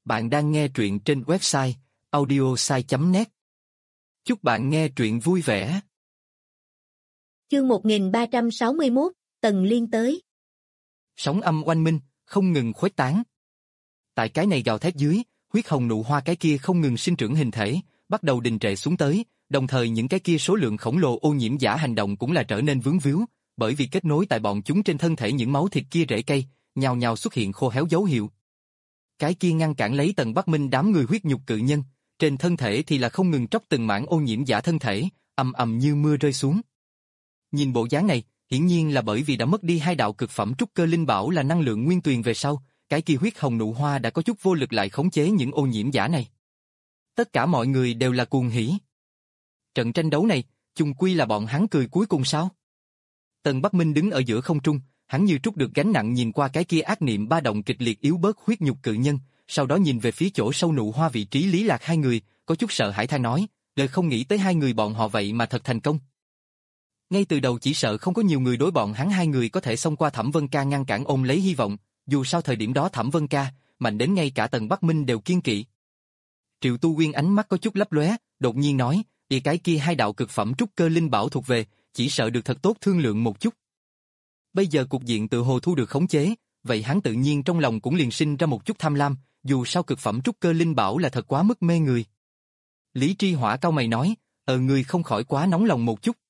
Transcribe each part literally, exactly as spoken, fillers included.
Bạn đang nghe truyện trên website audiosai chấm net. Chúc bạn nghe truyện vui vẻ. Chương một nghìn ba trăm sáu mươi mốt, Tần Liên tới. Sóng âm oanh minh, không ngừng khuếch tán. Tại cái này gào thét dưới, huyết hồng nụ hoa cái kia không ngừng sinh trưởng hình thể, bắt đầu đình trệ xuống tới, đồng thời những cái kia số lượng khổng lồ ô nhiễm giả hành động cũng là trở nên vướng víu, bởi vì kết nối tại bọn chúng trên thân thể những máu thịt kia rễ cây, nhào nhào xuất hiện khô héo dấu hiệu. Cái kia ngăn cản lấy Tần Bắc Minh đám người huyết nhục cự nhân, trên thân thể thì là không ngừng tróc từng mảng ô nhiễm giả thân thể, ầm ầm như mưa rơi xuống. Nhìn bộ dáng này, hiển nhiên là bởi vì đã mất đi hai đạo cực phẩm trúc cơ linh bảo là năng lượng nguyên tuyền về sau, cái kia huyết hồng nụ hoa đã có chút vô lực lại khống chế những ô nhiễm giả này. Tất cả mọi người đều là cuồng hỉ. Trận tranh đấu này, chung quy là bọn hắn cười cuối cùng sao? Tần Bắc Minh đứng ở giữa không trung, hắn như trút được gánh nặng nhìn qua cái kia ác niệm ba động kịch liệt yếu bớt huyết nhục cự nhân, sau đó nhìn về phía chỗ sâu nụ hoa vị trí Lý Lạc hai người, có chút sợ hãi than nói, đời không nghĩ tới hai người bọn họ vậy mà thật thành công. Ngay từ đầu chỉ sợ không có nhiều người đối bọn hắn hai người có thể xông qua Thẩm Vân Ca ngăn cản ôm lấy hy vọng, dù sao thời điểm đó Thẩm Vân Ca, mạnh đến ngay cả Tần Bắc Minh đều kiên kỵ. Triệu Tu Quyên ánh mắt có chút lấp lóe, đột nhiên nói, "Địa cái kia hai đạo cực phẩm trúc cơ linh bảo thuộc về, chỉ sợ được thật tốt thương lượng một chút." Bây giờ cục diện tự hồ thu được khống chế, vậy hắn tự nhiên trong lòng cũng liền sinh ra một chút tham lam, dù sao cực phẩm trúc cơ linh bảo là thật quá mức mê người. Lý Tri Hỏa cau mày nói, ờ người không khỏi quá nóng lòng một chút.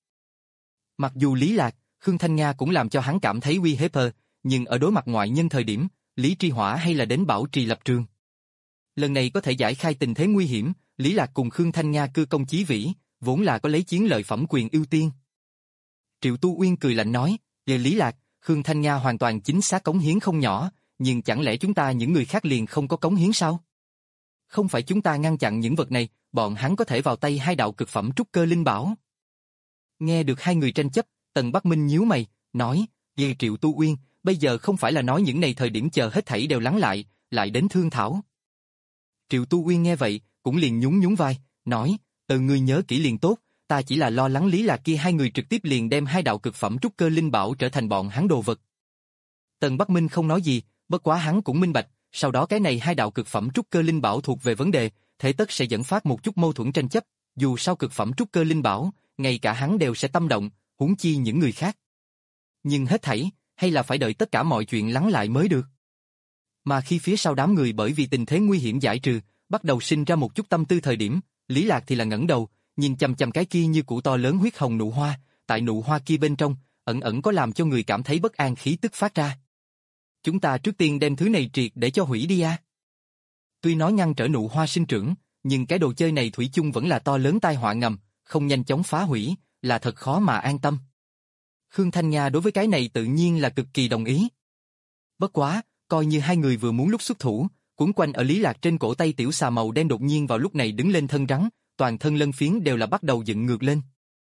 Mặc dù Lý Lạc, Khương Thanh Nga cũng làm cho hắn cảm thấy uy hiếp, nhưng ở đối mặt ngoại nhân thời điểm, Lý Tri Hỏa hay là đến bảo trì lập trường. Lần này có thể giải khai tình thế nguy hiểm, Lý Lạc cùng Khương Thanh Nga cư công chí vĩ, vốn là có lấy chiến lợi phẩm quyền ưu tiên. Triệu Tu Uyên cười lạnh nói, về Lý Lạc, Khương Thanh Nga hoàn toàn chính xác cống hiến không nhỏ, nhưng chẳng lẽ chúng ta những người khác liền không có cống hiến sao? Không phải chúng ta ngăn chặn những vật này, bọn hắn có thể vào tay hai đạo cực phẩm trúc cơ linh bảo. Nghe được hai người tranh chấp, Tần Bắc Minh nhíu mày, nói, về Triệu Tu Uyên, bây giờ không phải là nói những này thời điểm chờ hết thảy đều lắng lại, lại đến thương thảo. Triệu Tu Uyên nghe vậy, cũng liền nhún nhún vai, nói, từ ngươi nhớ kỹ liền tốt, ta chỉ là lo lắng Lý Lạc kia hai người trực tiếp liền đem hai đạo cực phẩm trúc cơ linh bảo trở thành bọn hắn đồ vật. Tần Bắc Minh không nói gì, bất quá hắn cũng minh bạch, sau đó cái này hai đạo cực phẩm trúc cơ linh bảo thuộc về vấn đề, thế tất sẽ dẫn phát một chút mâu thuẫn tranh chấp, dù sao cực phẩm trúc cơ linh bảo, ngay cả hắn đều sẽ tâm động, huống chi những người khác. Nhưng hết thảy, hay là phải đợi tất cả mọi chuyện lắng lại mới được. Mà khi phía sau đám người bởi vì tình thế nguy hiểm giải trừ, bắt đầu sinh ra một chút tâm tư thời điểm, Lý Lạc thì là ngẩng đầu, nhìn chằm chằm cái kia như củ to lớn huyết hồng nụ hoa, tại nụ hoa kia bên trong, ẩn ẩn có làm cho người cảm thấy bất an khí tức phát ra. Chúng ta trước tiên đem thứ này triệt để cho hủy đi à? Tuy nói ngăn trở nụ hoa sinh trưởng, nhưng cái đồ chơi này thủy chung vẫn là to lớn tai họa ngầm, không nhanh chóng phá hủy, là thật khó mà an tâm. Khương Thanh Nga đối với cái này tự nhiên là cực kỳ đồng ý. Bất quá, coi như hai người vừa muốn lúc xuất thủ, quấn quanh ở Lý Lạc trên cổ tay tiểu xà màu đen đột nhiên vào lúc này đứng lên thân rắn, toàn thân lân phiến đều là bắt đầu dựng ngược lên.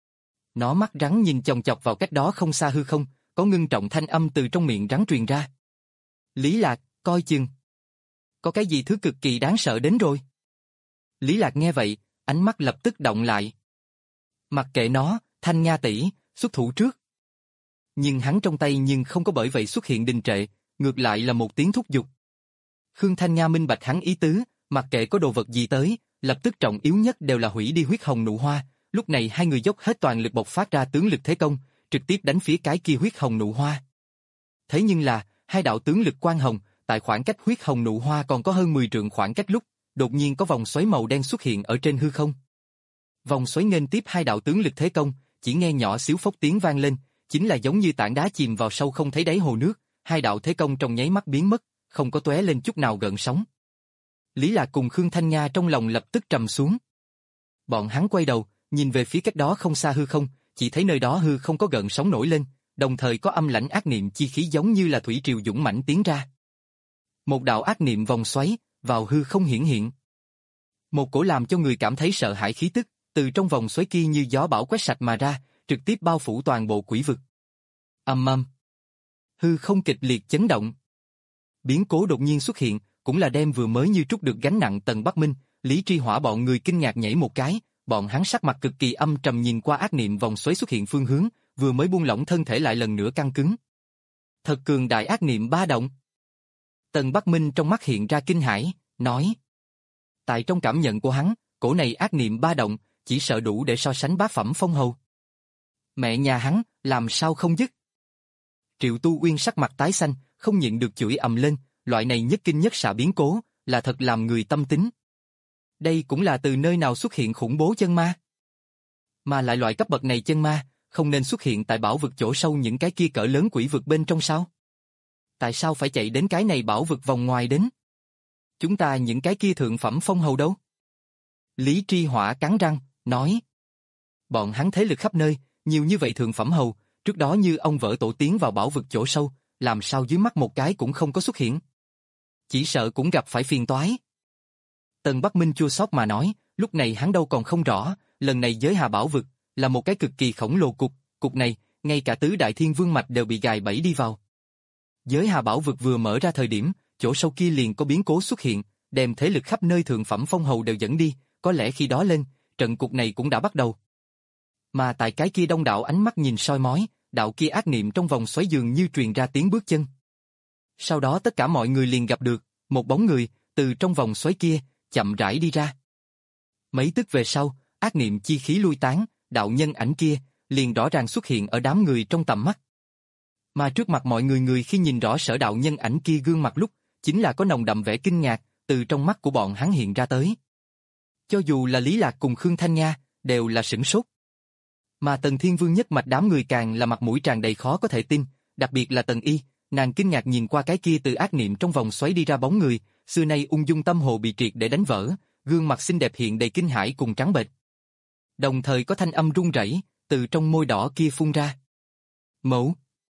Nó mắt rắn nhìn chòng chọc vào cách đó không xa hư không, có ngưng trọng thanh âm từ trong miệng rắn truyền ra. Lý Lạc, coi chừng. Có cái gì thứ cực kỳ đáng sợ đến rồi. Lý Lạc nghe vậy, ánh mắt lập tức động lại. Mặc kệ nó, Thanh Nga tỷ, xuất thủ trước. Nhưng hắn trong tay nhưng không có bởi vậy xuất hiện đình trệ, ngược lại là một tiếng thúc giục. Khương Thanh Nga minh bạch hắn ý tứ, mặc kệ có đồ vật gì tới, lập tức trọng yếu nhất đều là hủy đi huyết hồng nụ hoa, lúc này hai người dốc hết toàn lực bộc phát ra tướng lực thế công, trực tiếp đánh phía cái kia huyết hồng nụ hoa. Thế nhưng là, hai đạo tướng lực quang hồng, tại khoảng cách huyết hồng nụ hoa còn có hơn mười trượng khoảng cách lúc, đột nhiên có vòng xoáy màu đen xuất hiện ở trên hư không. Vòng xoáy nghênh tiếp hai đạo tướng lực thế công, chỉ nghe nhỏ xíu phốc tiếng vang lên, chính là giống như tảng đá chìm vào sâu không thấy đáy hồ nước, hai đạo thế công trong nháy mắt biến mất, không có tóe lên chút nào gợn sóng. Lý Lạc cùng Khương Thanh Nga trong lòng lập tức trầm xuống. Bọn hắn quay đầu, nhìn về phía cách đó không xa hư không, chỉ thấy nơi đó hư không có gợn sóng nổi lên, đồng thời có âm lãnh ác niệm chi khí giống như là thủy triều dũng mãnh tiến ra. Một đạo ác niệm vòng xoáy, vào hư không hiển hiện. Một cổ làm cho người cảm thấy sợ hãi khí tức, từ trong vòng xoáy kia như gió bão quét sạch mà ra, trực tiếp bao phủ toàn bộ quỷ vực. Ầm ầm. Hư không kịch liệt chấn động. Biến cố đột nhiên xuất hiện, cũng là đem vừa mới như trút được gánh nặng Tần Bắc Minh, Lý Tri Hỏa bọn người kinh ngạc nhảy một cái, bọn hắn sắc mặt cực kỳ âm trầm nhìn qua ác niệm vòng xoáy xuất hiện phương hướng, vừa mới buông lỏng thân thể lại lần nữa căng cứng. Thật cường đại ác niệm ba động. Tần Bắc Minh trong mắt hiện ra kinh hãi, nói. Tại trong cảm nhận của hắn, cổ này ác niệm ba động, chỉ sợ đủ để so sánh bát phẩm phong hầu. Mẹ nhà hắn, làm sao không dứt? Triệu Tu Uyên sắc mặt tái xanh, không nhịn được chửi ầm lên, loại này nhất kinh nhất xạ biến cố, là thật làm người tâm tính. Đây cũng là từ nơi nào xuất hiện khủng bố chân ma. Mà lại loại cấp bậc này chân ma, không nên xuất hiện tại bảo vực chỗ sâu những cái kia cỡ lớn quỷ vực bên trong sao? Tại sao phải chạy đến cái này bảo vực vòng ngoài đến? Chúng ta những cái kia thượng phẩm phong hầu đâu? Lý Tri Hỏa cắn răng, nói. Bọn hắn thế lực khắp nơi, nhiều như vậy thượng phẩm hầu, trước đó như ông vỡ tổ tiến vào bảo vực chỗ sâu, làm sao dưới mắt một cái cũng không có xuất hiện. Chỉ sợ cũng gặp phải phiền toái. Tần Bắc Minh chua xót mà nói, lúc này hắn đâu còn không rõ, lần này giới hà bảo vực, là một cái cực kỳ khổng lồ cục, cục này, ngay cả tứ đại thiên vương mạch đều bị gài bẫy đi vào. Giới hà bảo vực vừa mở ra thời điểm, chỗ sâu kia liền có biến cố xuất hiện, đem thế lực khắp nơi thượng phẩm phong hầu đều dẫn đi, có lẽ khi đó lên, trận cục này cũng đã bắt đầu. Mà tại cái kia đông đảo ánh mắt nhìn soi mói, đạo kia ác niệm trong vòng xoáy dường như truyền ra tiếng bước chân. Sau đó tất cả mọi người liền gặp được, một bóng người, từ trong vòng xoáy kia, chậm rãi đi ra. Mấy tức về sau, ác niệm chi khí lui tán, đạo nhân ảnh kia, liền rõ ràng xuất hiện ở đám người trong tầm mắt. Mà trước mặt mọi người người khi nhìn rõ sở đạo nhân ảnh kia gương mặt lúc, chính là có nồng đậm vẻ kinh ngạc, từ trong mắt của bọn hắn hiện ra tới. Cho dù là Lý Lạc cùng Khương Thanh Nga, đều là sửng sốt. Mà Tần Thiên Vương nhất mạch đám người càng là mặt mũi tràn đầy khó có thể tin, đặc biệt là Tần Y, nàng kinh ngạc nhìn qua cái kia từ ác niệm trong vòng xoáy đi ra bóng người, xưa nay ung dung tâm hồ bị triệt để đánh vỡ, gương mặt xinh đẹp hiện đầy kinh hãi cùng trắng bệch. Đồng thời có thanh âm run rẩy từ trong môi đỏ kia phun ra. Mẫu.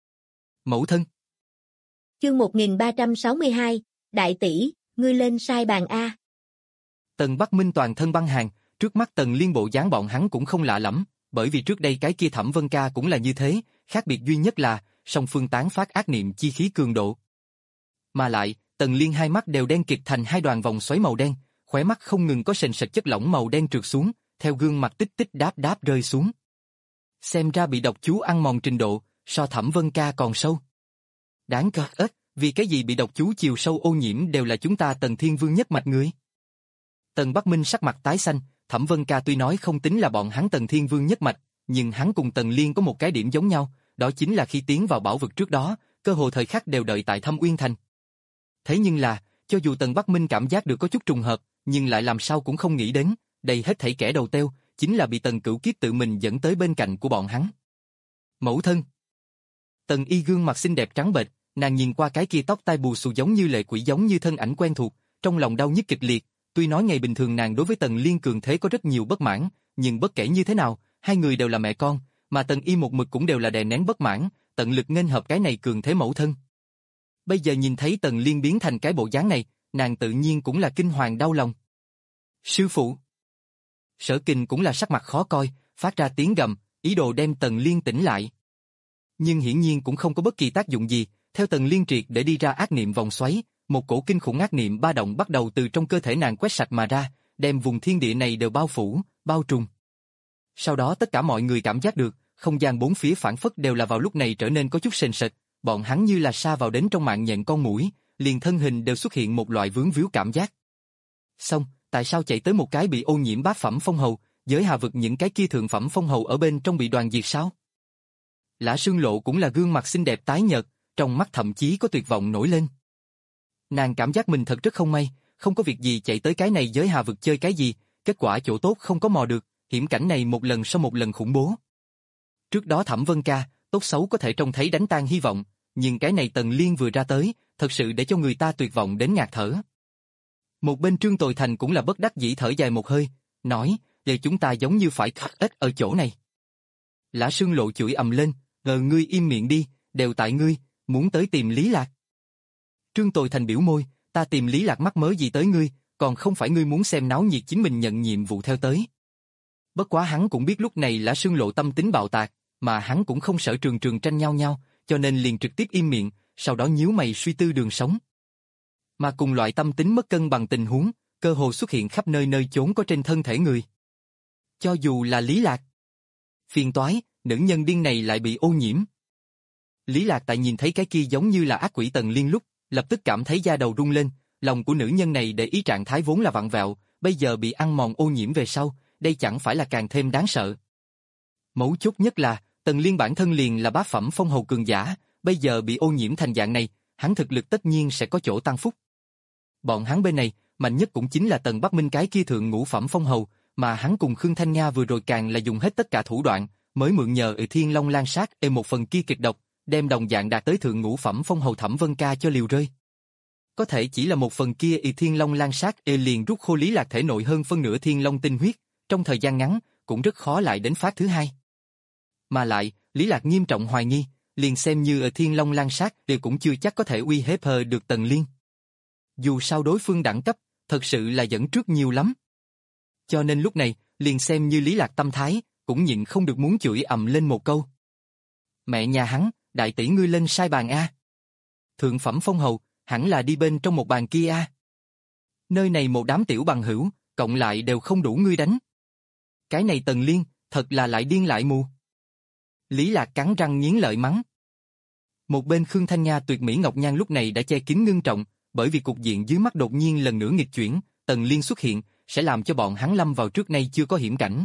Mẫu thân. Chương một nghìn ba trăm sáu mươi hai, Đại tỷ, ngươi lên sai bàn A. Tần Bắc Minh toàn thân băng hàng, trước mắt Tần Liên bộ dáng bọn hắn cũng không lạ lắm, bởi vì trước đây cái kia Thẩm Vân Ca cũng là như thế, khác biệt duy nhất là, song phương tán phát ác niệm chi khí cường độ. Mà lại, Tần Liên hai mắt đều đen kịt thành hai đoàn vòng xoáy màu đen, khóe mắt không ngừng có sền sệt chất lỏng màu đen trượt xuống, theo gương mặt tích tích đáp đáp rơi xuống. Xem ra bị độc chú ăn mòn trình độ, so Thẩm Vân Ca còn sâu. Đáng cờ ếch, vì cái gì bị độc chú chiều sâu ô nhiễm đều là chúng ta Tần Thiên Vương nhất mạch người. Tần Bắc Minh sắc mặt tái xanh, Thẩm Vân Ca tuy nói không tính là bọn hắn Tần Thiên Vương nhất mạch, nhưng hắn cùng Tần Liên có một cái điểm giống nhau, đó chính là khi tiến vào bảo vực trước đó, cơ hồ thời khắc đều đợi tại Thâm Uyên Thành. Thế nhưng là, cho dù Tần Bắc Minh cảm giác được có chút trùng hợp, nhưng lại làm sao cũng không nghĩ đến, đây hết thảy kẻ đầu têu, chính là bị Tần Cửu Kiếp tự mình dẫn tới bên cạnh của bọn hắn. Mẫu thân. Tần Y gương mặt xinh đẹp trắng bệch, nàng nhìn qua cái kia tóc tai bù xù giống như lệ quỷ giống như thân ảnh quen thuộc, trong lòng đau nhức kịch liệt, tuy nói ngày bình thường nàng đối với Tần Liên cường thế có rất nhiều bất mãn, nhưng bất kể như thế nào, hai người đều là mẹ con, mà Tần Y một mực cũng đều là đè nén bất mãn, tận lực nghênh hợp cái này cường thế mẫu thân. Bây giờ nhìn thấy Tần Liên biến thành cái bộ dáng này, nàng tự nhiên cũng là kinh hoàng đau lòng. Sư phụ. Sở Kình cũng là sắc mặt khó coi, phát ra tiếng gầm, ý đồ đem Tần Liên tỉnh lại. Nhưng hiển nhiên cũng không có bất kỳ tác dụng gì, theo Tần Liên triệt để đi ra ác niệm vòng xoáy, một cổ kinh khủng ác niệm ba động bắt đầu từ trong cơ thể nàng quét sạch mà ra, đem vùng thiên địa này đều bao phủ, bao trùm. Sau đó tất cả mọi người cảm giác được, không gian bốn phía phản phất đều là vào lúc này trở nên có chút sền sệt, bọn hắn như là sa vào đến trong mạng nhện con muỗi, liền thân hình đều xuất hiện một loại vướng víu cảm giác. Xong, tại sao chạy tới một cái bị ô nhiễm bát phẩm phong hầu, giới hà vực những cái kia thượng phẩm phong hầu ở bên trong bị đoàn diệt sao? Lã Sương Lộ cũng là gương mặt xinh đẹp tái nhợt, trong mắt thậm chí có tuyệt vọng nổi lên. Nàng cảm giác mình thật rất không may, không có việc gì chạy tới cái này giới hà vực chơi cái gì, kết quả chỗ tốt không có mò được, hiểm cảnh này một lần sau một lần khủng bố. Trước đó Thẩm Vân Ca, tốt xấu có thể trông thấy đánh tan hy vọng, nhưng cái này Tần Liên vừa ra tới, thật sự để cho người ta tuyệt vọng đến ngạt thở. Một bên Trương Tồi Thành cũng là bất đắc dĩ thở dài một hơi, nói, giờ chúng ta giống như phải khắc ếch ở chỗ này. Lã Sương Lộ chửi ầm lên, ngờ ngươi im miệng đi, đều tại ngươi, muốn tới tìm Lý Lạc. Trương Tồi Thành biểu môi, ta tìm Lý Lạc mắc mớ gì tới ngươi, còn không phải ngươi muốn xem náo nhiệt chính mình nhận nhiệm vụ theo tới. Bất quá hắn cũng biết lúc này Lã Sương Lộ tâm tính bạo tạc, mà hắn cũng không sợ trường trường tranh nhau nhau, cho nên liền trực tiếp im miệng, sau đó nhíu mày suy tư đường sống. Mà cùng loại tâm tính mất cân bằng tình huống, cơ hồ xuất hiện khắp nơi nơi chốn có trên thân thể người. Cho dù là Lý Lạc. Phiền toái, nữ nhân điên này lại bị ô nhiễm. Lý Lạc tại nhìn thấy cái kia giống như là ác quỷ Tần Liên lúc, lập tức cảm thấy da đầu rung lên, lòng của nữ nhân này để ý trạng thái vốn là vặn vẹo, bây giờ bị ăn mòn ô nhiễm về sau, đây chẳng phải là càng thêm đáng sợ. Mấu chốt nhất là, Tần Liên bản thân liền là bát phẩm phong hầu cường giả, bây giờ bị ô nhiễm thành dạng này, hắn thực lực tất nhiên sẽ có chỗ tăng phúc. Bọn hắn bên này, mạnh nhất cũng chính là Tần Bắc Minh cái kia thượng ngũ phẩm phong hầu, mà hắn cùng Khương Thanh Nga vừa rồi càng là dùng hết tất cả thủ đoạn, mới mượn nhờ ở Thiên Long Lan Sát ê một phần kia kịch độc, đem đồng dạng đạt tới thượng ngũ phẩm phong hầu Thẩm Vân Ca cho liều rơi. Có thể chỉ là một phần kia y Thiên Long Lan Sát ê liền rút khô Lý Lạc thể nội hơn phân nửa Thiên Long tinh huyết, trong thời gian ngắn, cũng rất khó lại đến phát thứ hai. Mà lại, Lý Lạc nghiêm trọng hoài nghi, liền xem như ở Thiên Long Lan Sát đều cũng chưa chắc có thể uy hiếp hờ được Tần Liên. Dù sao đối phương đẳng cấp, thật sự là dẫn trước nhiều lắm. Cho nên lúc này, liền xem như Lý Lạc tâm thái, cũng nhịn không được muốn chửi ầm lên một câu. Mẹ nhà hắn, đại tỷ ngươi lên sai bàn A. Thượng phẩm phong hầu, hẳn là đi bên trong một bàn kia A. Nơi này một đám tiểu bằng hữu, cộng lại đều không đủ ngươi đánh. Cái này Tần Liên, thật là lại điên lại mù. Lý Lạc cắn răng nghiến lợi mắng. Một bên Khương Thanh Nga tuyệt mỹ ngọc nhan lúc này đã che kín ngưng trọng, bởi vì cục diện dưới mắt đột nhiên lần nữa nghịch chuyển, Tần Liên xuất hiện, sẽ làm cho bọn hắn lâm vào trước nay chưa có hiểm cảnh.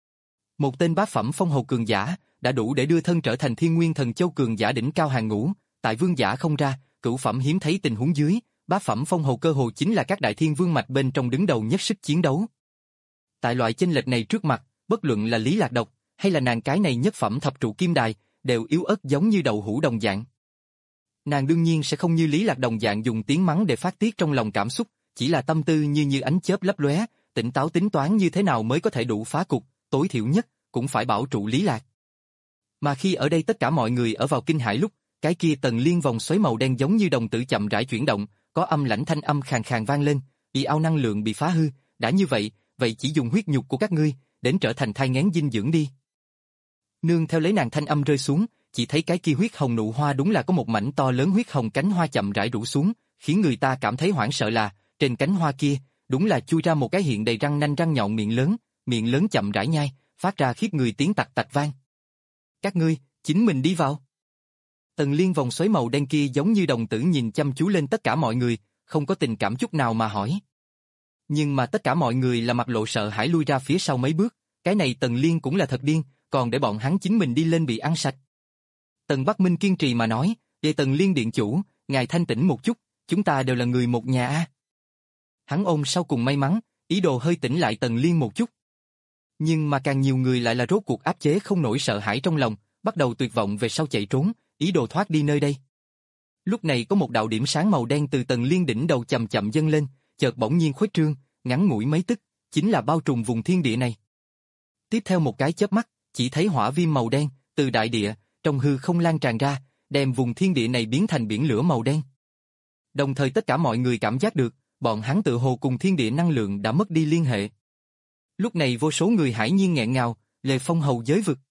Một tên bát phẩm phong hầu cường giả, đã đủ để đưa thân trở thành Thiên Nguyên Thần Châu cường giả đỉnh cao hàng ngũ, tại vương giả không ra, cửu phẩm hiếm thấy tình huống dưới, bát phẩm phong hầu cơ hồ chính là các đại thiên vương mạch bên trong đứng đầu nhất sức chiến đấu. Tại loại chênh lệch này trước mặt, bất luận là Lý Lạc Độc, hay là nàng cái này nhất phẩm thập trụ kim đài, đều yếu ớt giống như đậu hũ đồng dạng. Nàng đương nhiên sẽ không như Lý Lạc đồng dạng dùng tiếng mắng để phát tiết trong lòng cảm xúc, chỉ là tâm tư như như ánh chớp lấp lóe, tỉnh táo tính toán như thế nào mới có thể đủ phá cục, tối thiểu nhất, cũng phải bảo trụ Lý Lạc. Mà khi ở đây tất cả mọi người ở vào kinh hãi lúc, cái kia Tần Liên vòng xoáy màu đen giống như đồng tử chậm rãi chuyển động, có âm lãnh thanh âm khàn khàn vang lên, y ao năng lượng bị phá hư, đã như vậy, vậy chỉ dùng huyết nhục của các ngươi, đến trở thành thai nghén dinh dưỡng đi. Nương theo lấy nàng thanh âm rơi xuống, chỉ thấy cái kia huyết hồng nụ hoa đúng là có một mảnh to lớn huyết hồng cánh hoa chậm rãi rủ xuống, khiến người ta cảm thấy hoảng sợ là, trên cánh hoa kia, đúng là chui ra một cái hiện đầy răng nanh răng nhọn miệng lớn, miệng lớn chậm rãi nhai, phát ra khiếp người tiếng tạch tạch vang. Các ngươi, chính mình đi vào. Tần Liên vòng xoáy màu đen kia giống như đồng tử nhìn chăm chú lên tất cả mọi người, không có tình cảm chút nào mà hỏi. Nhưng mà tất cả mọi người là mặt lộ sợ hãi lui ra phía sau mấy bước, cái này Tần Liên cũng là thật điên, còn để bọn hắn chính mình đi lên bị ăn sạch. Tần Bắc Minh kiên trì mà nói, về Tần Liên điện chủ, ngài thanh tĩnh một chút, chúng ta đều là người một nhà a. Hắn ôm sau cùng may mắn, ý đồ hơi tỉnh lại Tần Liên một chút. Nhưng mà càng nhiều người lại là rốt cuộc áp chế không nổi sợ hãi trong lòng, bắt đầu tuyệt vọng về sau chạy trốn, ý đồ thoát đi nơi đây. Lúc này có một đạo điểm sáng màu đen từ Tần Liên đỉnh đầu chậm chậm dâng lên, chợt bỗng nhiên khuếch trương, ngắn ngủi mấy tức, chính là bao trùm vùng thiên địa này. Tiếp theo một cái chớp mắt, chỉ thấy hỏa viêm màu đen từ đại địa trong hư không lan tràn ra, đem vùng thiên địa này biến thành biển lửa màu đen. Đồng thời tất cả mọi người cảm giác được, bọn hắn tự hồ cùng thiên địa năng lượng đã mất đi liên hệ. Lúc này vô số người hãi nhiên nghẹn ngào, lề phong hầu giới vực.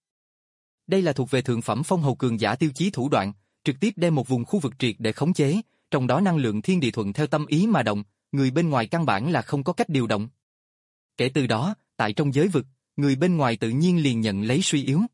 Đây là thuộc về thượng phẩm phong hầu cường giả tiêu chí thủ đoạn, trực tiếp đem một vùng khu vực triệt để khống chế, trong đó năng lượng thiên địa thuận theo tâm ý mà động, người bên ngoài căn bản là không có cách điều động. Kể từ đó, tại trong giới vực, người bên ngoài tự nhiên liền nhận lấy suy yếu.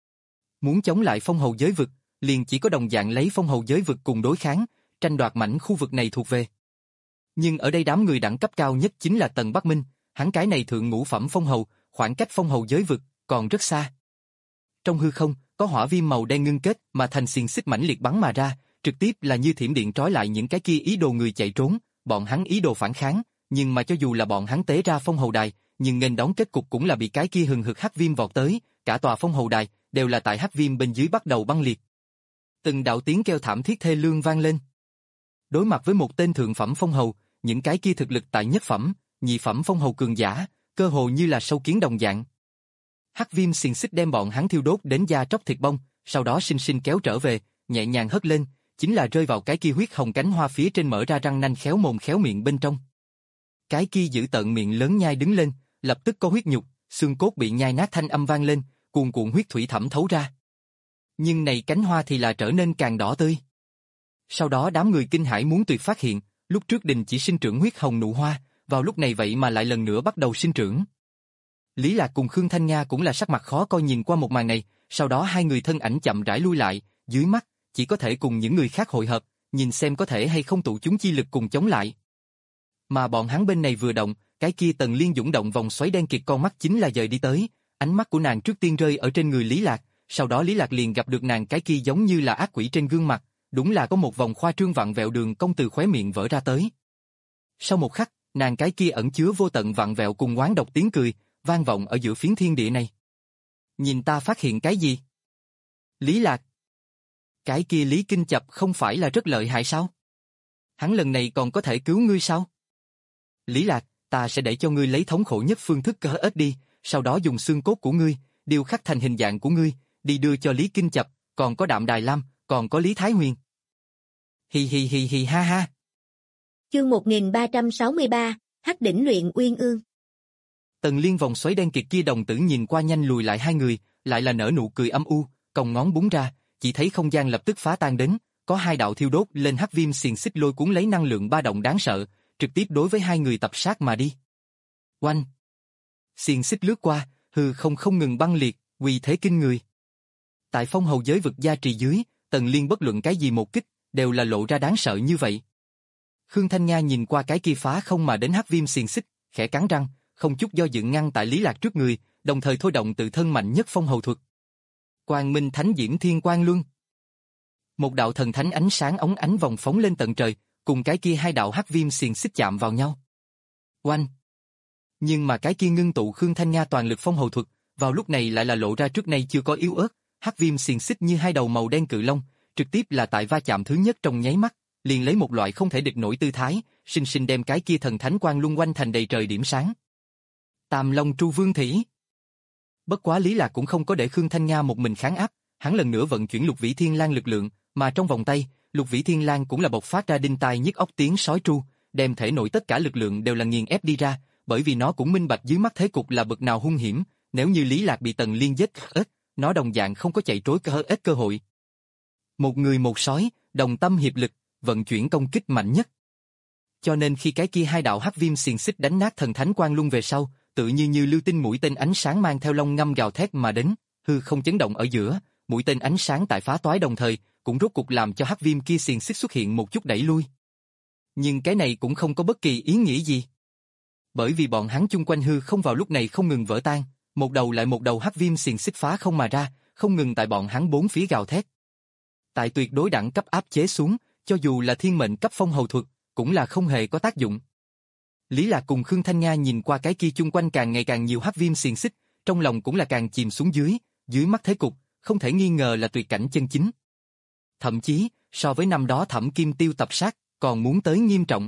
Muốn chống lại phong hầu giới vực, liền chỉ có đồng dạng lấy phong hầu giới vực cùng đối kháng, tranh đoạt mảnh khu vực này thuộc về. Nhưng ở đây đám người đẳng cấp cao nhất chính là Tần Bắc Minh, hắn cái này thượng ngũ phẩm phong hầu, khoảng cách phong hầu giới vực còn rất xa. Trong hư không, có hỏa viêm màu đen ngưng kết mà thành xiềng xích mãnh liệt bắn mà ra, trực tiếp là như thiểm điện trói lại những cái kia ý đồ người chạy trốn, bọn hắn ý đồ phản kháng, nhưng mà cho dù là bọn hắn tế ra phong hầu đài, nhưng nghênh đón kết cục cũng là bị cái kia hừng hực hắc viêm vọt tới, cả tòa phong hầu đài đều là tại hắc viêm bên dưới bắt đầu băng liệt. Từng đạo tiếng kêu thảm thiết thê lương vang lên. Đối mặt với một tên thượng phẩm phong hầu, những cái kia thực lực tại nhất phẩm, nhị phẩm phong hầu cường giả, cơ hồ như là sâu kiến đồng dạng. Hắc viêm xiềng xích đem bọn hắn thiêu đốt đến da tróc thịt bong, sau đó sinh sinh kéo trở về, nhẹ nhàng hất lên, chính là rơi vào cái kia huyết hồng cánh hoa phía trên mở ra răng nanh khéo mồm khéo miệng bên trong. Cái kia giữ tợn miệng lớn nhai đứng lên, lập tức có huyết nhục, xương cốt bị nhai nát thanh âm vang lên, cuồn cuộn huyết thủy thẩm thấu ra. Nhưng này cánh hoa thì là trở nên càng đỏ tươi. Sau đó đám người kinh hãi muốn tuyệt phát hiện, lúc trước đình chỉ sinh trưởng huyết hồng nụ hoa, vào lúc này vậy mà lại lần nữa bắt đầu sinh trưởng. Lý Lạc cùng Khương Thanh Nga cũng là sắc mặt khó coi nhìn qua một màn này, sau đó hai người thân ảnh chậm rãi lui lại, dưới mắt, chỉ có thể cùng những người khác hội hợp, nhìn xem có thể hay không tụ chúng chi lực cùng chống lại. Mà bọn hắn bên này vừa động, cái kia Tần Liên dũng động vòng xoáy đen kịt con mắt chính là dời đi tới, ánh mắt của nàng trước tiên rơi ở trên người Lý Lạc, sau đó Lý Lạc liền gặp được nàng cái kia giống như là ác quỷ trên gương mặt, đúng là có một vòng khoa trương vặn vẹo đường cong từ khóe miệng vỡ ra tới. Sau một khắc, nàng cái kia ẩn chứa vô tận vặn vẹo cùng oán độc tiếng cười, vang vọng ở giữa phiến thiên địa này. Nhìn ta phát hiện cái gì? Lý Lạc. Cái kia Lý Kinh Chập không phải là rất lợi hại sao? Hắn lần này còn có thể cứu ngươi sao? Lý Lạc, ta sẽ để cho ngươi lấy thống khổ nhất phương thức cơ ếch đi, sau đó dùng xương cốt của ngươi, điều khắc thành hình dạng của ngươi, đi đưa cho Lý Kinh Chập, còn có Đạm Đài Lam, còn có Lý Thái Huyền. Hi hi hi hi ha ha. Chương một nghìn ba trăm sáu mươi ba, Hắc đỉnh luyện uyên ương. Tần Liên vòng xoáy đen kịt kia đồng tử nhìn qua nhanh lùi lại hai người, lại là nở nụ cười âm u, cong ngón búng ra, chỉ thấy không gian lập tức phá tan đến, có hai đạo thiêu đốt lên hắc viêm xiềng xích lôi cuốn lấy năng lượng ba động đáng sợ, trực tiếp đối với hai người tập sát mà đi. Oanh! Xiềng xích lướt qua, hư không không ngừng băng liệt, uy thế kinh người. Tại phong hầu giới vực gia trì dưới, Tần Liên bất luận cái gì một kích, đều là lộ ra đáng sợ như vậy. Khương Thanh Nha nhìn qua cái kia phá không mà đến hắc viêm xiềng xích, khẽ cắn răng, không chút do dự ngăn tại Lý Lạc trước người, đồng thời thôi động tự thân mạnh nhất phong hầu thuật. Quang Minh Thánh Diễm Thiên Quang Luân. Một đạo thần thánh ánh sáng óng ánh vòng phóng lên tận trời, cùng cái kia hai đạo hắc viêm xiềng xích chạm vào nhau. Oanh! Nhưng mà cái kia ngưng tụ Khương Thanh Nha toàn lực phong hầu thuật, vào lúc này lại là lộ ra trước nay chưa có yếu ớt, hắc viêm xiềng xích như hai đầu màu đen cự long, trực tiếp là tại va chạm thứ nhất trong nháy mắt, liền lấy một loại không thể địch nổi tư thái, sinh sinh đem cái kia thần thánh quang luân quanh thành đầy trời điểm sáng. Tam Long Tru Vương Thỉ. Bất quá Lý Lạc cũng không có để Khương Thanh Nha một mình kháng áp, hắn lần nữa vận chuyển Lục Vĩ Thiên Lang lực lượng, mà trong vòng tay, Lục Vĩ Thiên Lang cũng là bộc phát ra đinh tai nhức óc tiếng sói tru, đem thể nội tất cả lực lượng đều là nghiền ép đi ra, bởi vì nó cũng minh bạch dưới mắt thế cục là bực nào hung hiểm, nếu như Lý Lạc bị Tần Liên giết ếch, nó đồng dạng không có chạy trối cơ ếch cơ hội. Một người một sói, đồng tâm hiệp lực, vận chuyển công kích mạnh nhất. Cho nên khi cái kia hai đạo hắc viêm xiềng xích đánh nát thần thánh quang luân về sau, tự như như lưu tinh mũi tên ánh sáng mang theo long ngâm gào thét mà đến, hư không chấn động ở giữa, mũi tên ánh sáng tại phá toái đồng thời, cũng rốt cục làm cho hắc viêm kia xiềng xích xuất hiện một chút đẩy lui. Nhưng cái này cũng không có bất kỳ ý nghĩa gì. Bởi vì bọn hắn chung quanh hư không vào lúc này không ngừng vỡ tan, một đầu lại một đầu hắc viêm xiềng xích phá không mà ra, không ngừng tại bọn hắn bốn phía gào thét. Tại tuyệt đối đẳng cấp áp chế xuống, cho dù là thiên mệnh cấp phong hầu thuật, cũng là không hề có tác dụng. Lý Lạc cùng Khương Thanh Nha nhìn qua cái kia chung quanh càng ngày càng nhiều hắc viêm xiềng xích, trong lòng cũng là càng chìm xuống dưới, dưới mắt thế cục, không thể nghi ngờ là tuyệt cảnh chân chính. Thậm chí, so với năm đó Thẩm Kim Tiêu tập sát, còn muốn tới nghiêm trọng.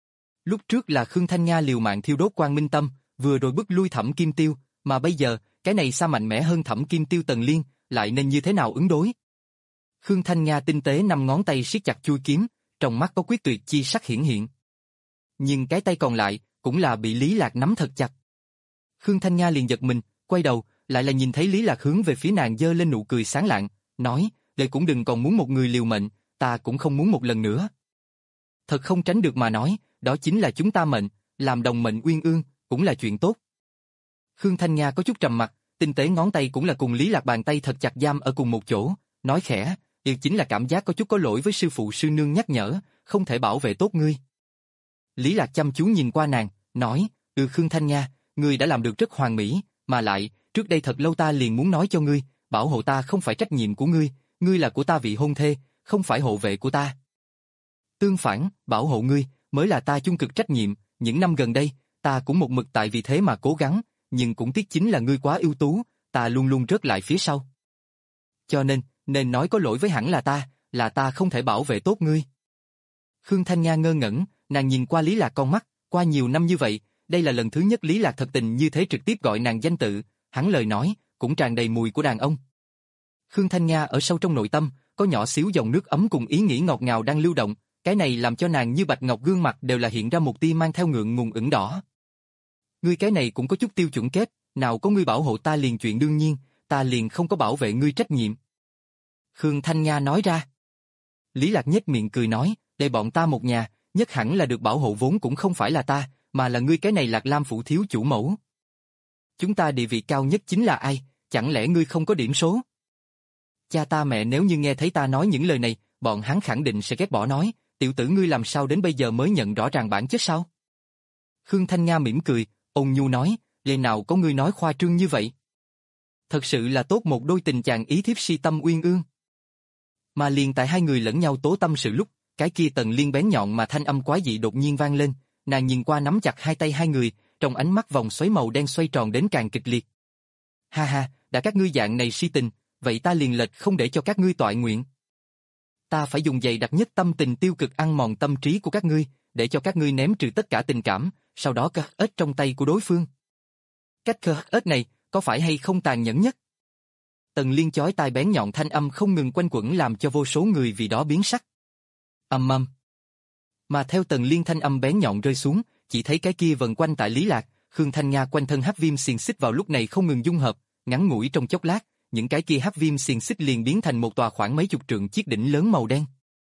Lúc trước là Khương Thanh Nha liều mạng thiêu đốt Quang Minh Tâm, vừa rồi bức lui Thẩm Kim Tiêu, mà bây giờ, cái này xa mạnh mẽ hơn Thẩm Kim Tiêu Tần Liên, lại nên như thế nào ứng đối? Khương Thanh Nha tinh tế năm ngón tay siết chặt chuôi kiếm, trong mắt có quyết tuyệt chi sắc hiển hiện. Nhưng cái tay còn lại, cũng là bị Lý Lạc nắm thật chặt. Khương Thanh Nha liền giật mình, quay đầu, lại là nhìn thấy Lý Lạc hướng về phía nàng giơ lên nụ cười sáng lạng, nói, "Đệ cũng đừng còn muốn một người liều mệnh, ta cũng không muốn một lần nữa." Thật không tránh được mà nói, đó chính là chúng ta mệnh, làm đồng mệnh uyên ương, cũng là chuyện tốt. Khương Thanh Nha có chút trầm mặt, tinh tế ngón tay cũng là cùng Lý Lạc bàn tay thật chặt giam ở cùng một chỗ, nói khẽ, "Điều chính là cảm giác có chút có lỗi với sư phụ sư nương nhắc nhở, không thể bảo vệ tốt ngươi." Lý Lạc chăm chú nhìn qua nàng, nói, "Ừ Khương Thanh Nha, ngươi đã làm được rất hoàn mỹ, mà lại, trước đây thật lâu ta liền muốn nói cho ngươi, bảo hộ ta không phải trách nhiệm của ngươi, ngươi là của ta vị hôn thê, không phải hộ vệ của ta. Tương phản, bảo hộ ngươi, mới là ta chung cực trách nhiệm, những năm gần đây, ta cũng một mực tại vì thế mà cố gắng, nhưng cũng tiếc chính là ngươi quá ưu tú, ta luôn luôn rớt lại phía sau. Cho nên, nên nói có lỗi với hẳn là ta, là ta không thể bảo vệ tốt ngươi." Khương Thanh Nha ngơ ngẩn, nàng nhìn qua Lý Lạc con mắt, qua nhiều năm như vậy, đây là lần thứ nhất Lý Lạc thật tình như thế trực tiếp gọi nàng danh tự, hắn lời nói, cũng tràn đầy mùi của đàn ông. Khương Thanh Nha ở sâu trong nội tâm, có nhỏ xíu dòng nước ấm cùng ý nghĩ ngọt ngào đang lưu động, cái này làm cho nàng như bạch ngọc gương mặt đều là hiện ra một tia mang theo ngượng ngùng ửng đỏ. Ngươi cái này cũng có chút tiêu chuẩn kết, nào có ngươi bảo hộ ta liền chuyện đương nhiên, ta liền không có bảo vệ ngươi trách nhiệm. Khương Thanh Nha nói ra. Lý Lạc nhếch miệng cười nói, "Để bọn ta một nhà, nhất hẳn là được bảo hộ vốn cũng không phải là ta, mà là ngươi cái này Lạc Lam phủ thiếu chủ mẫu. Chúng ta địa vị cao nhất chính là ai, chẳng lẽ ngươi không có điểm số?" Cha ta mẹ nếu như nghe thấy ta nói những lời này, bọn hắn khẳng định sẽ ghét bỏ nói, "Tiểu tử ngươi làm sao đến bây giờ mới nhận rõ ràng bản chất sao?" Khương Thanh Nga mỉm cười, ôn nhu nói, lẽ nào có ngươi nói khoa trương như vậy? Thật sự là tốt một đôi tình chàng ý thiếp si tâm uyên ương. Mà liền tại hai người lẫn nhau tố tâm sự lúc, cái kia Tần Liên bén nhọn mà thanh âm quái dị đột nhiên vang lên, nàng nhìn qua nắm chặt hai tay hai người, trong ánh mắt vòng xoáy màu đen xoay tròn đến càng kịch liệt. Ha ha, đã các ngươi dạng này si tình, vậy ta liền lệch không để cho các ngươi toại nguyện. Ta phải dùng dày đặc nhất tâm tình tiêu cực ăn mòn tâm trí của các ngươi, để cho các ngươi ném trừ tất cả tình cảm, sau đó cắt ếch trong tay của đối phương. Cách cắt ếch này, có phải hay không tàn nhẫn nhất? Tần Liên chói tai bén nhọn thanh âm không ngừng quanh quẩn làm cho vô số người vì đó biến sắc. Ầm ầm. Mà theo Tần Liên thanh âm bén nhọn rơi xuống, chỉ thấy cái kia vần quanh tại Lý Lạc, Khương Thanh Nga quanh thân hắc viêm xiềng xích vào lúc này không ngừng dung hợp, ngắn ngủi trong chốc lát, những cái kia hắc viêm xiềng xích liền biến thành một tòa khoảng mấy chục trượng chiếc đỉnh lớn màu đen.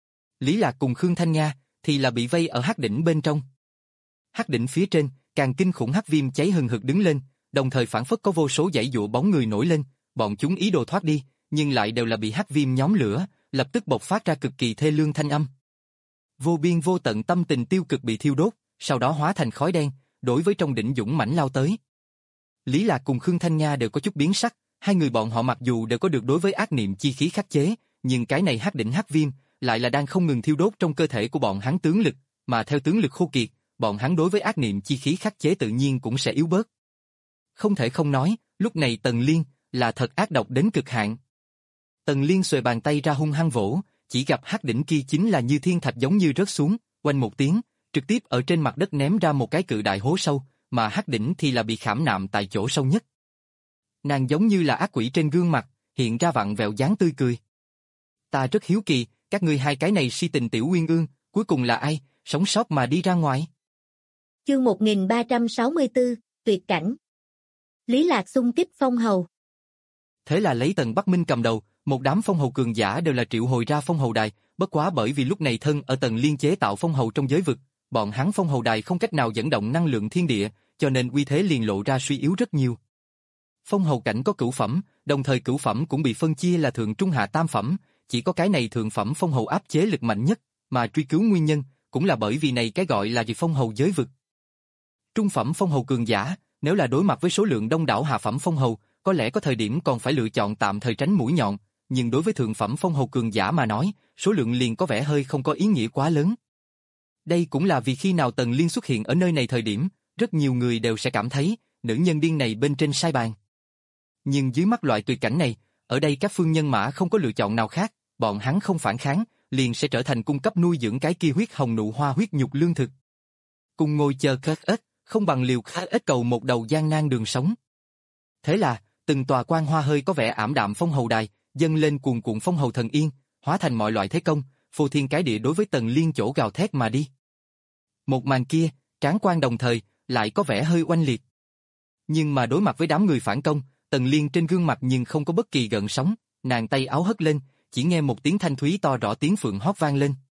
Lý Lạc cùng Khương Thanh Nga thì là bị vây ở hắc đỉnh bên trong. Hắc đỉnh phía trên, càng kinh khủng hắc viêm cháy hừng hực đứng lên, đồng thời phản phất có vô số dãy dụa bóng người nổi lên, bọn chúng ý đồ thoát đi, nhưng lại đều là bị hắc viêm nhóm lửa, lập tức bộc phát ra cực kỳ thê lương thanh âm. Vô biên vô tận tâm tình tiêu cực bị thiêu đốt, sau đó hóa thành khói đen, đối với trong đỉnh dũng mãnh lao tới. Lý Lạc cùng Khương Thanh Nga đều có chút biến sắc, hai người bọn họ mặc dù đều có được đối với ác niệm chi khí khắc chế, nhưng cái này hắc đỉnh hắc viêm lại là đang không ngừng thiêu đốt trong cơ thể của bọn hắn tướng lực, mà theo tướng lực khô kiệt, bọn hắn đối với ác niệm chi khí khắc chế tự nhiên cũng sẽ yếu bớt. Không thể không nói, lúc này Tần Liên là thật ác độc đến cực hạn. Tần Liên xuề bàn tay ra hung hăng vỗ, chỉ gặp hắc đỉnh kia chính là như thiên thạch giống như rớt xuống, oanh một tiếng, trực tiếp ở trên mặt đất ném ra một cái cự đại hố sâu, mà hắc đỉnh thì là bị khảm nạm tại chỗ sâu nhất. Nàng giống như là ác quỷ trên gương mặt, hiện ra vặn vẹo dáng tươi cười. Ta rất hiếu kỳ, các ngươi hai cái này si tình tiểu uyên ương, cuối cùng là ai, sống sót mà đi ra ngoài. Chương một nghìn ba trăm sáu mươi tư, tuyệt cảnh. Lý Lạc xung kích phong hầu. Thế là lấy Tần Bắc Minh cầm đầu, một đám phong hầu cường giả đều là triệu hồi ra phong hầu đài, bất quá bởi vì lúc này thân ở Tần Liên chế tạo phong hầu trong giới vực, bọn hắn phong hầu đài không cách nào dẫn động năng lượng thiên địa, cho nên uy thế liền lộ ra suy yếu rất nhiều. Phong hầu cảnh có cửu phẩm, đồng thời cửu phẩm cũng bị phân chia là thượng trung hạ tam phẩm, chỉ có cái này thượng phẩm phong hầu áp chế lực mạnh nhất, mà truy cứu nguyên nhân, cũng là bởi vì này cái gọi là gì phong hầu giới vực. Trung phẩm phong hầu cường giả, nếu là đối mặt với số lượng đông đảo hạ phẩm phong hầu, có lẽ có thời điểm còn phải lựa chọn tạm thời tránh mũi nhọn, nhưng đối với thượng phẩm phong hầu cường giả mà nói, số lượng liền có vẻ hơi không có ý nghĩa quá lớn. Đây cũng là vì khi nào Tần Liên xuất hiện ở nơi này thời điểm, rất nhiều người đều sẽ cảm thấy, nữ nhân điên này bên trên sai bàn. Nhưng dưới mắt loại tuyệt cảnh này, ở đây các phương nhân mã không có lựa chọn nào khác, bọn hắn không phản kháng, liền sẽ trở thành cung cấp nuôi dưỡng cái kia huyết hồng nụ hoa huyết nhục lương thực. Cùng ngồi chờ khát ếch, không bằng liều khát ếch cầu một đầu gian nan đường sống. Thế là, từng tòa quan hoa hơi có vẻ ảm đạm phong hầu đài, dâng lên cuồn cuộn phong hầu thần yên, hóa thành mọi loại thế công, phô thiên cái địa đối với Tần Liên chỗ gào thét mà đi. Một màn kia, tráng quan đồng thời, lại có vẻ hơi oanh liệt. Nhưng mà đối mặt với đám người phản công, Tần Liên trên gương mặt nhưng không có bất kỳ gợn sóng, nàng tay áo hất lên, chỉ nghe một tiếng thanh thúy to rõ tiếng phượng hót vang lên.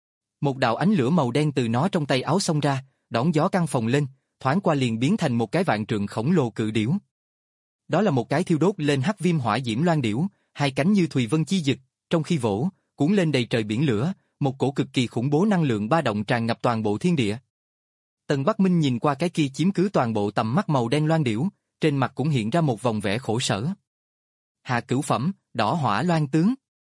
Một đạo ánh lửa màu đen từ nó trong tay áo xông ra, đón gió căng phồng lên, thoáng qua liền biến thành một cái vạn trượng khổng lồ cự điểu. Đó là một cái thiêu đốt lên hắc viêm hỏa diễm loan điểu, hai cánh như thùy vân chi dực, trong khi vỗ, cuốn lên đầy trời biển lửa, một cổ cực kỳ khủng bố năng lượng ba động tràn ngập toàn bộ thiên địa. Tần Bắc Minh nhìn qua cái kia chiếm cứ toàn bộ tầm mắt màu đen loan điểu, trên mặt cũng hiện ra một vòng vẻ khổ sở. Hạ cửu phẩm, đỏ hỏa loan tướng.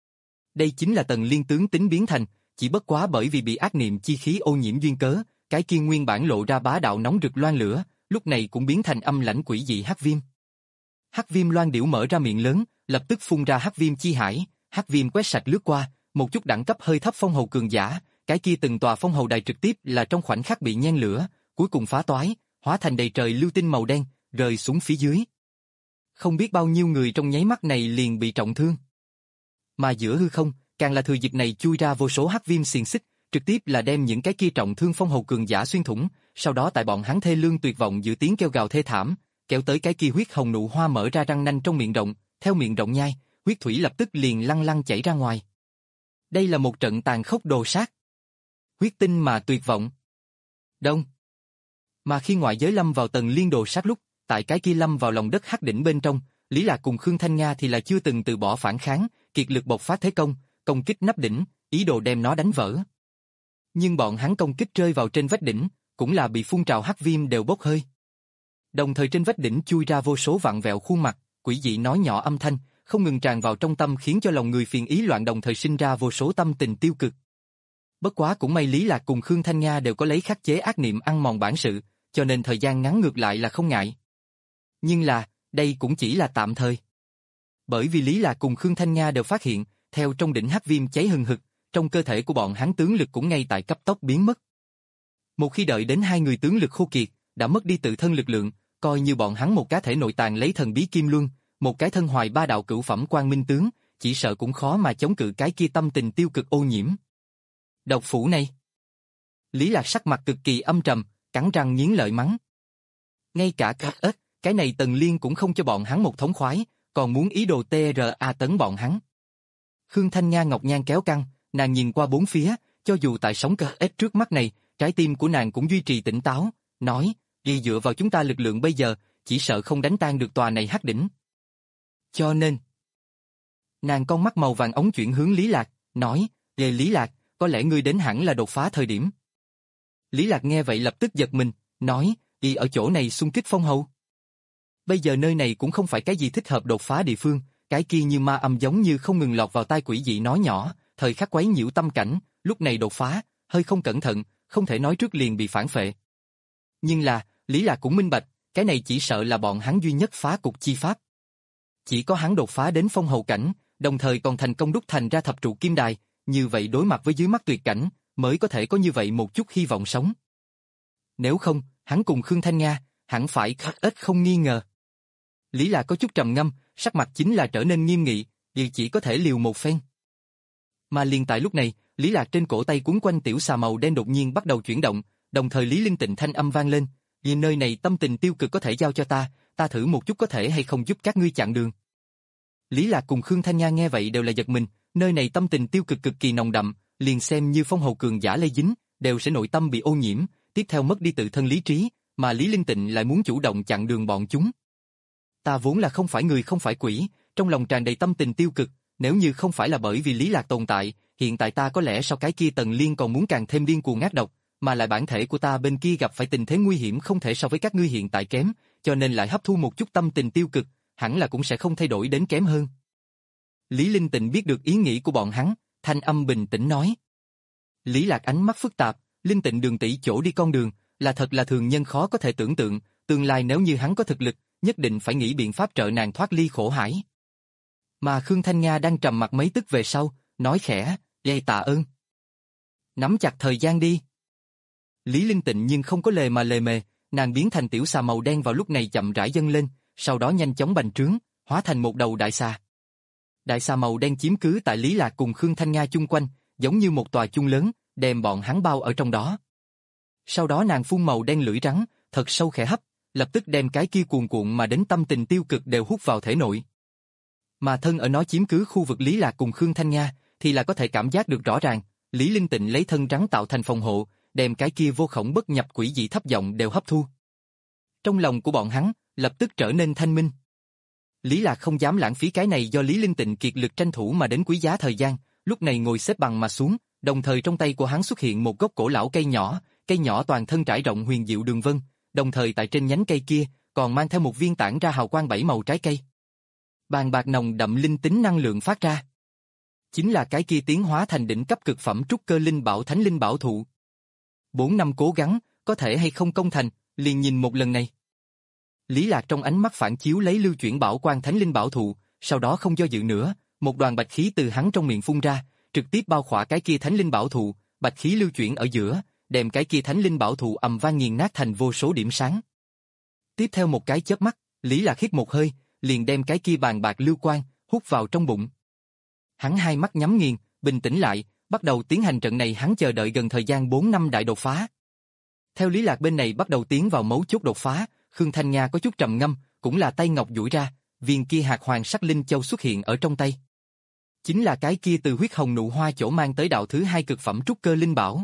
Đây chính là Tần Liên tướng tính biến thành, chỉ bất quá bởi vì bị ác niệm chi khí ô nhiễm duyên cớ, cái kia nguyên bản lộ ra bá đạo nóng rực loan lửa, lúc này cũng biến thành âm lãnh quỷ dị hắc viêm. Hắc viêm loan điểu mở ra miệng lớn, lập tức phun ra hắc viêm chi hải, hắc viêm quét sạch lướt qua, một chút đẳng cấp hơi thấp phong hầu cường giả, cái kia từng tòa phong hầu đài trực tiếp là trong khoảnh khắc bị nhen lửa, cuối cùng phá toái, hóa thành đầy trời lưu tinh màu đen, rơi xuống phía dưới. Không biết bao nhiêu người trong nháy mắt này liền bị trọng thương. Mà giữa hư không, càng là thừa dịp này chui ra vô số hắc viêm xiềng xích, trực tiếp là đem những cái kia trọng thương phong hầu cường giả xuyên thủng, sau đó tại bọn hắn thê lương tuyệt vọng giữa tiếng kêu gào thê thảm, kéo tới cái kia huyết hồng nụ hoa mở ra răng nanh trong miệng rộng, theo miệng rộng nhai, huyết thủy lập tức liền lăng lăng chảy ra ngoài. Đây là một trận tàn khốc đồ sát. Huyết tinh mà tuyệt vọng. Đông. Mà khi ngoại giới lâm vào Tần Liên đồ sát lúc, tại cái kia lâm vào lòng đất hắc đỉnh bên trong, Lý Lạc cùng Khương Thanh Nga thì là chưa từng từ bỏ phản kháng, kiệt lực bộc phát thế công, công kích nắp đỉnh, ý đồ đem nó đánh vỡ. Nhưng bọn hắn công kích rơi vào trên vách đỉnh, cũng là bị phun trào hắc viêm đều bốc hơi. Đồng thời trên vách đỉnh chui ra vô số vặn vẹo khuôn mặt, quỷ dị nói nhỏ âm thanh, không ngừng tràn vào trong tâm khiến cho lòng người phiền ý loạn, đồng thời sinh ra vô số tâm tình tiêu cực. Bất quá cũng may Lý Lạc cùng Khương Thanh Nga đều có lấy khắc chế ác niệm ăn mòn bản sự, cho nên thời gian ngắn ngược lại là không ngại. Nhưng là, đây cũng chỉ là tạm thời. Bởi vì Lý Lạc cùng Khương Thanh Nga đều phát hiện, theo trong đỉnh hắc viêm cháy hừng hực, trong cơ thể của bọn hắn tướng lực cũng ngay tại cấp tốc biến mất. Một khi đợi đến hai người tướng lực khô kiệt, đã mất đi tự thân lực lượng, coi như bọn hắn một cá thể nội tàng lấy thần bí kim luân, một cái thân hoài ba đạo cửu phẩm quang minh tướng, chỉ sợ cũng khó mà chống cự cái kia tâm tình tiêu cực ô nhiễm. Độc phủ này. Lý Lạc sắc mặt cực kỳ âm trầm, cắn răng nghiến lợi mắng. Ngay cả các ếch, cái này Tần Liên cũng không cho bọn hắn một thống khoái, còn muốn ý đồ tê rờ a tấn bọn hắn. Khương Thanh Nga ngọc nhan kéo căng, nàng nhìn qua bốn phía, cho dù tại sóng cơ ếch trước mắt này, trái tim của nàng cũng duy trì tỉnh táo, nói, vì dựa vào chúng ta lực lượng bây giờ, chỉ sợ không đánh tan được tòa này hắc đỉnh. Cho nên, nàng con mắt màu vàng ống chuyển hướng Lý Lạc, nói, về Lý Lạc, có lẽ ngươi đến hẳn là đột phá thời điểm. Lý Lạc nghe vậy lập tức giật mình, nói, y ở chỗ này xung kích phong hầu. Bây giờ nơi này cũng không phải cái gì thích hợp đột phá địa phương, cái kia như ma âm giống như không ngừng lọt vào tai quỷ dị nói nhỏ, thời khắc quấy nhiễu tâm cảnh, lúc này đột phá, hơi không cẩn thận, không thể nói trước liền bị phản phệ. Nhưng là, Lý Lạc cũng minh bạch, cái này chỉ sợ là bọn hắn duy nhất phá cục chi pháp. Chỉ có hắn đột phá đến phong hầu cảnh, đồng thời còn thành công đúc thành ra thập trụ kim đài, như vậy đối mặt với dưới mắt tuyệt cảnh, mới có thể có như vậy một chút hy vọng sống. Nếu không, hắn cùng Khương Thanh Nga, hẳn phải khắc ếch không nghi ngờ. Lý Lạc có chút trầm ngâm, sắc mặt chính là trở nên nghiêm nghị, vì chỉ có thể liều một phen. Mà liền tại lúc này, Lý Lạc trên cổ tay cuốn quanh tiểu xà màu đen đột nhiên bắt đầu chuyển động, đồng thời Lý Linh Tịnh thanh âm vang lên, vì nơi này tâm tình tiêu cực có thể giao cho ta, ta thử một chút có thể hay không giúp các ngươi chặn đường. Lý Lạc cùng Khương Thanh Nga nghe vậy đều là giật mình, nơi này tâm tình tiêu cực cực kỳ nồng đậm, liền xem như phong hầu cường giả lây dính, đều sẽ nội tâm bị ô nhiễm, tiếp theo mất đi tự thân lý trí, mà Lý Linh Tịnh lại muốn chủ động chặn đường bọn chúng. Ta vốn là không phải người không phải quỷ, trong lòng tràn đầy tâm tình tiêu cực, nếu như không phải là bởi vì Lý Lạc tồn tại, hiện tại ta có lẽ sau cái kia Tần Liên còn muốn càng thêm điên cuồng ác độc, mà lại bản thể của ta bên kia gặp phải tình thế nguy hiểm không thể so với các ngươi hiện tại kém, cho nên lại hấp thu một chút tâm tình tiêu cực, hẳn là cũng sẽ không thay đổi đến kém hơn. Lý Linh Tịnh biết được ý nghĩ của bọn hắn, thanh âm bình tĩnh nói. Lý Lạc ánh mắt phức tạp, Linh Tịnh đường tỷ chỗ đi con đường, là thật là thường nhân khó có thể tưởng tượng, tương lai nếu như hắn có thực lực, nhất định phải nghĩ biện pháp trợ nàng thoát ly khổ hải. Mà Khương Thanh Nga đang trầm mặt mấy tức về sau, nói khẽ, "Vậy tạ ơn." Nắm chặt thời gian đi. Lý Linh Tịnh nhưng không có lề mà lề mề, nàng biến thành tiểu xà màu đen vào lúc này chậm rãi dâng lên, sau đó nhanh chóng bành trướng, hóa thành một đầu đại xà. Đại xà màu đen chiếm cứ tại Lý Lạc cùng Khương Thanh Nga chung quanh, giống như một tòa chung lớn, đem bọn hắn bao ở trong đó. Sau đó nàng phun màu đen lưỡi rắn, thật sâu khẽ hấp, lập tức đem cái kia cuồn cuộn mà đến tâm tình tiêu cực đều hút vào thể nội. Mà thân ở nó chiếm cứ khu vực Lý Lạc cùng Khương Thanh Nga, thì là có thể cảm giác được rõ ràng, Lý Linh Tịnh lấy thân rắn tạo thành phòng hộ, đem cái kia vô khổng bất nhập quỷ dị thấp giọng đều hấp thu. Trong lòng của bọn hắn, lập tức trở nên thanh minh. Lý Lạc không dám lãng phí cái này do Lý Linh Tịnh kiệt lực tranh thủ mà đến quý giá thời gian, lúc này ngồi xếp bằng mà xuống, đồng thời trong tay của hắn xuất hiện một gốc cổ lão cây nhỏ, cây nhỏ toàn thân trải rộng huyền diệu đường vân, đồng thời tại trên nhánh cây kia còn mang theo một viên tản ra hào quang bảy màu trái cây. Bàn bạc nồng đậm linh tính năng lượng phát ra. Chính là cái kia tiến hóa thành đỉnh cấp cực phẩm trúc cơ linh bảo thánh linh bảo thụ. Bốn năm cố gắng, có thể hay không công thành, liền nhìn một lần này. Lý Lạc trong ánh mắt phản chiếu lấy lưu chuyển bảo quang thánh linh bảo thụ, sau đó không do dự nữa, một đoàn bạch khí từ hắn trong miệng phun ra, trực tiếp bao khỏa cái kia thánh linh bảo thụ, bạch khí lưu chuyển ở giữa, đem cái kia thánh linh bảo thụ ầm vang nghiền nát thành vô số điểm sáng. Tiếp theo một cái chớp mắt, Lý Lạc hít một hơi, liền đem cái kia bàn bạc lưu quang hút vào trong bụng. Hắn hai mắt nhắm nghiền, bình tĩnh lại, bắt đầu tiến hành trận này hắn chờ đợi gần thời gian bốn năm đại đột phá. Theo Lý Lạc bên này bắt đầu tiến vào mấu chốt đột phá, Khương Thanh Nga có chút trầm ngâm, cũng là tay ngọc duỗi ra, viên kia hạt hoàng sắc linh châu xuất hiện ở trong tay. Chính là cái kia từ huyết hồng nụ hoa chỗ mang tới đạo thứ hai cực phẩm trúc cơ linh bảo.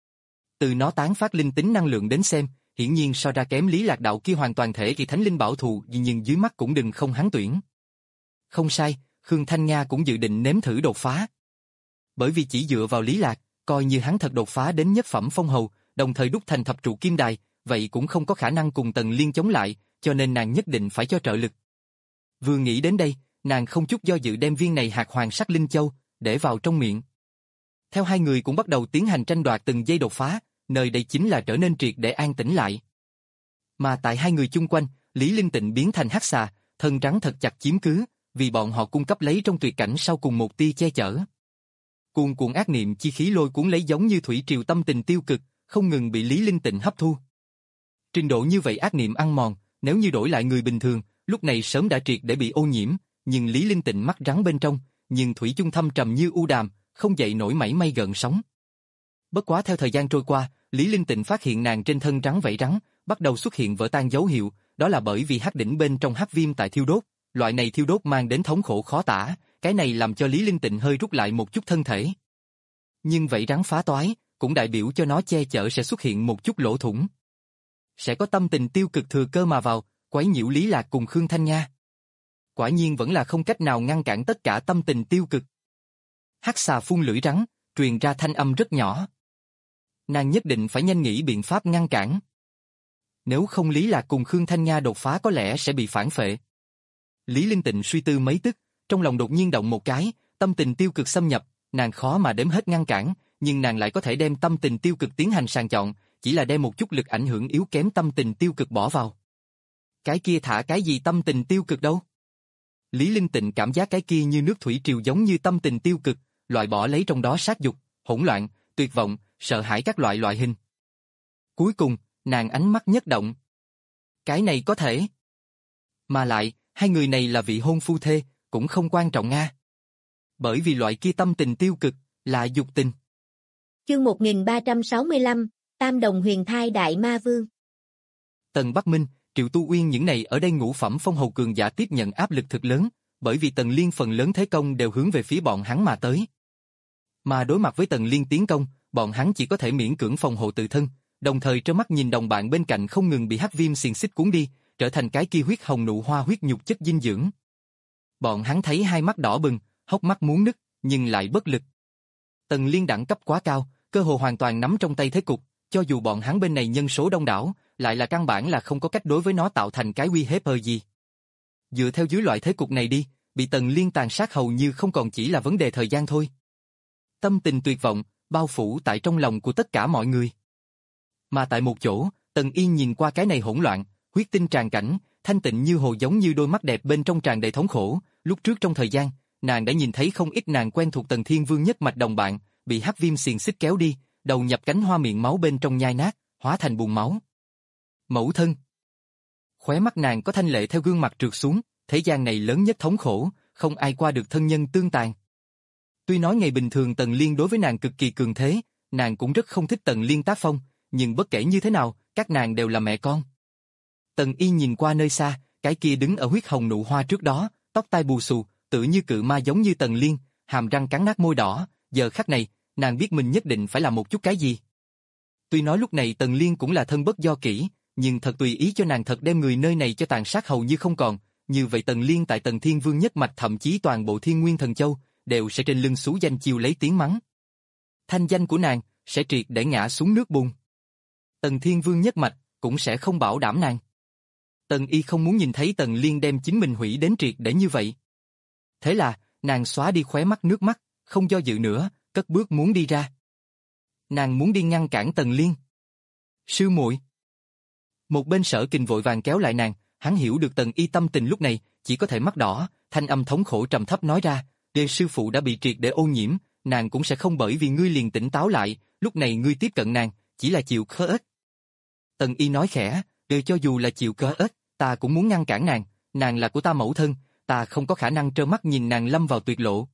Từ nó tán phát linh tính năng lượng đến xem, hiển nhiên so ra kém Lý Lạc đạo kia hoàn toàn thể kỳ thánh linh bảo thù, nhưng dưới mắt cũng đừng không hắn tuyển. Không sai, Khương Thanh Nga cũng dự định nếm thử đột phá. Bởi vì chỉ dựa vào Lý Lạc, coi như hắn thật đột phá đến nhất phẩm phong hầu, đồng thời đúc thành thập trụ kim đài, vậy cũng không có khả năng cùng Tần Liên chống lại, cho nên nàng nhất định phải cho trợ lực. Vừa nghĩ đến đây, nàng không chút do dự đem viên này hạt hoàng sắc linh châu, để vào trong miệng. Theo hai người cũng bắt đầu tiến hành tranh đoạt từng giây đột phá, nơi đây chính là trở nên triệt để an tĩnh lại. Mà tại hai người chung quanh, Lý Linh Tịnh biến thành hắc xà, thân trắng thật chặt chiếm cứ, vì bọn họ cung cấp lấy trong tuyệt cảnh sau cùng một tia che chở. Cuồn cuộn ác niệm chi khí lôi cuốn lấy giống như thủy triều tâm tình tiêu cực, không ngừng bị Lý Linh Tịnh hấp thu. Trình độ như vậy ác niệm ăn mòn, nếu như đổi lại người bình thường, lúc này sớm đã triệt để bị ô nhiễm, nhưng Lý Linh Tịnh mắt rắn bên trong, nhưng thủy chung thâm trầm như u đàm, không dậy nổi mảy may gợn sóng. Bất quá theo thời gian trôi qua, Lý Linh Tịnh phát hiện nàng trên thân rắn vảy rắn, bắt đầu xuất hiện vỡ tan dấu hiệu, đó là bởi vì hắc đỉnh bên trong hắc viêm tại thiêu đốt, loại này thiêu đốt mang đến thống khổ khó tả, cái này làm cho Lý Linh Tịnh hơi rút lại một chút thân thể. Nhưng vảy rắn phá toái, cũng đại biểu cho nó che chở sẽ xuất hiện một chút lỗ thủng. Sẽ có tâm tình tiêu cực thừa cơ mà vào, quấy nhiễu Lý Lạc cùng Khương Thanh Nha. Quả nhiên vẫn là không cách nào ngăn cản tất cả tâm tình tiêu cực. Hắc xà phun lưỡi rắn, truyền ra thanh âm rất nhỏ. Nàng nhất định phải nhanh nghĩ biện pháp ngăn cản. Nếu không Lý Lạc cùng Khương Thanh Nha đột phá có lẽ sẽ bị phản phệ. Lý Linh Tịnh suy tư mấy tức, trong lòng đột nhiên động một cái, tâm tình tiêu cực xâm nhập, nàng khó mà đếm hết ngăn cản, nhưng nàng lại có thể đem tâm tình tiêu cực tiến hành sàng chọn, chỉ là đem một chút lực ảnh hưởng yếu kém tâm tình tiêu cực bỏ vào. Cái kia thả cái gì tâm tình tiêu cực đâu? Lý Linh Tịnh cảm giác cái kia như nước thủy triều giống như tâm tình tiêu cực, loại bỏ lấy trong đó sát dục, hỗn loạn, tuyệt vọng, sợ hãi các loại loại hình. Cuối cùng, nàng ánh mắt nhất động. Cái này có thể. Mà lại, hai người này là vị hôn phu thê, cũng không quan trọng nga. Bởi vì loại kia tâm tình tiêu cực, là dục tình. Chương một nghìn ba trăm sáu mươi lăm, Tam Đồng Huyền Thai Đại Ma Vương. Tần Bắc Minh, Triệu Tu Uyên những này ở đây ngũ phẩm phong hầu cường giả tiếp nhận áp lực thực lớn, bởi vì Tần Liên phần lớn thế công đều hướng về phía bọn hắn mà tới. Mà đối mặt với Tần Liên tiến công, bọn hắn chỉ có thể miễn cưỡng phòng hộ tự thân, đồng thời trơ mắt nhìn đồng bạn bên cạnh không ngừng bị hắc viêm xiềng xích cuốn đi, trở thành cái kia huyết hồng nụ hoa huyết nhục chất dinh dưỡng. Bọn hắn thấy hai mắt đỏ bừng, hốc mắt muốn nứt, nhưng lại bất lực. Tần Liên đẳng cấp quá cao, cơ hồ hoàn toàn nắm trong tay thế cục, cho dù bọn hắn bên này nhân số đông đảo, lại là căn bản là không có cách đối với nó tạo thành cái uy hiếp gì. Dựa theo dưới loại thế cục này đi, bị Tần Liên tàn sát hầu như không còn chỉ là vấn đề thời gian thôi. Tâm tình tuyệt vọng, bao phủ tại trong lòng của tất cả mọi người. Mà tại một chỗ, Tần Yên nhìn qua cái này hỗn loạn, huyết tinh tràn cảnh, thanh tịnh như hồ giống như đôi mắt đẹp bên trong tràn đầy thống khổ, lúc trước trong thời gian, nàng đã nhìn thấy không ít nàng quen thuộc Tần Thiên Vương nhất mạch đồng bạn, bị hắc viêm xiềng xích kéo đi, đầu nhập cánh hoa miệng máu bên trong nhai nát, hóa thành bùn máu. Mẫu thân. Khóe mắt nàng có thanh lệ theo gương mặt trượt xuống, thế gian này lớn nhất thống khổ, không ai qua được thân nhân tương tàn. Tuy nói ngày bình thường Tần Liên đối với nàng cực kỳ cường thế, nàng cũng rất không thích Tần Liên tác phong, nhưng bất kể như thế nào, các nàng đều là mẹ con. Tần Y nhìn qua nơi xa, cái kia đứng ở huyết hồng nụ hoa trước đó, tóc tai bù xù, tự như cự ma giống như Tần Liên, hàm răng cắn nát môi đỏ, giờ khắc này, nàng biết mình nhất định phải làm một chút cái gì. Tuy nói lúc này Tần Liên cũng là thân bất do kỹ, nhưng thật tùy ý cho nàng thật đem người nơi này cho tàn sát hầu như không còn, như vậy Tần Liên tại Tần Thiên Vương nhất mạch thậm chí toàn bộ Thiên Nguyên Thần Châu, đều sẽ trên lưng xú danh chiêu lấy tiếng mắng. Thanh danh của nàng, sẽ triệt để ngã xuống nước bùn. Tần Thiên Vương nhất mạch, cũng sẽ không bảo đảm nàng. Tần Y không muốn nhìn thấy Tần Liên đem chính mình hủy đến triệt để như vậy. Thế là, nàng xóa đi khóe mắt nước mắt, không do dự nữa, cất bước muốn đi ra. Nàng muốn đi ngăn cản Tần Liên. Sư muội. Một bên Sở Kình vội vàng kéo lại nàng, hắn hiểu được Tần Y tâm tình lúc này, chỉ có thể mắt đỏ, thanh âm thống khổ trầm thấp nói ra, "Đề sư phụ đã bị triệt để ô nhiễm, nàng cũng sẽ không bởi vì ngươi liền tỉnh táo lại, lúc này ngươi tiếp cận nàng, chỉ là chịu khớ ếch." Tần Y nói khẽ, "Đều cho dù là chịu khớ ếch, ta cũng muốn ngăn cản nàng, nàng là của ta mẫu thân, ta không có khả năng trơ mắt nhìn nàng lâm vào tuyệt lộ.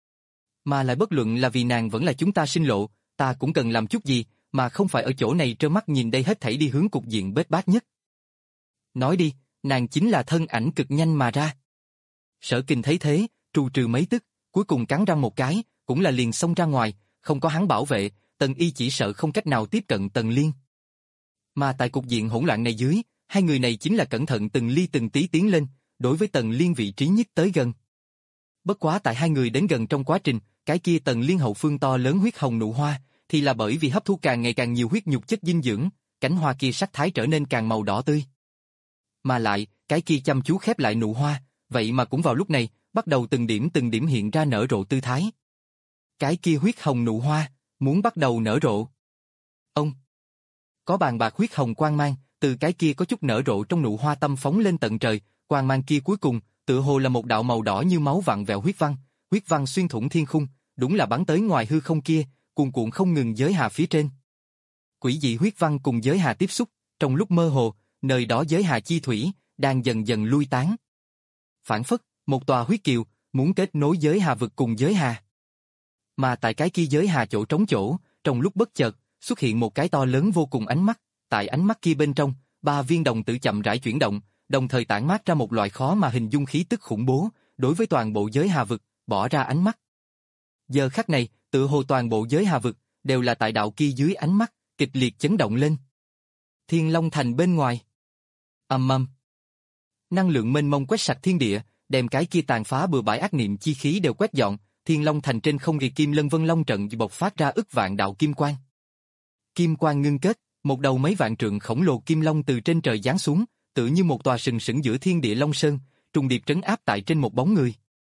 Mà lại bất luận là vì nàng vẫn là chúng ta sinh lộ, ta cũng cần làm chút gì, mà không phải ở chỗ này trơ mắt nhìn đây hết thảy đi hướng cục diện bết bát nhất." Nói đi, nàng chính là thân ảnh cực nhanh mà ra. Sở Kình thấy thế, trù trừ mấy tức, cuối cùng cắn răng một cái, cũng là liền xông ra ngoài, không có hắn bảo vệ, Tần Y chỉ sợ không cách nào tiếp cận Tần Liên. Mà tại cục diện hỗn loạn này dưới, hai người này chính là cẩn thận từng ly từng tí tiến lên, đối với Tần Liên vị trí nhất tới gần. Bất quá tại hai người đến gần trong quá trình, cái kia Tần Liên hậu phương to lớn huyết hồng nụ hoa, thì là bởi vì hấp thu càng ngày càng nhiều huyết nhục chất dinh dưỡng, cánh hoa kia sắc thái trở nên càng màu đỏ tươi. Mà lại, cái kia chăm chú khép lại nụ hoa, vậy mà cũng vào lúc này, bắt đầu từng điểm từng điểm hiện ra nở rộ tư thái. Cái kia huyết hồng nụ hoa, muốn bắt đầu nở rộ. Ông! Có bàn bạc huyết hồng quang mang, từ cái kia có chút nở rộ trong nụ hoa tâm phóng lên tận trời, quang mang kia cuối cùng, tựa hồ là một đạo màu đỏ như máu vặn vẹo huyết văn, huyết văn xuyên thủng thiên khung, đúng là bắn tới ngoài hư không kia, cuồn cuộn không ngừng giới hà phía trên. Quỷ dị huyết văn cùng giới hà tiếp xúc, trong lúc mơ hồ, nơi đó giới hà chi thủy, đang dần dần lui tán. Phản phất, một tòa huyết kiều, muốn kết nối giới hà vực cùng giới hà. Mà tại cái kia giới hà chỗ trống chỗ, trong lúc bất chợt, xuất hiện một cái to lớn vô cùng ánh mắt, tại ánh mắt kia bên trong, ba viên đồng tử chậm rãi chuyển động, đồng thời tản mát ra một loại khó mà hình dung khí tức khủng bố, đối với toàn bộ giới hà vực, bỏ ra ánh mắt. Giờ khắc này, tự hồ toàn bộ giới hà vực, đều là tại đạo kia dưới ánh mắt, kịch liệt chấn động lên. Thiên Long Thành bên ngoài. Ầm ầm. Năng lượng mênh mông quét sạch thiên địa, đem cái kia tàn phá bừa bãi ác niệm chi khí đều quét dọn, Thiên Long Thành trên không ghi kim lân vân long trận bộc phát ra ức vạn đạo kim quang. Kim quang ngưng kết, một đầu mấy vạn trượng khổng lồ kim long từ trên trời giáng xuống, tự như một tòa sừng sững giữa thiên địa long sơn, trùng điệp trấn áp tại trên một bóng người.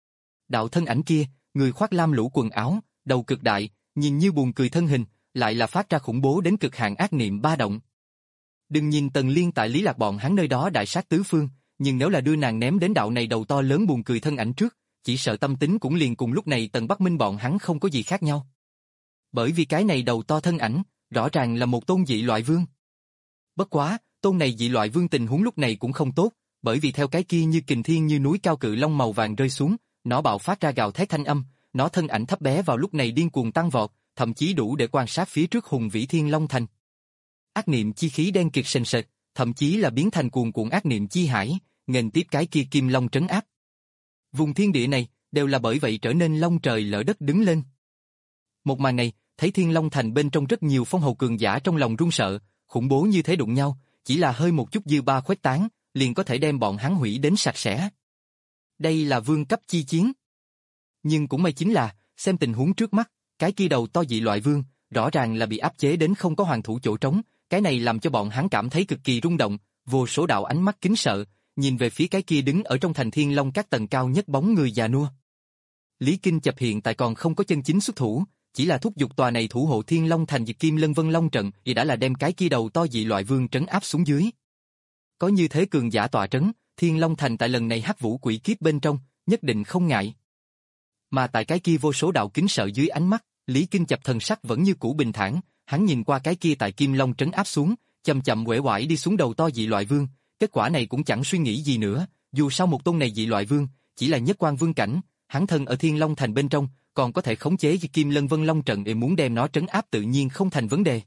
Đạo thân ảnh kia, người khoác lam lũ quần áo, đầu cực đại, nhìn như buồn cười thân hình, lại là phát ra khủng bố đến cực hạn ác niệm ba động. Đừng nhìn Tần Liên tại Lý Lạc bọn hắn nơi đó đại sát tứ phương, nhưng nếu là đưa nàng ném đến đạo này đầu to lớn buồn cười thân ảnh trước, chỉ sợ tâm tính cũng liền cùng lúc này Tần Bắc Minh bọn hắn không có gì khác nhau. Bởi vì cái này đầu to thân ảnh, rõ ràng là một tôn dị loại vương. Bất quá, tôn này dị loại vương tình huống lúc này cũng không tốt, bởi vì theo cái kia như kình thiên như núi cao cự long màu vàng rơi xuống, nó bạo phát ra gào thét thanh âm, nó thân ảnh thấp bé vào lúc này điên cuồng tăng vọt, thậm chí đủ để quan sát phía trước hùng vĩ Thiên Long Thành. Ác niệm chi khí đen kịt sền sệt, thậm chí là biến thành cuồn cuộn ác niệm chi hải, nghênh tiếp cái kia kim long trấn áp. Vùng thiên địa này, đều là bởi vậy trở nên long trời lở đất đứng lên. Một màn này, thấy Thiên Long Thành bên trong rất nhiều phong hầu cường giả trong lòng run sợ, khủng bố như thế đụng nhau, chỉ là hơi một chút dư ba khuếch tán, liền có thể đem bọn hắn hủy đến sạch sẽ. Đây là vương cấp chi chiến. Nhưng cũng may chính là, xem tình huống trước mắt, cái kia đầu to dị loại vương, rõ ràng là bị áp chế đến không có hoàng thủ chỗ trống, cái này làm cho bọn hắn cảm thấy cực kỳ rung động, vô số đạo ánh mắt kính sợ, nhìn về phía cái kia đứng ở trong thành Thiên Long các tầng cao nhất bóng người già nua. Lý Kinh Chập hiện tại còn không có chân chính xuất thủ, chỉ là thúc giục tòa này thủ hộ Thiên Long Thành diệt kim lân vân long trận, thì đã là đem cái kia đầu to dị loại vương trấn áp xuống dưới. Có như thế cường giả tọa trấn, Thiên Long Thành tại lần này hắc vũ quỷ kiếp bên trong, nhất định không ngại. Mà tại cái kia vô số đạo kính sợ dưới ánh mắt, Lý Kinh Chập thần sắc vẫn như cũ bình thản, hắn nhìn qua cái kia tại kim long trấn áp xuống, chậm chậm uể oải đi xuống đầu to dị loại vương, kết quả này cũng chẳng suy nghĩ gì nữa, dù sao một tôn này dị loại vương, chỉ là nhất quan vương cảnh, hắn thân ở Thiên Long Thành bên trong, còn có thể khống chế kim lân vân long trận để muốn đem nó trấn áp tự nhiên không thành vấn đề.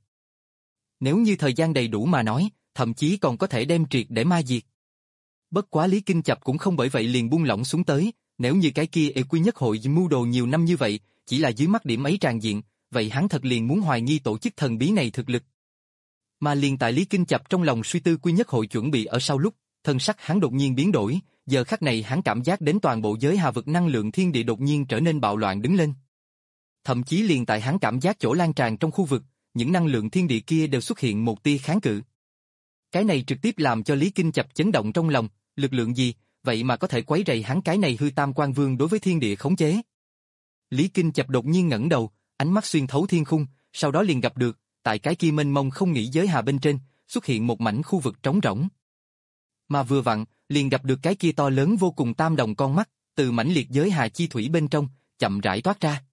Nếu như thời gian đầy đủ mà nói, thậm chí còn có thể đem triệt để ma diệt. Bất quá Lý Kinh Chập cũng không bởi vậy liền buông lỏng xuống tới, nếu như cái kia ê quy nhất hội mưu đồ nhiều năm như vậy, chỉ là dưới mắt điểm ấy tràn diện, vậy hắn thật liền muốn hoài nghi tổ chức thần bí này thực lực. Mà liền tại Lý Kinh Chập trong lòng suy tư quy nhất hội chuẩn bị ở sau lúc, thân sắc hắn đột nhiên biến đổi, giờ khắc này hắn cảm giác đến toàn bộ giới hà vực năng lượng thiên địa đột nhiên trở nên bạo loạn đứng lên. Thậm chí liền tại hắn cảm giác chỗ lan tràn trong khu vực, những năng lượng thiên địa kia đều xuất hiện một tia kháng cự. Cái này trực tiếp làm cho Lý Kinh Chập chấn động trong lòng, lực lượng gì, vậy mà có thể quấy rầy hắn cái này hư tam quan vương đối với thiên địa khống chế. Lý Kinh Chập đột nhiên ngẩng đầu, ánh mắt xuyên thấu thiên khung, sau đó liền gặp được, tại cái kia mênh mông không nghĩ giới hà bên trên, xuất hiện một mảnh khu vực trống rỗng. Mà vừa vặn, liền gặp được cái kia to lớn vô cùng tam đồng con mắt, từ mảnh liệt giới hà chi thủy bên trong, chậm rãi toát ra.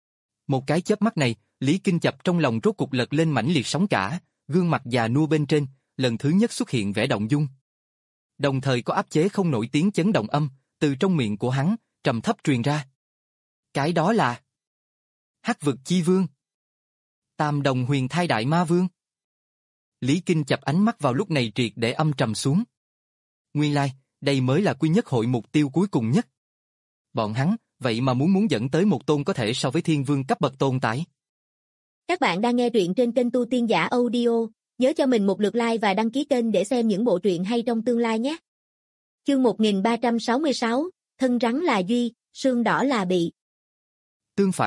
Một cái chớp mắt này, Lý Kinh Chập trong lòng rốt cục lật lên mảnh liệt sóng cả, gương mặt già nua bên trên, lần thứ nhất xuất hiện vẻ động dung. Đồng thời có áp chế không nổi tiếng chấn động âm, từ trong miệng của hắn, trầm thấp truyền ra. Cái đó là Hắc vực chi vương, Tam đồng huyền thai đại ma vương. Lý Kinh Chập ánh mắt vào lúc này triệt để âm trầm xuống. Nguyên lai, đây mới là quy nhất hội mục tiêu cuối cùng nhất. Bọn hắn, vậy mà muốn muốn dẫn tới một tôn có thể so với thiên vương cấp bậc tồn tại. Các bạn đang nghe truyện trên kênh Tu Tiên Giả Audio, nhớ cho mình một lượt like và đăng ký kênh để xem những bộ truyện hay trong tương lai nhé. Chương một nghìn ba trăm sáu mươi sáu, thân rắn là duy, xương đỏ là bị. Tương phản,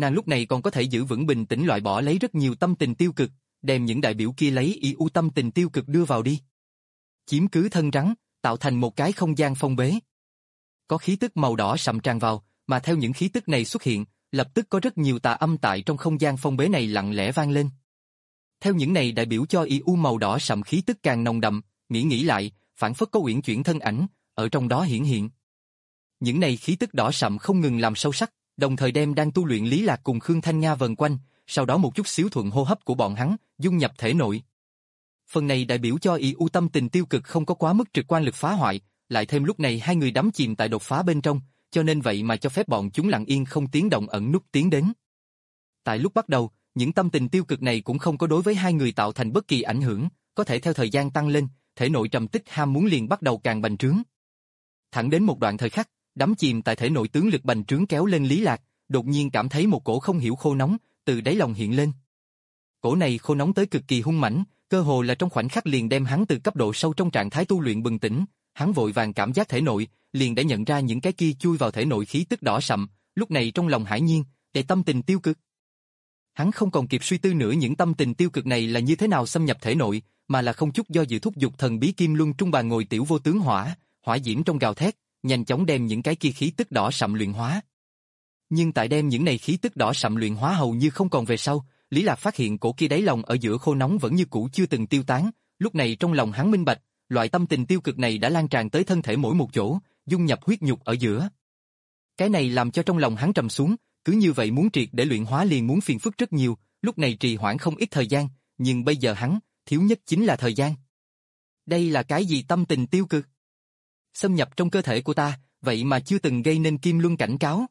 Nàng lúc này còn có thể giữ vững bình tĩnh loại bỏ lấy rất nhiều tâm tình tiêu cực, đem những đại biểu kia lấy y u tâm tình tiêu cực đưa vào đi. Chiếm cứ thân rắn, tạo thành một cái không gian phong bế. Có khí tức màu đỏ sậm tràn vào, mà theo những khí tức này xuất hiện, lập tức có rất nhiều tà âm tại trong không gian phong bế này lặng lẽ vang lên. Theo những này đại biểu cho y u màu đỏ sậm khí tức càng nồng đậm, nghĩ nghĩ lại, phản phất có uyển chuyển thân ảnh, ở trong đó hiển hiện. Những này khí tức đỏ sậm không ngừng làm sâu sắc, đồng thời đem đang tu luyện Lý Lạc cùng Khương Thanh Nga vần quanh, sau đó một chút xíu thuận hô hấp của bọn hắn, dung nhập thể nội. Phần này đại biểu cho y u tâm tình tiêu cực không có quá mức trực quan lực phá hoại, lại thêm lúc này hai người đắm chìm tại đột phá bên trong, cho nên vậy mà cho phép bọn chúng lặng yên không tiếng động ẩn nút tiến đến. Tại lúc bắt đầu, những tâm tình tiêu cực này cũng không có đối với hai người tạo thành bất kỳ ảnh hưởng, có thể theo thời gian tăng lên, thể nội trầm tích ham muốn liền bắt đầu càng bành trướng. Thẳng đến một đoạn thời khắc, đắm chìm tại thể nội tướng lực bành trướng kéo lên Lý Lạc, đột nhiên cảm thấy một cổ không hiểu khô nóng từ đáy lòng hiện lên. Cổ này khô nóng tới cực kỳ hung mãnh, cơ hồ là trong khoảnh khắc liền đem hắn từ cấp độ sâu trong trạng thái tu luyện bừng tỉnh, hắn vội vàng cảm giác thể nội, liền đã nhận ra những cái kia chui vào thể nội khí tức đỏ sậm, lúc này trong lòng hải nhiên, đầy tâm tình tiêu cực. Hắn không còn kịp suy tư nữa những tâm tình tiêu cực này là như thế nào xâm nhập thể nội, mà là không chút do dự thúc giục thần bí kim luân trung bàn ngồi tiểu vô tướng hỏa, hỏa diễm trong gào thét, nhanh chóng đem những cái kia khí tức đỏ sậm luyện hóa. Nhưng tại đem những này khí tức đỏ sậm luyện hóa hầu như không còn về sau, Lý Lạc phát hiện cổ kia đáy lòng ở giữa khô nóng vẫn như cũ chưa từng tiêu tán, lúc này trong lòng hắn minh bạch, loại tâm tình tiêu cực này đã lan tràn tới thân thể mỗi một chỗ, dung nhập huyết nhục ở giữa. Cái này làm cho trong lòng hắn trầm xuống, cứ như vậy muốn triệt để luyện hóa liền muốn phiền phức rất nhiều, lúc này trì hoãn không ít thời gian, nhưng bây giờ hắn, thiếu nhất chính là thời gian. Đây là cái gì tâm tình tiêu cực? Xâm nhập trong cơ thể của ta, vậy mà chưa từng gây nên kim luân cảnh cáo.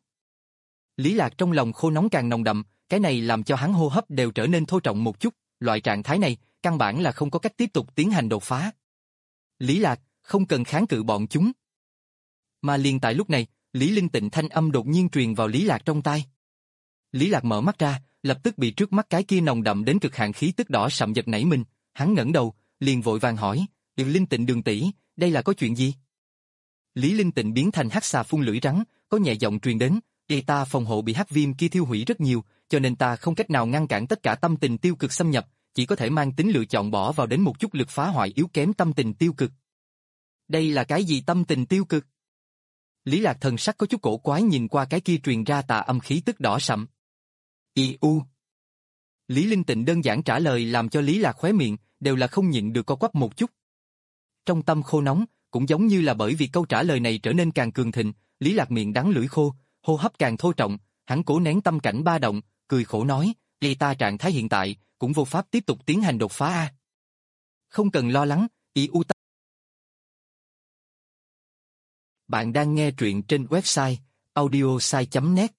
Lý Lạc trong lòng khô nóng càng nồng đậm, cái này làm cho hắn hô hấp đều trở nên thô trọng một chút, loại trạng thái này, căn bản là không có cách tiếp tục tiến hành đột phá. Lý Lạc, không cần kháng cự bọn chúng. Mà liền tại lúc này, Lý Linh Tịnh thanh âm đột nhiên truyền vào Lý Lạc trong tai. Lý Lạc mở mắt ra, lập tức bị trước mắt cái kia nồng đậm đến cực hạn khí tức đỏ sậm giật nảy mình, hắn ngẩng đầu, liền vội vàng hỏi, "Đường Linh Tịnh đường tỷ, đây là có chuyện gì?" Lý Linh Tịnh biến thành hắc xà phun lưỡi rắn, có nhẹ giọng truyền đến, "Vì ta phòng hộ bị hắc viêm kia thiêu hủy rất nhiều, cho nên ta không cách nào ngăn cản tất cả tâm tình tiêu cực xâm nhập, chỉ có thể mang tính lựa chọn bỏ vào đến một chút lực phá hoại yếu kém tâm tình tiêu cực." Đây là cái gì tâm tình tiêu cực? Lý Lạc thần sắc có chút cổ quái nhìn qua cái kia truyền ra tà âm khí tức đỏ sậm. I U. Lý Linh Tịnh đơn giản trả lời làm cho Lý Lạc khóe miệng đều là không nhịn được co quắp một chút. Trong tâm khô nóng, cũng giống như là bởi vì câu trả lời này trở nên càng cường thịnh, Lý Lạc miệng đắng lưỡi khô, hô hấp càng thô trọng, hắn cố nén tâm cảnh ba động, cười khổ nói, "Vì ta trạng thái hiện tại, cũng vô pháp tiếp tục tiến hành đột phá a." Không cần lo lắng, I U ta. Bạn đang nghe truyện trên website audiosai chấm net.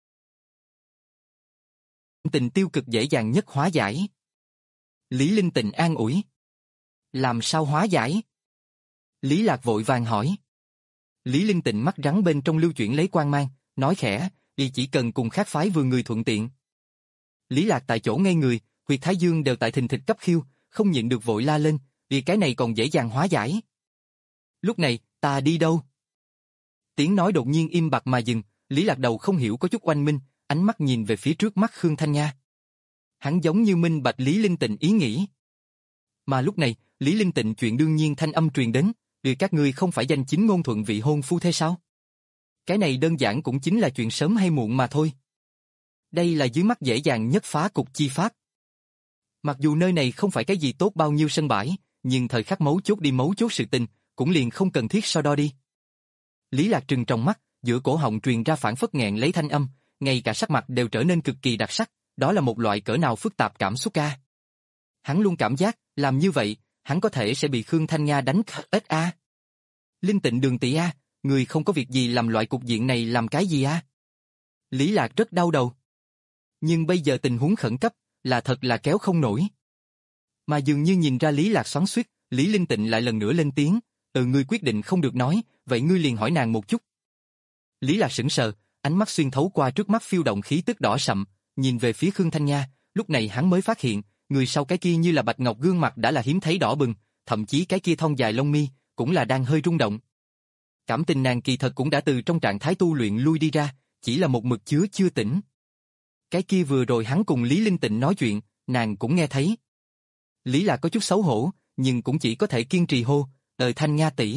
Tình tiêu cực dễ dàng nhất hóa giải. Lý Linh Tịnh an ủi. Làm sao hóa giải? Lý Lạc vội vàng hỏi. Lý Linh Tịnh mắt rắn bên trong lưu chuyển lấy quang mang, nói khẽ, "Đi chỉ cần cùng khác phái vừa người thuận tiện." Lý Lạc tại chỗ ngây người, huyệt thái dương đều tại thình thịch cấp khiêu, không nhịn được vội la lên, "Vì cái này còn dễ dàng hóa giải." Lúc này, ta đi đâu? Tiếng nói đột nhiên im bặt mà dừng, Lý Lạc đầu không hiểu có chút oanh minh, ánh mắt nhìn về phía trước mắt Khương Thanh Nga. Hắn giống như minh bạch Lý Linh Tịnh ý nghĩ. Mà lúc này, Lý Linh Tịnh chuyện đương nhiên thanh âm truyền đến, "Vì các ngươi không phải danh chính ngôn thuận vị hôn phu thế sao? Cái này đơn giản cũng chính là chuyện sớm hay muộn mà thôi. Đây là dưới mắt dễ dàng nhất phá cục chi pháp. Mặc dù nơi này không phải cái gì tốt bao nhiêu sân bãi, nhưng thời khắc mấu chốt đi mấu chốt sự tình, cũng liền không cần thiết so đo đi." Lý Lạc trừng trong mắt, giữa cổ họng truyền ra phản phất nghẹn lấy thanh âm, ngay cả sắc mặt đều trở nên cực kỳ đặc sắc, đó là một loại cỡ nào phức tạp cảm xúc ca. Hắn luôn cảm giác, làm như vậy, hắn có thể sẽ bị Khương Thanh Nga đánh ít a. Linh Tịnh đường tỷ a, người không có việc gì làm loại cục diện này làm cái gì a? Lý Lạc rất đau đầu. Nhưng bây giờ tình huống khẩn cấp, là thật là kéo không nổi. Mà dường như nhìn ra Lý Lạc xoắn xuýt, Lý Linh Tịnh lại lần nữa lên tiếng, "Ừ, ngươi quyết định không được nói, vậy ngươi liền hỏi nàng một chút." Lý Lạc sững sờ, ánh mắt xuyên thấu qua trước mắt phiêu động khí tức đỏ sậm, nhìn về phía Khương Thanh Nga, lúc này hắn mới phát hiện, người sau cái kia như là bạch ngọc gương mặt đã là hiếm thấy đỏ bừng, thậm chí cái kia thon dài lông mi cũng là đang hơi rung động. Cảm tình nàng kỳ thật cũng đã từ trong trạng thái tu luyện lui đi ra, chỉ là một mực chứa chưa tỉnh. Cái kia vừa rồi hắn cùng Lý Linh Tịnh nói chuyện, nàng cũng nghe thấy. Lý Lạc có chút xấu hổ, nhưng cũng chỉ có thể kiên trì hô, "Ờ Thanh Nga tỷ."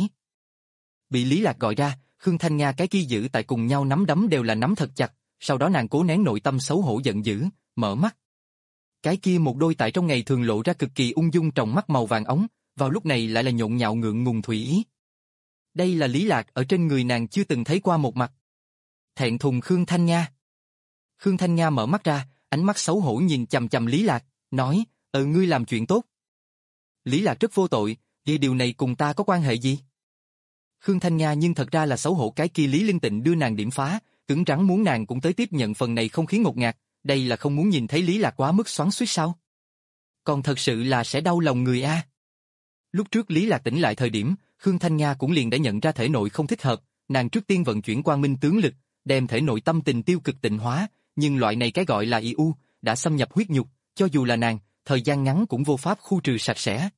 Bị Lý Lạc gọi ra, Khương Thanh Nga cái kia giữ tại cùng nhau nắm đấm đều là nắm thật chặt, sau đó nàng cố nén nội tâm xấu hổ giận dữ, mở mắt. Cái kia một đôi tại trong ngày thường lộ ra cực kỳ ung dung tròng mắt màu vàng ống, vào lúc này lại là nhộn nhạo ngượng ngùng thủy ý. Đây là Lý Lạc ở trên người nàng chưa từng thấy qua một mặt. Thẹn thùng Khương Thanh Nga. Khương Thanh Nga mở mắt ra, ánh mắt xấu hổ nhìn chằm chằm Lý Lạc, nói, "Ờ ngươi làm chuyện tốt." Lý Lạc rất vô tội, "Vậy điều này cùng ta có quan hệ gì?" Khương Thanh Nga nhưng thật ra là xấu hổ cái kia Lý Linh Tịnh đưa nàng điểm phá, cứng rắn muốn nàng cũng tới tiếp nhận phần này không khí ngột ngạt, đây là không muốn nhìn thấy Lý Lạc quá mức xoắn xuýt sao? Còn thật sự là sẽ đau lòng người a. Lúc trước Lý Lạc tỉnh lại thời điểm, Khương Thanh Nga cũng liền đã nhận ra thể nội không thích hợp, nàng trước tiên vận chuyển quang minh tướng lực, đem thể nội tâm tình tiêu cực tịnh hóa, nhưng loại này cái gọi là i u đã xâm nhập huyết nhục, cho dù là nàng, thời gian ngắn cũng vô pháp khu trừ sạch sẽ.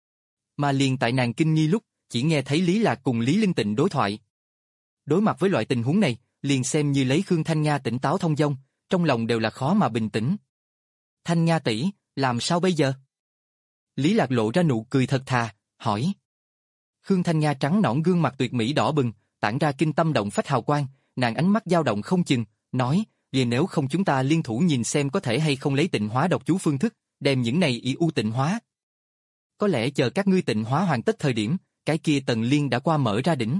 Mà liền tại nàng kinh nghi lúc, chỉ nghe thấy Lý Lạc cùng Lý Linh Tịnh đối thoại. Đối mặt với loại tình huống này, liền xem như lấy Khương Thanh Nga tỉnh táo thông dong, trong lòng đều là khó mà bình tĩnh. "Thanh Nga tỷ, làm sao bây giờ?" Lý Lạc lộ ra nụ cười thật thà, hỏi. Khương Thanh Nga trắng nõn gương mặt tuyệt mỹ đỏ bừng, tản ra kinh tâm động phách hào quang, nàng ánh mắt dao động không chừng, nói, "Vì nếu không chúng ta liên thủ nhìn xem có thể hay không lấy tịnh hóa độc chú phương thức, đem những này i u tịnh hóa. Có lẽ chờ các ngươi tịnh hóa hoàn tất thời điểm, cái kia tần liên đã qua mở ra đỉnh."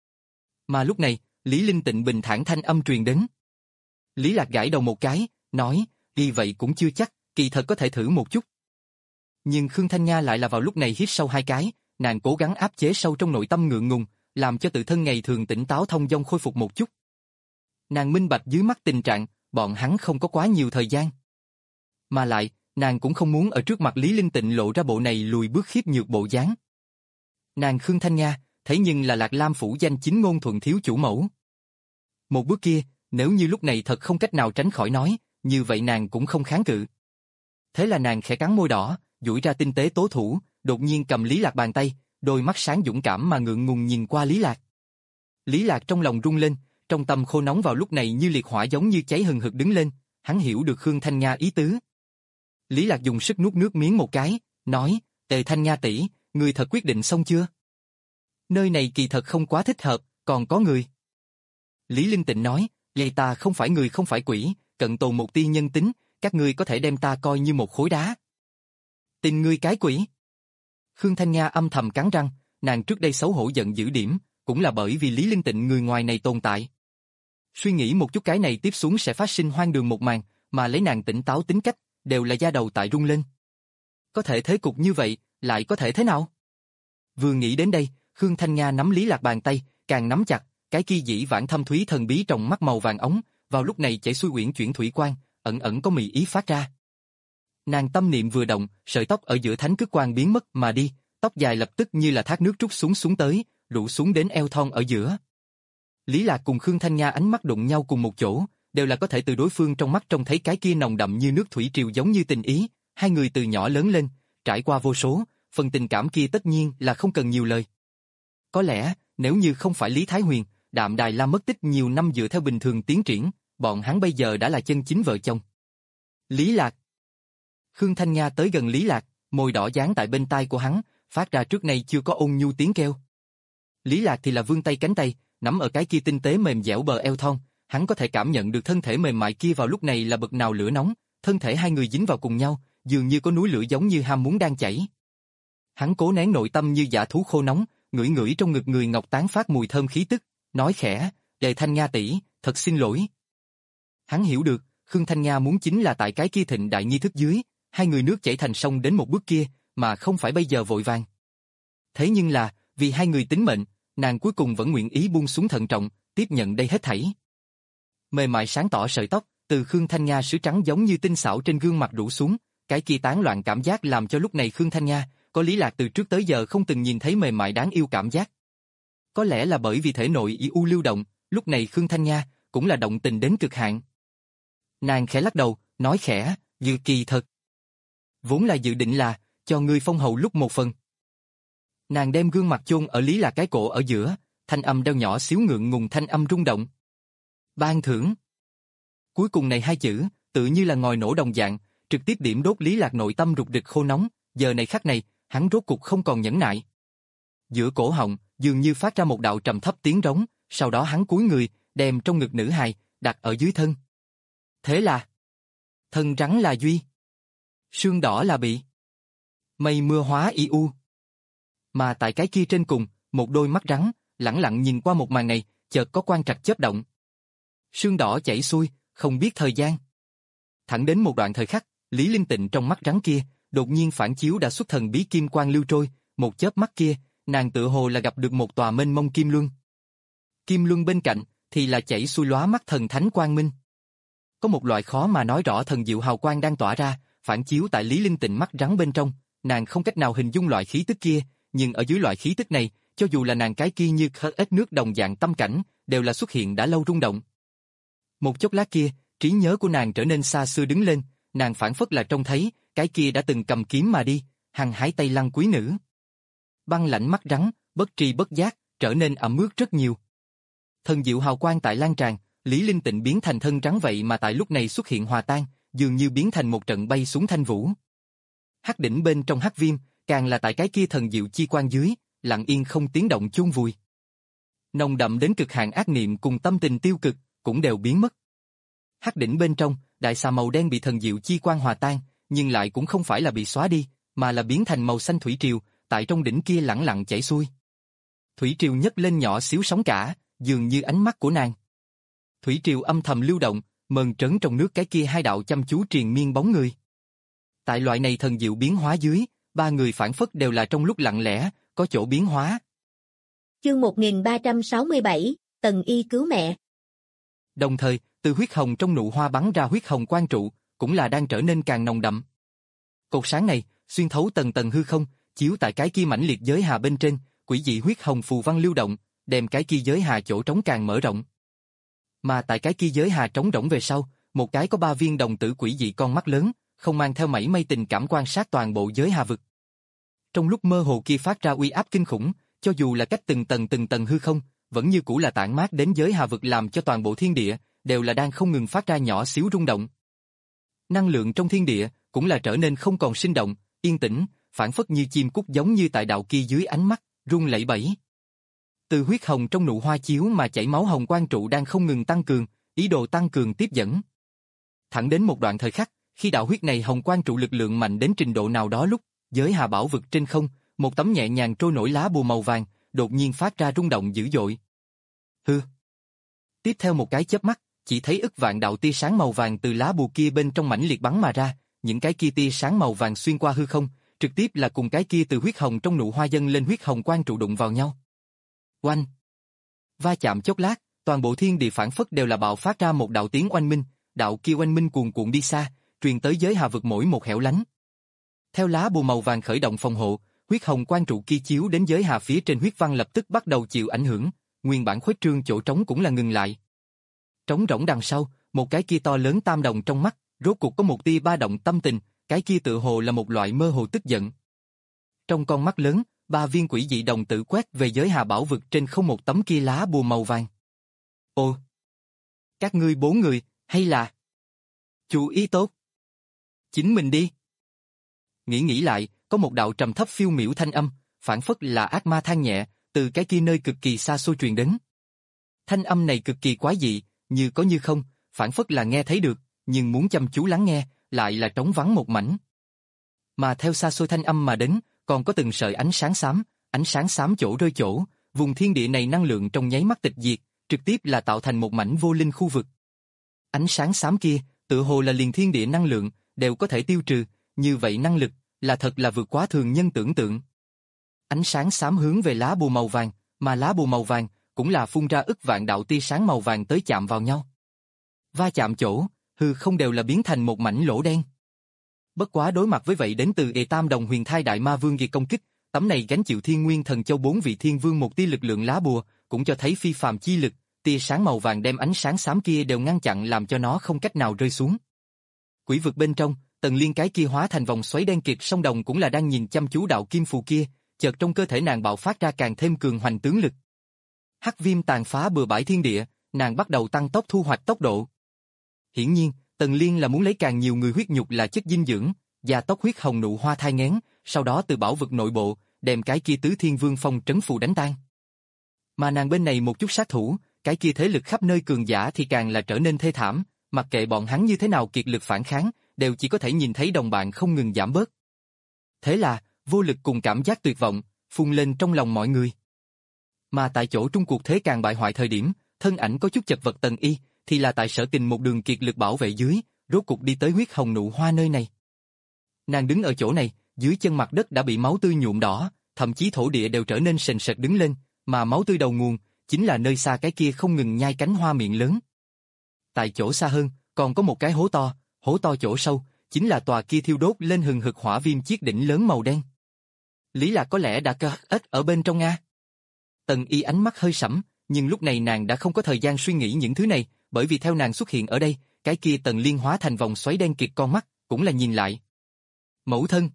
Mà lúc này, Lý Linh Tịnh bình thản thanh âm truyền đến. Lý Lạc gãi đầu một cái, nói, "Vì vậy cũng chưa chắc, kỳ thật có thể thử một chút." Nhưng Khương Thanh Nga lại là vào lúc này hít sâu hai cái, nàng cố gắng áp chế sâu trong nội tâm ngượng ngùng, làm cho tự thân ngày thường tỉnh táo thông dong khôi phục một chút. Nàng minh bạch dưới mắt tình trạng, bọn hắn không có quá nhiều thời gian. Mà lại, nàng cũng không muốn ở trước mặt Lý Linh Tịnh lộ ra bộ này lùi bước khiếp nhược bộ dáng. Nàng Khương Thanh Nga, thế nhưng là Lạc Lam phủ danh chính ngôn thuận thiếu chủ mẫu. Một bước kia, nếu như lúc này thật không cách nào tránh khỏi nói, như vậy nàng cũng không kháng cự. Thế là nàng khẽ cắn môi đỏ, duỗi ra tinh tế tố thủ, đột nhiên cầm Lý Lạc bàn tay, đôi mắt sáng dũng cảm mà ngượng ngùng nhìn qua Lý Lạc. Lý Lạc trong lòng rung lên, trong tâm khô nóng vào lúc này như liệt hỏa giống như cháy hừng hực đứng lên, hắn hiểu được Khương Thanh Nga ý tứ. Lý Lạc dùng sức nuốt nước miếng một cái, nói, "Tề Thanh Nga tỷ, ngươi thật quyết định xong chưa? Nơi này kỳ thật không quá thích hợp, còn có người." Lý Linh Tịnh nói, "Vậy ta không phải người không phải quỷ, cận tồn một tia nhân tính, các ngươi có thể đem ta coi như một khối đá." "Tin ngươi cái quỷ." Khương Thanh Nga âm thầm cắn răng, nàng trước đây xấu hổ giận dữ điểm, cũng là bởi vì Lý Linh Tịnh người ngoài này tồn tại. Suy nghĩ một chút cái này tiếp xuống sẽ phát sinh hoang đường một màn, mà lấy nàng tỉnh táo tính cách, đều là da đầu tại rung lên. Có thể thế cục như vậy, lại có thể thế nào? Vừa nghĩ đến đây, Khương Thanh Nga nắm Lý Lạc bàn tay, càng nắm chặt, cái kia dĩ vãng thâm thúy thần bí trong mắt màu vàng ống, vào lúc này chảy xuôi uyển chuyển thủy quang, ẩn ẩn có mị ý phát ra. Nàng tâm niệm vừa động, sợi tóc ở giữa thánh cước quang biến mất mà đi, tóc dài lập tức như là thác nước trút xuống xuống tới, rủ xuống đến eo thon ở giữa. Lý Lạc cùng Khương Thanh Nga ánh mắt đụng nhau cùng một chỗ, đều là có thể từ đối phương trong mắt trông thấy cái kia nồng đậm như nước thủy triều giống như tình ý, hai người từ nhỏ lớn lên, trải qua vô số, phần tình cảm kia tất nhiên là không cần nhiều lời. Có lẽ, nếu như không phải Lý Thái Huyền, Đạm Đài Lam mất tích nhiều năm dựa theo bình thường tiến triển, bọn hắn bây giờ đã là chân chính vợ chồng. Lý Lạc. Khương Thanh Nga tới gần Lý Lạc, môi đỏ dán tại bên tai của hắn, phát ra trước nay chưa có ôn nhu tiếng kêu. Lý Lạc thì là vươn tay cánh tay, nắm ở cái kia tinh tế mềm dẻo bờ eo thon, hắn có thể cảm nhận được thân thể mềm mại kia vào lúc này là bậc nào lửa nóng, thân thể hai người dính vào cùng nhau, dường như có núi lửa giống như ham muốn đang chảy. Hắn cố nén nội tâm như dã thú khô nóng, ngửi ngửi trong ngực người ngọc tán phát mùi thơm khí tức, nói khẽ, "Đề Thanh Nga tỷ, thật xin lỗi." Hắn hiểu được, Khương Thanh Nga muốn chính là tại cái kia thịnh đại nghi thức dưới, hai người nước chảy thành sông đến một bước kia, mà không phải bây giờ vội vàng. Thế nhưng là, vì hai người tính mệnh, nàng cuối cùng vẫn nguyện ý buông xuống thận trọng, tiếp nhận đây hết thảy. Mềm mại sáng tỏ sợi tóc, từ Khương Thanh Nga sứ trắng giống như tinh xảo trên gương mặt rủ xuống, cái kia tán loạn cảm giác làm cho lúc này Khương Thanh Nga, có Lý Lạc từ trước tới giờ không từng nhìn thấy mềm mại đáng yêu cảm giác. Có lẽ là bởi vì thể nội i u lưu động, lúc này Khương Thanh Nga cũng là động tình đến cực hạn. Nàng khẽ lắc đầu, nói khẽ, "Dự kỳ thật. Vốn là dự định là, cho ngươi phong hầu lúc một phần." Nàng đem gương mặt chôn ở Lý Lạc cái cổ ở giữa, thanh âm đeo nhỏ xíu ngượng ngùng thanh âm rung động. "Ban thưởng." Cuối cùng này hai chữ, tự như là ngòi nổ đồng dạng, trực tiếp điểm đốt Lý Lạc nội tâm rục rịch khô nóng, giờ này khắc này, hắn rốt cục không còn nhẫn nại. Giữa cổ họng, dường như phát ra một đạo trầm thấp tiếng rống, sau đó hắn cúi người, đem trong ngực nữ hài, đặt ở dưới thân. Thế là, thân rắn là duy, sương đỏ là bị, mây mưa hóa y u. Mà tại cái kia trên cùng, một đôi mắt rắn, lẳng lặng nhìn qua một màn này, chợt có quang trạch chớp động. Sương đỏ chảy xuôi, không biết thời gian. Thẳng đến một đoạn thời khắc, Lý Linh Tịnh trong mắt rắn kia, đột nhiên phản chiếu đã xuất thần bí kim quang lưu trôi, một chớp mắt kia, nàng tựa hồ là gặp được một tòa mênh mông kim luân. Kim luân bên cạnh, thì là chảy xuôi lóa mắt thần thánh quang minh. Có một loại khó mà nói rõ thần diệu hào quang đang tỏa ra, phản chiếu tại Lý Linh Tịnh mắt rắn bên trong, nàng không cách nào hình dung loại khí tức kia, nhưng ở dưới loại khí tức này, cho dù là nàng cái kia như khớ ếch nước đồng dạng tâm cảnh, đều là xuất hiện đã lâu rung động. Một chốc lát kia, trí nhớ của nàng trở nên xa xưa đứng lên, nàng phản phất là trông thấy, cái kia đã từng cầm kiếm mà đi, hăng hái Tây Lăng quý nữ. Băng lãnh mắt rắn, bất tri bất giác, trở nên ẩm ướt rất nhiều. Thần diệu hào quang tại lan tràn, Lý Linh Tịnh biến thành thân rắn vậy mà tại lúc này xuất hiện hòa tan, dường như biến thành một trận bay xuống thanh vũ. Hắc đỉnh bên trong hắc viêm, càng là tại cái kia thần diệu chi quang dưới, lặng yên không tiếng động chôn vùi. Nồng đậm đến cực hạn ác niệm cùng tâm tình tiêu cực, cũng đều biến mất. Hắc đỉnh bên trong, đại xà màu đen bị thần diệu chi quang hòa tan, nhưng lại cũng không phải là bị xóa đi, mà là biến thành màu xanh thủy triều, tại trong đỉnh kia lẳng lặng chảy xuôi. Thủy triều nhấc lên nhỏ xíu sóng cả, dường như ánh mắt của nàng. Thủy triều âm thầm lưu động, mờn trớn trong nước cái kia hai đạo chăm chú triền miên bóng người. Tại loại này thần diệu biến hóa dưới, ba người phản phất đều là trong lúc lặng lẽ, có chỗ biến hóa. Chương một nghìn ba trăm sáu mươi bảy, Tần Y cứu mẹ. Đồng thời, từ huyết hồng trong nụ hoa bắn ra huyết hồng quang trụ, cũng là đang trở nên càng nồng đậm. Cột sáng này, xuyên thấu tầng tầng hư không, chiếu tại cái kia mãnh liệt giới hà bên trên, quỷ dị huyết hồng phù văn lưu động, đem cái kia giới hà chỗ trống càng mở rộng. Mà tại cái kia giới hà trống rỗng về sau, một cái có ba viên đồng tử quỷ dị con mắt lớn, không mang theo mảy may tình cảm quan sát toàn bộ giới hà vực. Trong lúc mơ hồ kia phát ra uy áp kinh khủng, cho dù là cách từng tầng từng tầng hư không, vẫn như cũ là tản mát đến giới hà vực làm cho toàn bộ thiên địa, đều là đang không ngừng phát ra nhỏ xíu rung động. Năng lượng trong thiên địa, cũng là trở nên không còn sinh động, yên tĩnh, phản phất như chim cút giống như tại đạo kia dưới ánh mắt, rung lẩy bẩy. Từ huyết hồng trong nụ hoa chiếu mà chảy máu hồng quang trụ đang không ngừng tăng cường, ý đồ tăng cường tiếp dẫn. Thẳng đến một đoạn thời khắc, khi đạo huyết này hồng quang trụ lực lượng mạnh đến trình độ nào đó lúc, giới hà bảo vực trên không, một tấm nhẹ nhàng trôi nổi lá bùa màu vàng, đột nhiên phát ra rung động dữ dội. Hư. Tiếp theo một cái chớp mắt, chỉ thấy ức vạn đạo tia sáng màu vàng từ lá bùa kia bên trong mãnh liệt bắn mà ra, những cái kia tia sáng màu vàng xuyên qua hư không, trực tiếp là cùng cái kia từ huyết hồng trong nụ hoa dâng lên huyết hồng quang trụ đụng vào nhau. Oanh! Va chạm chốc lát, toàn bộ thiên địa phản phất đều là bạo phát ra một đạo tiếng oanh minh, đạo kia oanh minh cuồn cuộn đi xa, truyền tới giới hà vực mỗi một hẻo lánh. Theo lá bùa màu vàng khởi động phòng hộ, huyết hồng quang trụ kia chiếu đến giới hà phía trên huyết văn lập tức bắt đầu chịu ảnh hưởng, nguyên bản khuếch trương chỗ trống cũng là ngừng lại. Trống rỗng đằng sau, một cái kia to lớn tam đồng trong mắt, rốt cuộc có một tia ba động tâm tình, cái kia tựa hồ là một loại mơ hồ tức giận. Trong con mắt lớn, ba viên quỷ dị đồng tử quét về giới hà bảo vực trên không một tấm kia lá bùa màu vàng. Ồ! Các ngươi bốn người, hay là... Chú ý tốt! Chính mình đi! Nghĩ nghĩ lại, có một đạo trầm thấp phiêu miểu thanh âm, phản phất là ác ma than nhẹ, từ cái kia nơi cực kỳ xa xôi truyền đến. Thanh âm này cực kỳ quái dị, như có như không, phản phất là nghe thấy được, nhưng muốn chăm chú lắng nghe, lại là trống vắng một mảnh. Mà theo xa xôi thanh âm mà đến, còn có từng sợi ánh sáng xám, ánh sáng xám chỗ rơi chỗ, vùng thiên địa này năng lượng trong nháy mắt tịch diệt, trực tiếp là tạo thành một mảnh vô linh khu vực. Ánh sáng xám kia, tựa hồ là liền thiên địa năng lượng, đều có thể tiêu trừ, như vậy năng lực, là thật là vượt quá thường nhân tưởng tượng. Ánh sáng xám hướng về lá bùa màu vàng, mà lá bùa màu vàng, cũng là phun ra ức vạn đạo tia sáng màu vàng tới chạm vào nhau. Va chạm chỗ, hư không đều là biến thành một mảnh lỗ đen. Bất quá đối mặt với vậy đến từ Ê Tam Đồng Huyền Thai Đại Ma Vương kỳ công kích, tấm này gánh chịu Thiên Nguyên Thần Châu bốn vị thiên vương một tia lực lượng lá bùa, cũng cho thấy phi phàm chi lực, tia sáng màu vàng đem ánh sáng xám kia đều ngăn chặn làm cho nó không cách nào rơi xuống. Quỷ vực bên trong, Tần Liên cái kia hóa thành vòng xoáy đen kịt sông đồng cũng là đang nhìn chăm chú đạo kim phù kia, chợt trong cơ thể nàng bạo phát ra càng thêm cường hoành tướng lực. Hắc viêm tàn phá bừa bãi thiên địa, nàng bắt đầu tăng tốc thu hoạch tốc độ. Hiển nhiên, Tần Tần Liên là muốn lấy càng nhiều người huyết nhục là chất dinh dưỡng, gia tốc huyết hồng nụ hoa thai nghén, sau đó từ bảo vực nội bộ, đem cái kia tứ thiên vương phong trấn phù đánh tan. Mà nàng bên này một chút sát thủ, cái kia thế lực khắp nơi cường giả thì càng là trở nên thê thảm, mặc kệ bọn hắn như thế nào kiệt lực phản kháng, đều chỉ có thể nhìn thấy đồng bạn không ngừng giảm bớt. Thế là, vô lực cùng cảm giác tuyệt vọng, phun lên trong lòng mọi người. Mà tại chỗ trung cuộc thế càng bại hoại thời điểm, thân ảnh có chút chật vật Tần Y, thì là tại Sở Kình một đường kiệt lực bảo vệ dưới, rốt cục đi tới huyết hồng nụ hoa nơi này. Nàng đứng ở chỗ này, dưới chân mặt đất đã bị máu tươi nhuộm đỏ, thậm chí thổ địa đều trở nên sền sệt đứng lên, mà máu tươi đầu nguồn, chính là nơi xa cái kia không ngừng nhai cánh hoa miệng lớn. Tại chỗ xa hơn, còn có một cái hố to, hố to chỗ sâu, chính là tòa kia thiêu đốt lên hừng hực hỏa viêm chiếc đỉnh lớn màu đen. Lý Lạc có lẽ đã cơ ếch ở bên trong a. Tần Y ánh mắt hơi sẫm, nhưng lúc này nàng đã không có thời gian suy nghĩ những thứ này, bởi vì theo nàng xuất hiện ở đây, cái kia Tần Liên hóa thành vòng xoáy đen kịt con mắt, cũng là nhìn lại. Mẫu thân.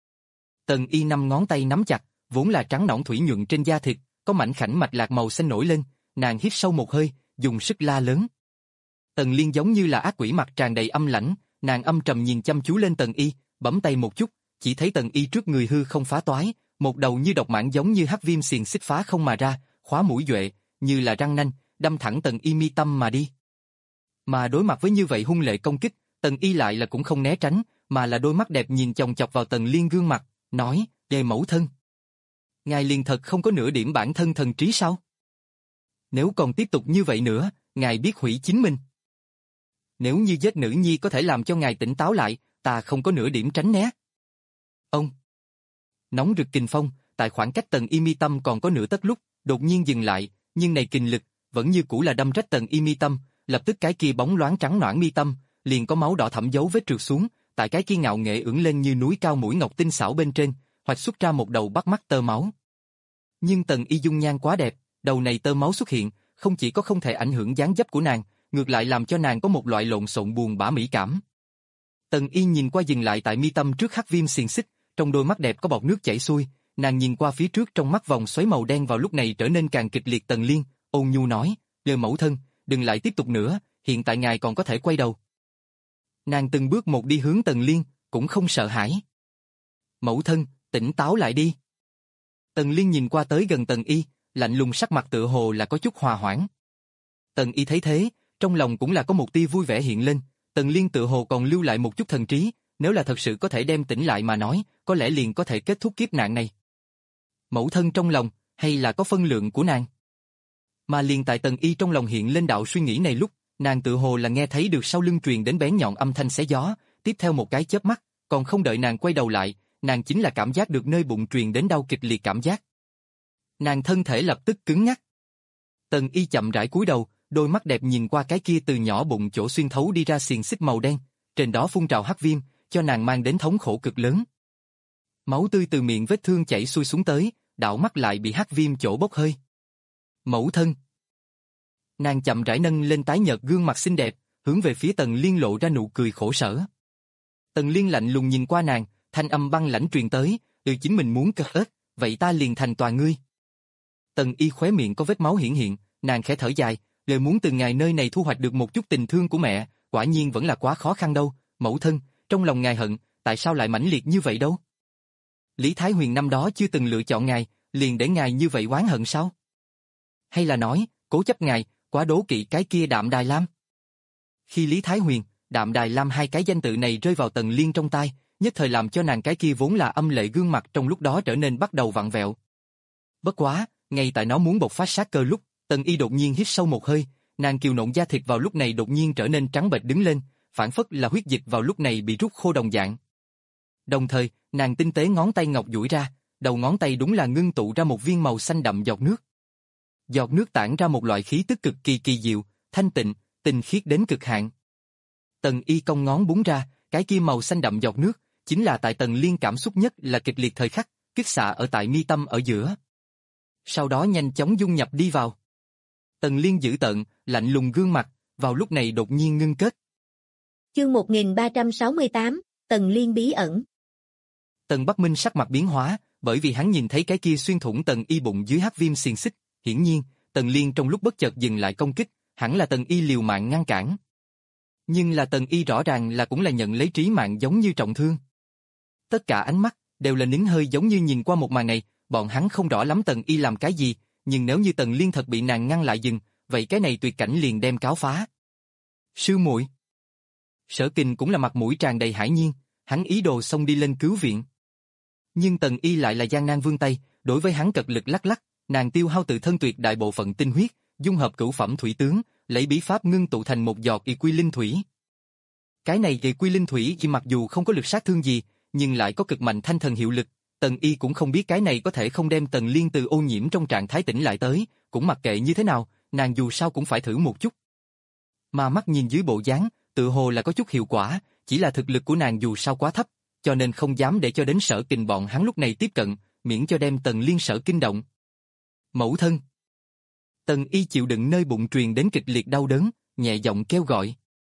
Tần Y năm ngón tay nắm chặt, vốn là trắng nõn thủy nhuận trên da thịt, có mảnh khảnh mạch lạc màu xanh nổi lên, nàng hít sâu một hơi, dùng sức la lớn. Tần Liên giống như là ác quỷ mặt tràn đầy âm lãnh, nàng âm trầm nhìn chăm chú lên Tần Y, bấm tay một chút, chỉ thấy Tần Y trước người hư không phá toái, một đầu như độc mãng giống như hắc viêm xiềng xích phá không mà ra, khóa mũi duệ, như là răng nanh, đâm thẳng Tần Y mi tâm mà đi. Mà đối mặt với như vậy hung lệ công kích, Tần Y lại là cũng không né tránh, mà là đôi mắt đẹp nhìn chòng chọc vào Tần Liên gương mặt, nói: "Về mẫu thân, ngài liền thật không có nửa điểm bản thân thần trí sao? Nếu còn tiếp tục như vậy nữa, ngài biết hủy chính mình. Nếu như giết nữ nhi có thể làm cho ngài tỉnh táo lại, ta không có nửa điểm tránh né." Ông nóng rực kình phong, tại khoảng cách Tần Y mi tâm còn có nửa tấc lúc, đột nhiên dừng lại, nhưng này kình lực vẫn như cũ là đâm rách Tần Y mi tâm, lập tức cái kia bóng loáng trắng nõn mi tâm, liền có máu đỏ thẫm dấu vết trượt xuống, tại cái kia ngạo nghệ ưỡn lên như núi cao mũi ngọc tinh xảo bên trên, hoạch xuất ra một đầu bắt mắt tơ máu. Nhưng Tần Y dung nhan quá đẹp, đầu này tơ máu xuất hiện, không chỉ có không thể ảnh hưởng dáng dấp của nàng, ngược lại làm cho nàng có một loại lộn xộn buồn bã mỹ cảm. Tần Y nhìn qua dừng lại tại mi tâm trước hắc viêm xiềng xích, trong đôi mắt đẹp có bọt nước chảy xuôi, nàng nhìn qua phía trước trong mắt vòng xoáy màu đen vào lúc này trở nên càng kịch liệt. Tần Liên ôn nhu nói: "Lời mẫu thân, đừng lại tiếp tục nữa, hiện tại ngài còn có thể quay đầu." Nàng từng bước một đi hướng Tần Liên, cũng không sợ hãi. "Mẫu thân, tỉnh táo lại đi." Tần Liên nhìn qua tới gần Tần Y, lạnh lùng sắc mặt tựa hồ là có chút hòa hoãn. Tần Y thấy thế, trong lòng cũng là có một tia vui vẻ hiện lên, Tần Liên tựa hồ còn lưu lại một chút thần trí, nếu là thật sự có thể đem tỉnh lại mà nói, có lẽ liền có thể kết thúc kiếp nạn này. Mẫu thân trong lòng, hay là có phân lượng của nàng? Mà liền tại Tần Y trong lòng hiện lên đạo suy nghĩ này lúc, nàng tựa hồ là nghe thấy được sau lưng truyền đến bén nhọn âm thanh xé gió, tiếp theo một cái chớp mắt, còn không đợi nàng quay đầu lại, nàng chính là cảm giác được nơi bụng truyền đến đau kịch liệt cảm giác. Nàng thân thể lập tức cứng ngắc. Tần Y chậm rãi cúi đầu, đôi mắt đẹp nhìn qua cái kia từ nhỏ bụng chỗ xuyên thấu đi ra xiềng xích màu đen, trên đó phun trào hắc viêm, cho nàng mang đến thống khổ cực lớn. Máu tươi từ miệng vết thương chảy xuôi xuống tới, đảo mắt lại bị hắc viêm chỗ bốc hơi. "Mẫu thân." Nàng chậm rãi nâng lên tái nhợt gương mặt xinh đẹp, hướng về phía Tần Liên lộ ra nụ cười khổ sở. Tần Liên lạnh lùng nhìn qua nàng, thanh âm băng lãnh truyền tới: "Ừ, chính mình muốn cơ ếch, vậy ta liền thành toàn ngươi." Tần Y khóe miệng có vết máu hiển hiện, nàng khẽ thở dài, lời muốn từ ngài nơi này thu hoạch được một chút tình thương của mẹ, quả nhiên vẫn là quá khó khăn đâu. Mẫu thân, trong lòng ngài hận, tại sao lại mãnh liệt như vậy đâu? Lý Thái Huyền năm đó chưa từng lựa chọn ngài, liền để ngài như vậy oán hận sao? Hay là nói, cố chấp ngài, quá đố kỵ cái kia Đạm Đài Lam? Khi Lý Thái Huyền, Đạm Đài Lam hai cái danh tự này rơi vào Tần Liên trong tai, nhất thời làm cho nàng cái kia vốn là âm lệ gương mặt trong lúc đó trở nên bắt đầu vặn vẹo. Bất quá, ngay tại nó muốn bộc phát sát cơ lúc, Tần Y đột nhiên hít sâu một hơi, nàng kiều nộn da thịt vào lúc này đột nhiên trở nên trắng bệch đứng lên, phản phất là huyết dịch vào lúc này bị rút khô đồng dạng. Đồng thời, nàng tinh tế ngón tay ngọc duỗi ra, đầu ngón tay đúng là ngưng tụ ra một viên màu xanh đậm giọt nước. Giọt nước tản ra một loại khí tức cực kỳ kỳ diệu, thanh tịnh, tinh khiết đến cực hạn. Tần Y cong ngón búng ra, cái kia màu xanh đậm giọt nước, chính là tại Tần Liên cảm xúc nhất là kịch liệt thời khắc, kích xạ ở tại mi tâm ở giữa. Sau đó nhanh chóng dung nhập đi vào. Tần Liên giữ tợn, lạnh lùng gương mặt, vào lúc này đột nhiên ngưng kết. Chương một nghìn ba trăm sáu mươi tám, Tần Liên bí ẩn. Tần Bắc Minh sắc mặt biến hóa, bởi vì hắn nhìn thấy cái kia xuyên thủng Tần Y bụng dưới hắc viêm xiềng xích, hiển nhiên, Tần Liên trong lúc bất chợt dừng lại công kích, hẳn là Tần Y liều mạng ngăn cản. Nhưng là Tần Y rõ ràng là cũng là nhận lấy trí mạng giống như trọng thương. Tất cả ánh mắt đều là nín hơi giống như nhìn qua một màn này, bọn hắn không rõ lắm Tần Y làm cái gì, nhưng nếu như Tần Liên thật bị nàng ngăn lại dừng, vậy cái này tuyệt cảnh liền đem cáo phá. Sư muội. Sở Kình cũng là mặt mũi tràn đầy hãi nhiên, hắn ý đồ xông đi lên cứu viện. Nhưng Tần Y lại là gian nan vươn tay, đối với hắn cật lực lắc lắc, nàng tiêu hao tự thân tuyệt đại bộ phận tinh huyết, dung hợp cửu phẩm thủy tướng, lấy bí pháp ngưng tụ thành một giọt y quy linh thủy. Cái này y quy linh thủy chỉ mặc dù không có lực sát thương gì, nhưng lại có cực mạnh thanh thần hiệu lực. Tần Y cũng không biết cái này có thể không đem Tần Liên từ ô nhiễm trong trạng thái tỉnh lại tới, cũng mặc kệ như thế nào, nàng dù sao cũng phải thử một chút. Mà mắt nhìn dưới bộ dáng, tự hồ là có chút hiệu quả, chỉ là thực lực của nàng dù sao quá thấp, cho nên không dám để cho đến Sở Kình bọn hắn lúc này tiếp cận, miễn cho đem Tần Liên sợ kinh động. Mẫu thân. Tần Y chịu đựng nơi bụng truyền đến kịch liệt đau đớn, nhẹ giọng kêu gọi.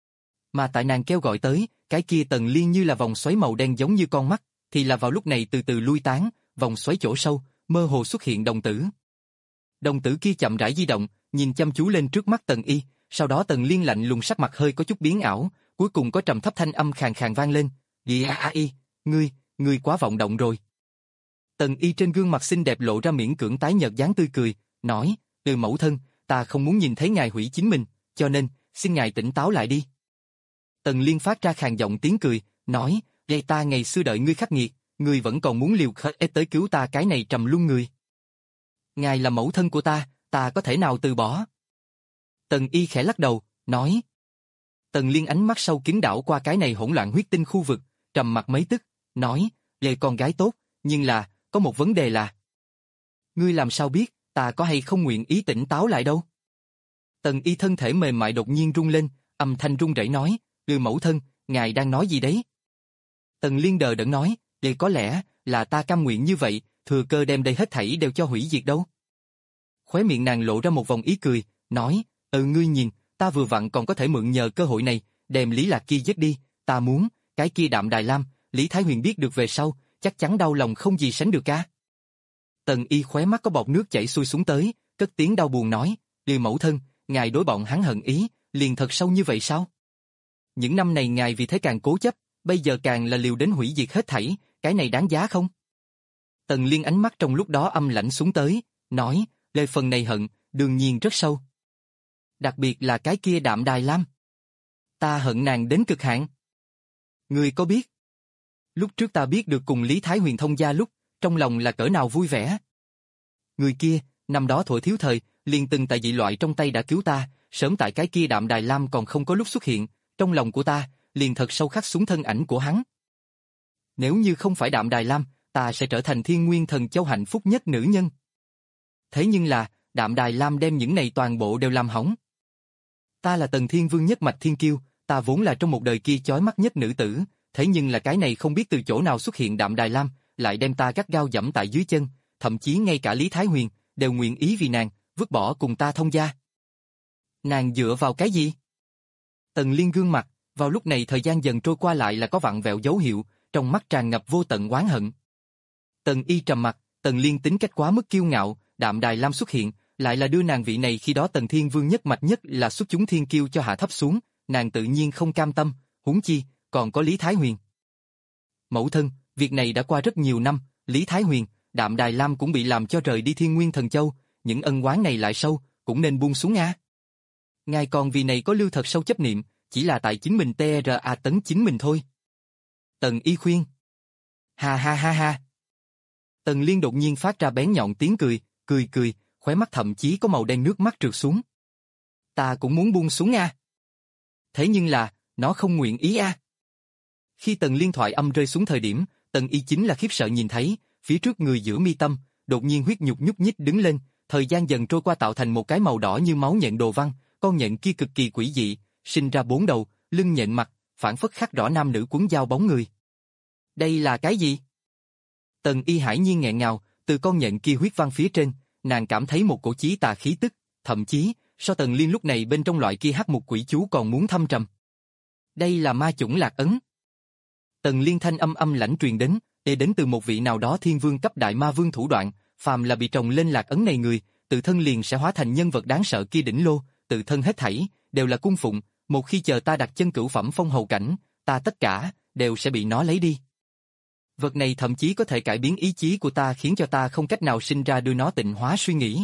Mà tại nàng kêu gọi tới, cái kia Tần Liên như là vòng xoáy màu đen giống như con mắt, thì là vào lúc này từ từ lui tán, vòng xoáy chỗ sâu, mơ hồ xuất hiện đồng tử. Đồng tử kia chậm rãi di động, nhìn chăm chú lên trước mắt Tần Y, sau đó Tần Liên lạnh lùng sắc mặt hơi có chút biến ảo, cuối cùng có trầm thấp thanh âm khàn khàn vang lên, "Đi a y, ngươi, ngươi quá vọng động rồi." Tần Y trên gương mặt xinh đẹp lộ ra miễn cưỡng tái nhợt dáng tươi cười, nói, "Từ mẫu thân, ta không muốn nhìn thấy ngài hủy chính mình, cho nên, xin ngài tỉnh táo lại đi." Tần Liên phát ra khàn giọng tiếng cười, nói, "Vậy ta ngày xưa đợi ngươi khắc nghiệt, ngươi vẫn còn muốn liều khởi tới cứu ta cái này trầm luân người. Ngài là mẫu thân của ta, ta có thể nào từ bỏ?" Tần Y khẽ lắc đầu, nói. Tần Liên ánh mắt sâu kín đảo qua cái này hỗn loạn huyết tinh khu vực, trầm mặt mấy tức, nói, "Về con gái tốt, nhưng là, có một vấn đề là, ngươi làm sao biết, ta có hay không nguyện ý tỉnh táo lại đâu?" Tần Y thân thể mềm mại đột nhiên rung lên, âm thanh run rẩy nói, "Ừ mẫu thân, ngài đang nói gì đấy?" Tần Liên đờ đẫn nói, "Vậy có lẽ là ta cam nguyện như vậy, thừa cơ đem đây hết thảy đều cho hủy diệt đâu." Khóe miệng nàng lộ ra một vòng ý cười, nói, "Ừ ngươi nhìn, ta vừa vặn còn có thể mượn nhờ cơ hội này, đem Lý Lạc kia giết đi, ta muốn, cái kia Đạm Đài Lam, Lý Thái Huyền biết được về sau, chắc chắn đau lòng không gì sánh được ca." Tần Y khóe mắt có bọt nước chảy xuôi xuống tới, cất tiếng đau buồn nói, "Liêu mẫu thân, ngài đối bọn hắn hận ý, liền thật sâu như vậy sao? Những năm này ngài vì thế càng cố chấp, bây giờ càng là liều đến hủy diệt hết thảy, cái này đáng giá không?" Tần Liên ánh mắt trong lúc đó âm lãnh xuống tới, nói, "Lê phần này hận, đương nhiên rất sâu. Đặc biệt là cái kia Đạm Đài Lam. Ta hận nàng đến cực hạn. Ngươi có biết? Lúc trước ta biết được cùng Lý Thái Huyền thông gia lúc, trong lòng là cỡ nào vui vẻ. Người kia, năm đó thuở thiếu thời, liền từng tại dị loại trong tay đã cứu ta, sớm tại cái kia Đạm Đài Lam còn không có lúc xuất hiện, trong lòng của ta, liền thật sâu khắc xuống thân ảnh của hắn. Nếu như không phải Đạm Đài Lam, ta sẽ trở thành Thiên Nguyên Thần Châu hạnh phúc nhất nữ nhân. Thế nhưng là, Đạm Đài Lam đem những này toàn bộ đều làm hỏng. Ta là Tần Thiên Vương nhất mạch thiên kiêu, ta vốn là trong một đời kia chói mắt nhất nữ tử, thế nhưng là cái này không biết từ chỗ nào xuất hiện Đạm Đài Lam, lại đem ta gắt gao dẫm tại dưới chân, thậm chí ngay cả Lý Thái Huyền đều nguyện ý vì nàng vứt bỏ cùng ta thông gia. Nàng dựa vào cái gì?" Tần Liên gương mặt, vào lúc này thời gian dần trôi qua lại là có vặn vẹo dấu hiệu, trong mắt tràn ngập vô tận oán hận. Tần Y trầm mặt, Tần Liên tính cách quá mức kiêu ngạo, Đạm Đài Lam xuất hiện, lại là đưa nàng vị này khi đó Tần Thiên Vương nhất mạch nhất là xuất chúng thiên kiêu cho hạ thấp xuống, nàng tự nhiên không cam tâm, huống chi, còn có Lý Thái Huyền. Mẫu thân, việc này đã qua rất nhiều năm, Lý Thái Huyền, Đạm Đài Lam cũng bị làm cho rời đi Thiên Nguyên Thần Châu, những ân oán này lại sâu, cũng nên buông xuống a. Ngài còn vì này có lưu thật sâu chấp niệm, chỉ là tại chính mình tê rờ a tấn chính mình thôi. Tần Y khuyên. Ha ha ha ha. Tần Liên đột nhiên phát ra bén nhọn tiếng cười, cười cười, khóe mắt thậm chí có màu đen nước mắt trượt xuống. Ta cũng muốn buông xuống a. Thế nhưng là, nó không nguyện ý a. Khi Tần Liên thoại âm rơi xuống thời điểm, Tần Y chính là khiếp sợ nhìn thấy, phía trước người giữa mi tâm, đột nhiên huyết nhục nhúc nhích đứng lên, thời gian dần trôi qua tạo thành một cái màu đỏ như máu nhện đồ văn, con nhện kia cực kỳ quỷ dị, sinh ra bốn đầu, lưng nhện mặt, phản phất khắc rõ nam nữ quấn dao bóng người. Đây là cái gì? Tần Y hải nhiên nghẹn ngào, từ con nhện kia huyết văn phía trên, nàng cảm thấy một cổ chí tà khí tức, thậm chí, so Tần Liên lúc này bên trong loại kia hắc mục quỷ chú còn muốn thâm trầm. Đây là ma chủng lạc ấn. Tần Liên thanh âm âm lãnh truyền đến, để đến từ một vị nào đó thiên vương cấp đại ma vương thủ đoạn, phàm là bị trồng lên lạc ấn này người, tự thân liền sẽ hóa thành nhân vật đáng sợ kia đỉnh lô, tự thân hết thảy đều là cung phụng, một khi chờ ta đặt chân cửu phẩm phong hầu cảnh, ta tất cả, đều sẽ bị nó lấy đi. Vật này thậm chí có thể cải biến ý chí của ta khiến cho ta không cách nào sinh ra đưa nó tịnh hóa suy nghĩ.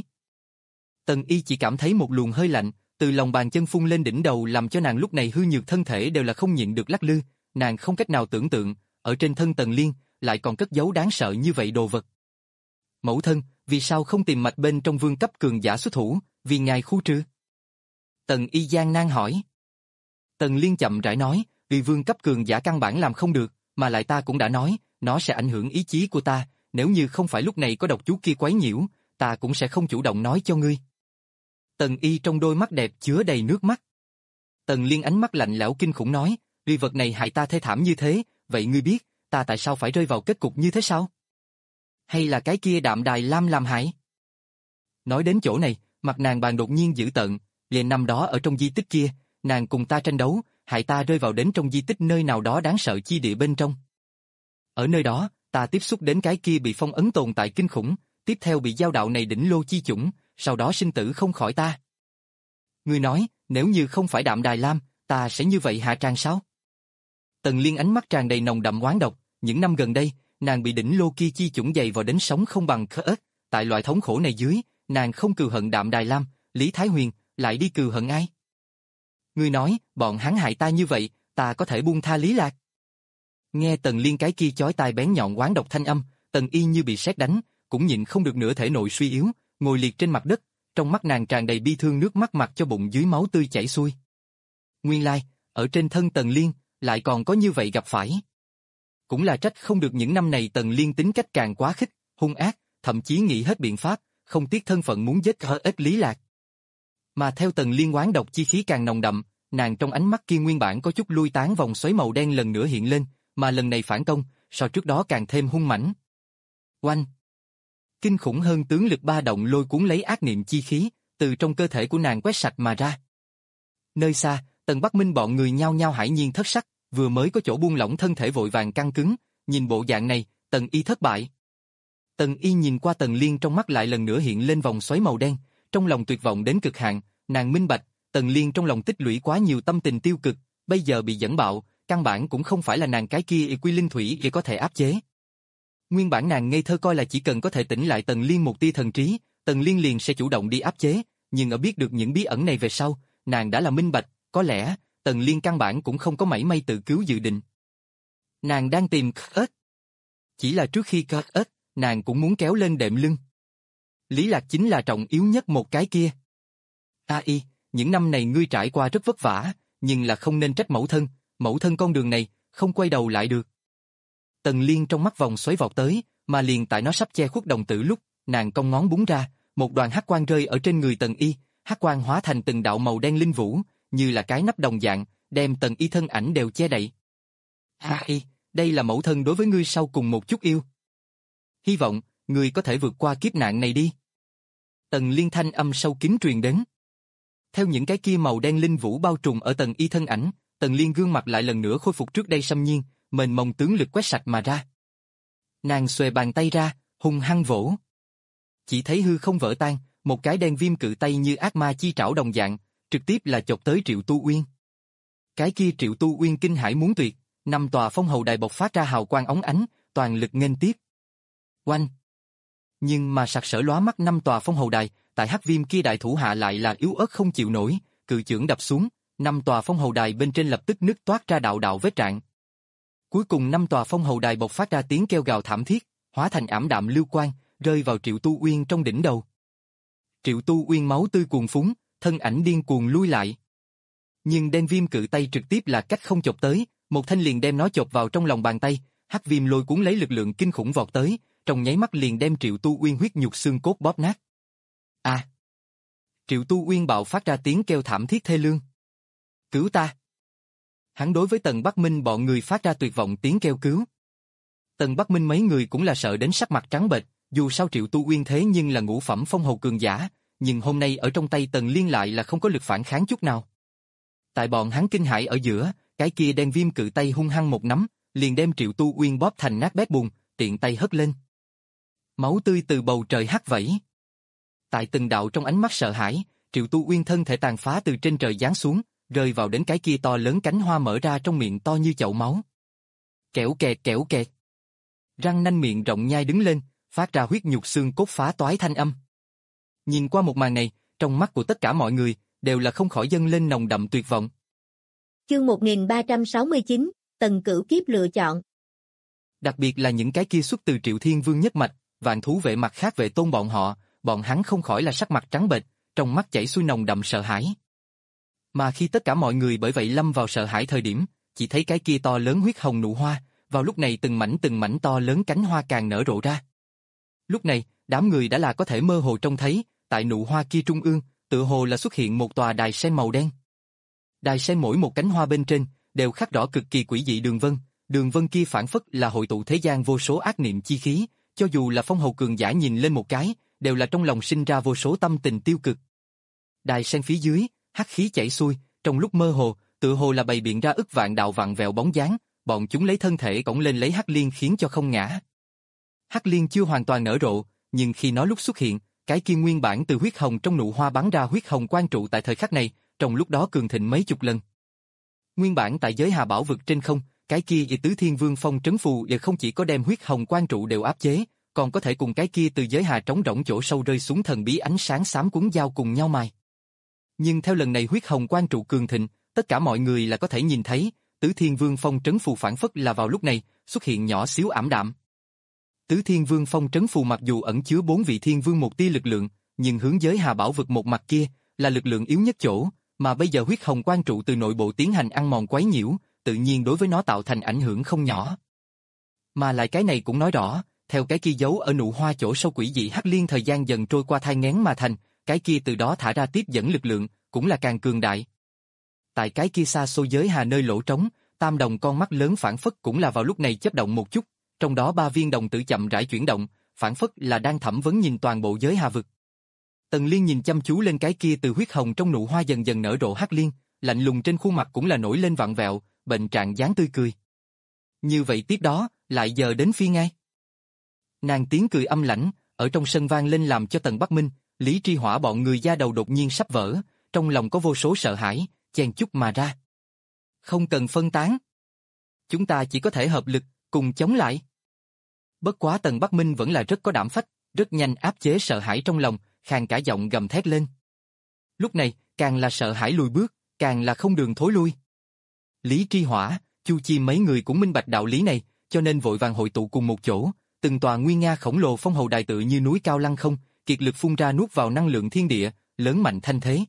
Tần Y chỉ cảm thấy một luồng hơi lạnh, từ lòng bàn chân phun lên đỉnh đầu làm cho nàng lúc này hư nhược thân thể đều là không nhịn được lắc lư, nàng không cách nào tưởng tượng, ở trên thân Tần Liên, lại còn cất giấu đáng sợ như vậy đồ vật. Mẫu thân, vì sao không tìm mạch bên trong vương cấp cường giả xuất thủ, vì ngài khu trừ? Tần Y gian nan hỏi. Tần Liên chậm rãi nói, vì vương cấp cường giả căn bản làm không được, mà lại ta cũng đã nói, nó sẽ ảnh hưởng ý chí của ta, nếu như không phải lúc này có độc chú kia quấy nhiễu, ta cũng sẽ không chủ động nói cho ngươi. Tần Y trong đôi mắt đẹp chứa đầy nước mắt. Tần Liên ánh mắt lạnh lẽo kinh khủng nói, vì vật này hại ta thê thảm như thế, vậy ngươi biết, ta tại sao phải rơi vào kết cục như thế sao? Hay là cái kia Đạm Đài Lam làm hại? Nói đến chỗ này, mặt nàng bàn đột nhiên dữ tợn, liền năm đó ở trong di tích kia, nàng cùng ta tranh đấu, hại ta rơi vào đến trong di tích nơi nào đó đáng sợ chi địa bên trong. Ở nơi đó, ta tiếp xúc đến cái kia bị phong ấn tồn tại kinh khủng, tiếp theo bị giao đạo này đỉnh lô chi chủng, sau đó sinh tử không khỏi ta. Ngươi nói, nếu như không phải Đạm Đài Lam, ta sẽ như vậy hạ tràng sao? Tần Liên ánh mắt tràn đầy nồng đậm oán độc, những năm gần đây, nàng bị đỉnh lô kia chi chủng dày vào đến sống không bằng khớ ếch, tại loại thống khổ này dưới, nàng không cừu hận Đạm Đài Lam, Lý Thái Huyền, lại đi cừu hận ai? Ngươi nói, bọn hắn hại ta như vậy, ta có thể buông tha Lý Lạc? Nghe Tần Liên cái kia chói tai bén nhọn oán độc thanh âm, Tần Y như bị sét đánh, cũng nhịn không được nữa thể nội suy yếu, ngồi liệt trên mặt đất, trong mắt nàng tràn đầy bi thương nước mắt mặc cho bụng dưới máu tươi chảy xuôi. Nguyên lai, ở trên thân Tần Liên, lại còn có như vậy gặp phải. Cũng là trách không được những năm này Tần Liên tính cách càng quá khích, hung ác, thậm chí nghĩ hết biện pháp, không tiếc thân phận muốn giết hở ếch Lý Lạc. Mà theo Tần Liên oán độc chi khí càng nồng đậm, nàng trong ánh mắt kia nguyên bản có chút lui tán vòng xoáy màu đen lần nữa hiện lên, mà lần này phản công, so trước đó càng thêm hung mãnh. Oanh! Kinh khủng hơn tướng lực ba động lôi cuốn lấy ác niệm chi khí, từ trong cơ thể của nàng quét sạch mà ra. Nơi xa, Tần Bắc Minh bọn người nhao nhao hải nhiên thất sắc, vừa mới có chỗ buông lỏng thân thể vội vàng căng cứng, nhìn bộ dạng này, Tần Y thất bại. Tần Y nhìn qua Tần Liên trong mắt lại lần nữa hiện lên vòng xoáy màu đen, trong lòng tuyệt vọng đến cực hạn, nàng minh bạch, Tần Liên trong lòng tích lũy quá nhiều tâm tình tiêu cực, bây giờ bị dẫn bạo, căn bản cũng không phải là nàng cái kia y quy linh thủy để có thể áp chế. Nguyên bản nàng ngây thơ coi là chỉ cần có thể tỉnh lại Tần Liên một tia thần trí, Tần Liên liền sẽ chủ động đi áp chế, nhưng ở biết được những bí ẩn này về sau, nàng đã là minh bạch, có lẽ, Tần Liên căn bản cũng không có mảy may tự cứu dự định. Nàng đang tìm ếch. Chỉ là trước khi có ếch, nàng cũng muốn kéo lên đệm lưng. Lý Lạc chính là trọng yếu nhất một cái kia. A Y, những năm này ngươi trải qua rất vất vả, nhưng là không nên trách mẫu thân, mẫu thân con đường này, không quay đầu lại được. Tần Liên trong mắt vòng xoáy vọt tới, mà liền tại nó sắp che khuất đồng tử lúc, nàng cong ngón búng ra, một đoàn hắc quang rơi ở trên người Tần Y, hắc quang hóa thành từng đạo màu đen linh vũ, như là cái nắp đồng dạng, đem Tần Y thân ảnh đều che đậy. A Y, đây là mẫu thân đối với ngươi sau cùng một chút yêu. Hy vọng, ngươi có thể vượt qua kiếp nạn này đi. Tần Liên thanh âm sâu kín truyền đến. Theo những cái kia màu đen linh vũ bao trùm ở Tần Y thân ảnh, Tần Liên gương mặt lại lần nữa khôi phục trước đây xâm nhiên, mênh mông tướng lực quét sạch mà ra. Nàng xuề bàn tay ra, hung hăng vỗ. Chỉ thấy hư không vỡ tan, một cái đen viêm cự tay như ác ma chi trảo đồng dạng, trực tiếp là chộp tới Triệu Tu Uyên. Cái kia Triệu Tu Uyên kinh hãi muốn tuyệt, năm tòa phong hầu đài bộc phát ra hào quang óng ánh, toàn lực nghênh tiếp. Oanh! Nhưng mà sặc sỡ lóa mắt năm tòa phong hầu đài, tại hắc viêm kia đại thủ hạ lại là yếu ớt không chịu nổi, cự chưởng đập xuống, năm tòa phong hầu đài bên trên lập tức nứt toát ra đạo đạo vết rạn. Cuối cùng năm tòa phong hầu đài bộc phát ra tiếng kêu gào thảm thiết, hóa thành ảm đạm lưu quang, rơi vào Triệu Tu Uyên trong đỉnh đầu. Triệu Tu Uyên máu tươi cuồn phúng, thân ảnh điên cuồng lui lại. Nhưng đen viêm cự tay trực tiếp là cách không chộp tới, một thanh liền đem nó chộp vào trong lòng bàn tay, hắc viêm lôi cuốn lấy lực lượng kinh khủng vọt tới, trong nháy mắt liền đem Triệu Tu Uyên huyết nhục xương cốt bóp nát. A! À. Triệu Tu Uyên bạo phát ra tiếng kêu thảm thiết thê lương. Cứu ta! Hắn đối với Tần Bắc Minh bọn người phát ra tuyệt vọng tiếng kêu cứu. Tần Bắc Minh mấy người cũng là sợ đến sắc mặt trắng bệch, dù sao Triệu Tu Uyên thế nhưng là ngũ phẩm phong hầu cường giả, nhưng hôm nay ở trong tay Tần Liên lại là không có lực phản kháng chút nào. Tại bọn hắn kinh hãi ở giữa, cái kia đen viêm cự tay hung hăng một nắm, liền đem Triệu Tu Uyên bóp thành nát bét bùn, tiện tay hất lên. Máu tươi từ bầu trời hắt vẩy. Tại từng đạo trong ánh mắt sợ hãi, Triệu Tu Uyên thân thể tàn phá từ trên trời giáng xuống, rơi vào đến cái kia to lớn cánh hoa mở ra trong miệng to như chậu máu. Kẻo kẹt kẻo kẹt. Răng nanh miệng rộng nhai đứng lên, phát ra huyết nhục xương cốt phá toái thanh âm. Nhìn qua một màn này, trong mắt của tất cả mọi người, đều là không khỏi dâng lên nồng đậm tuyệt vọng. Chương một nghìn ba trăm sáu mươi chín, Tần Cửu Kiếp lựa chọn. Đặc biệt là những cái kia xuất từ Triệu Thiên Vương nhất mạch, Vạn Thú vệ mặt khác vệ tôn bọn họ, bọn hắn không khỏi là sắc mặt trắng bệch, trong mắt chảy xuôi nồng đậm sợ hãi. Mà khi tất cả mọi người bởi vậy lâm vào sợ hãi thời điểm, chỉ thấy cái kia to lớn huyết hồng nụ hoa, vào lúc này từng mảnh từng mảnh to lớn cánh hoa càng nở rộ ra. Lúc này, đám người đã là có thể mơ hồ trông thấy, tại nụ hoa kia trung ương, tựa hồ là xuất hiện một tòa đài sen màu đen. Đài sen mỗi một cánh hoa bên trên, đều khắc rõ cực kỳ quỷ dị đường vân, đường vân kia phản phất là hội tụ thế gian vô số ác niệm chi khí, cho dù là phong hầu cường giả nhìn lên một cái, đều là trong lòng sinh ra vô số tâm tình tiêu cực. Đài sen phía dưới, hắc khí chảy xuôi, trong lúc mơ hồ, tựa hồ là bày biện ra ức vạn đạo vặn vẹo bóng dáng, bọn chúng lấy thân thể cõng lên lấy hắc liên khiến cho không ngã. Hắc liên chưa hoàn toàn nở rộ, nhưng khi nó lúc xuất hiện, cái kia nguyên bản từ huyết hồng trong nụ hoa bắn ra huyết hồng quang trụ tại thời khắc này, trong lúc đó cường thịnh mấy chục lần. Nguyên bản tại giới Hà Bảo vực trên không, cái kia y tứ thiên vương phong trấn phù đều không chỉ có đem huyết hồng quang trụ đều áp chế, còn có thể cùng cái kia từ giới Hà trống rỗng chỗ sâu rơi xuống thần bí ánh sáng xám cuốn dao cùng nhau mài. Nhưng theo lần này huyết hồng quang trụ cường thịnh, tất cả mọi người là có thể nhìn thấy, tứ thiên vương phong trấn phù phản phất là vào lúc này, xuất hiện nhỏ xíu ảm đạm. Tứ thiên vương phong trấn phù mặc dù ẩn chứa bốn vị thiên vương một tia lực lượng, nhưng hướng giới Hà Bảo vực một mặt kia, là lực lượng yếu nhất chỗ, mà bây giờ huyết hồng quang trụ từ nội bộ tiến hành ăn mòn quấy nhiễu, tự nhiên đối với nó tạo thành ảnh hưởng không nhỏ. Mà lại cái này cũng nói rõ, theo cái kia giấu ở nụ hoa chỗ sâu quỷ dị hắc liên thời gian dần trôi qua thai nghén mà thành, cái kia từ đó thả ra tiếp dẫn lực lượng, cũng là càng cường đại. Tại cái kia xa xôi giới Hà nơi lỗ trống, tam đồng con mắt lớn phản phất cũng là vào lúc này chớp động một chút, trong đó ba viên đồng tử chậm rãi chuyển động, phản phất là đang thẩm vấn nhìn toàn bộ giới Hà vực. Tần Liên nhìn chăm chú lên cái kia từ huyết hồng trong nụ hoa dần dần nở rộ hắc liên, lạnh lùng trên khuôn mặt cũng là nổi lên vặn vẹo, bệnh trạng dáng tươi cười. Như vậy tiếp đó, lại giờ đến phi ngay. Nàng tiếng cười âm lãnh, ở trong sân vang lên làm cho Tần Bắc Minh, Lý Tri Hỏa bọn người da đầu đột nhiên sắp vỡ, trong lòng có vô số sợ hãi, chen chúc mà ra. Không cần phân tán. Chúng ta chỉ có thể hợp lực, cùng chống lại. Bất quá Tần Bắc Minh vẫn là rất có đảm phách, rất nhanh áp chế sợ hãi trong lòng, khàn cả giọng gầm thét lên. Lúc này, càng là sợ hãi lùi bước, càng là không đường thối lui. Lý Tri Hỏa, Chu Chi mấy người cũng minh bạch đạo lý này, cho nên vội vàng hội tụ cùng một chỗ, từng tòa nguy nga khổng lồ phong hầu đài tự như núi cao lăng không, kiệt lực phun ra nuốt vào năng lượng thiên địa, lớn mạnh thanh thế.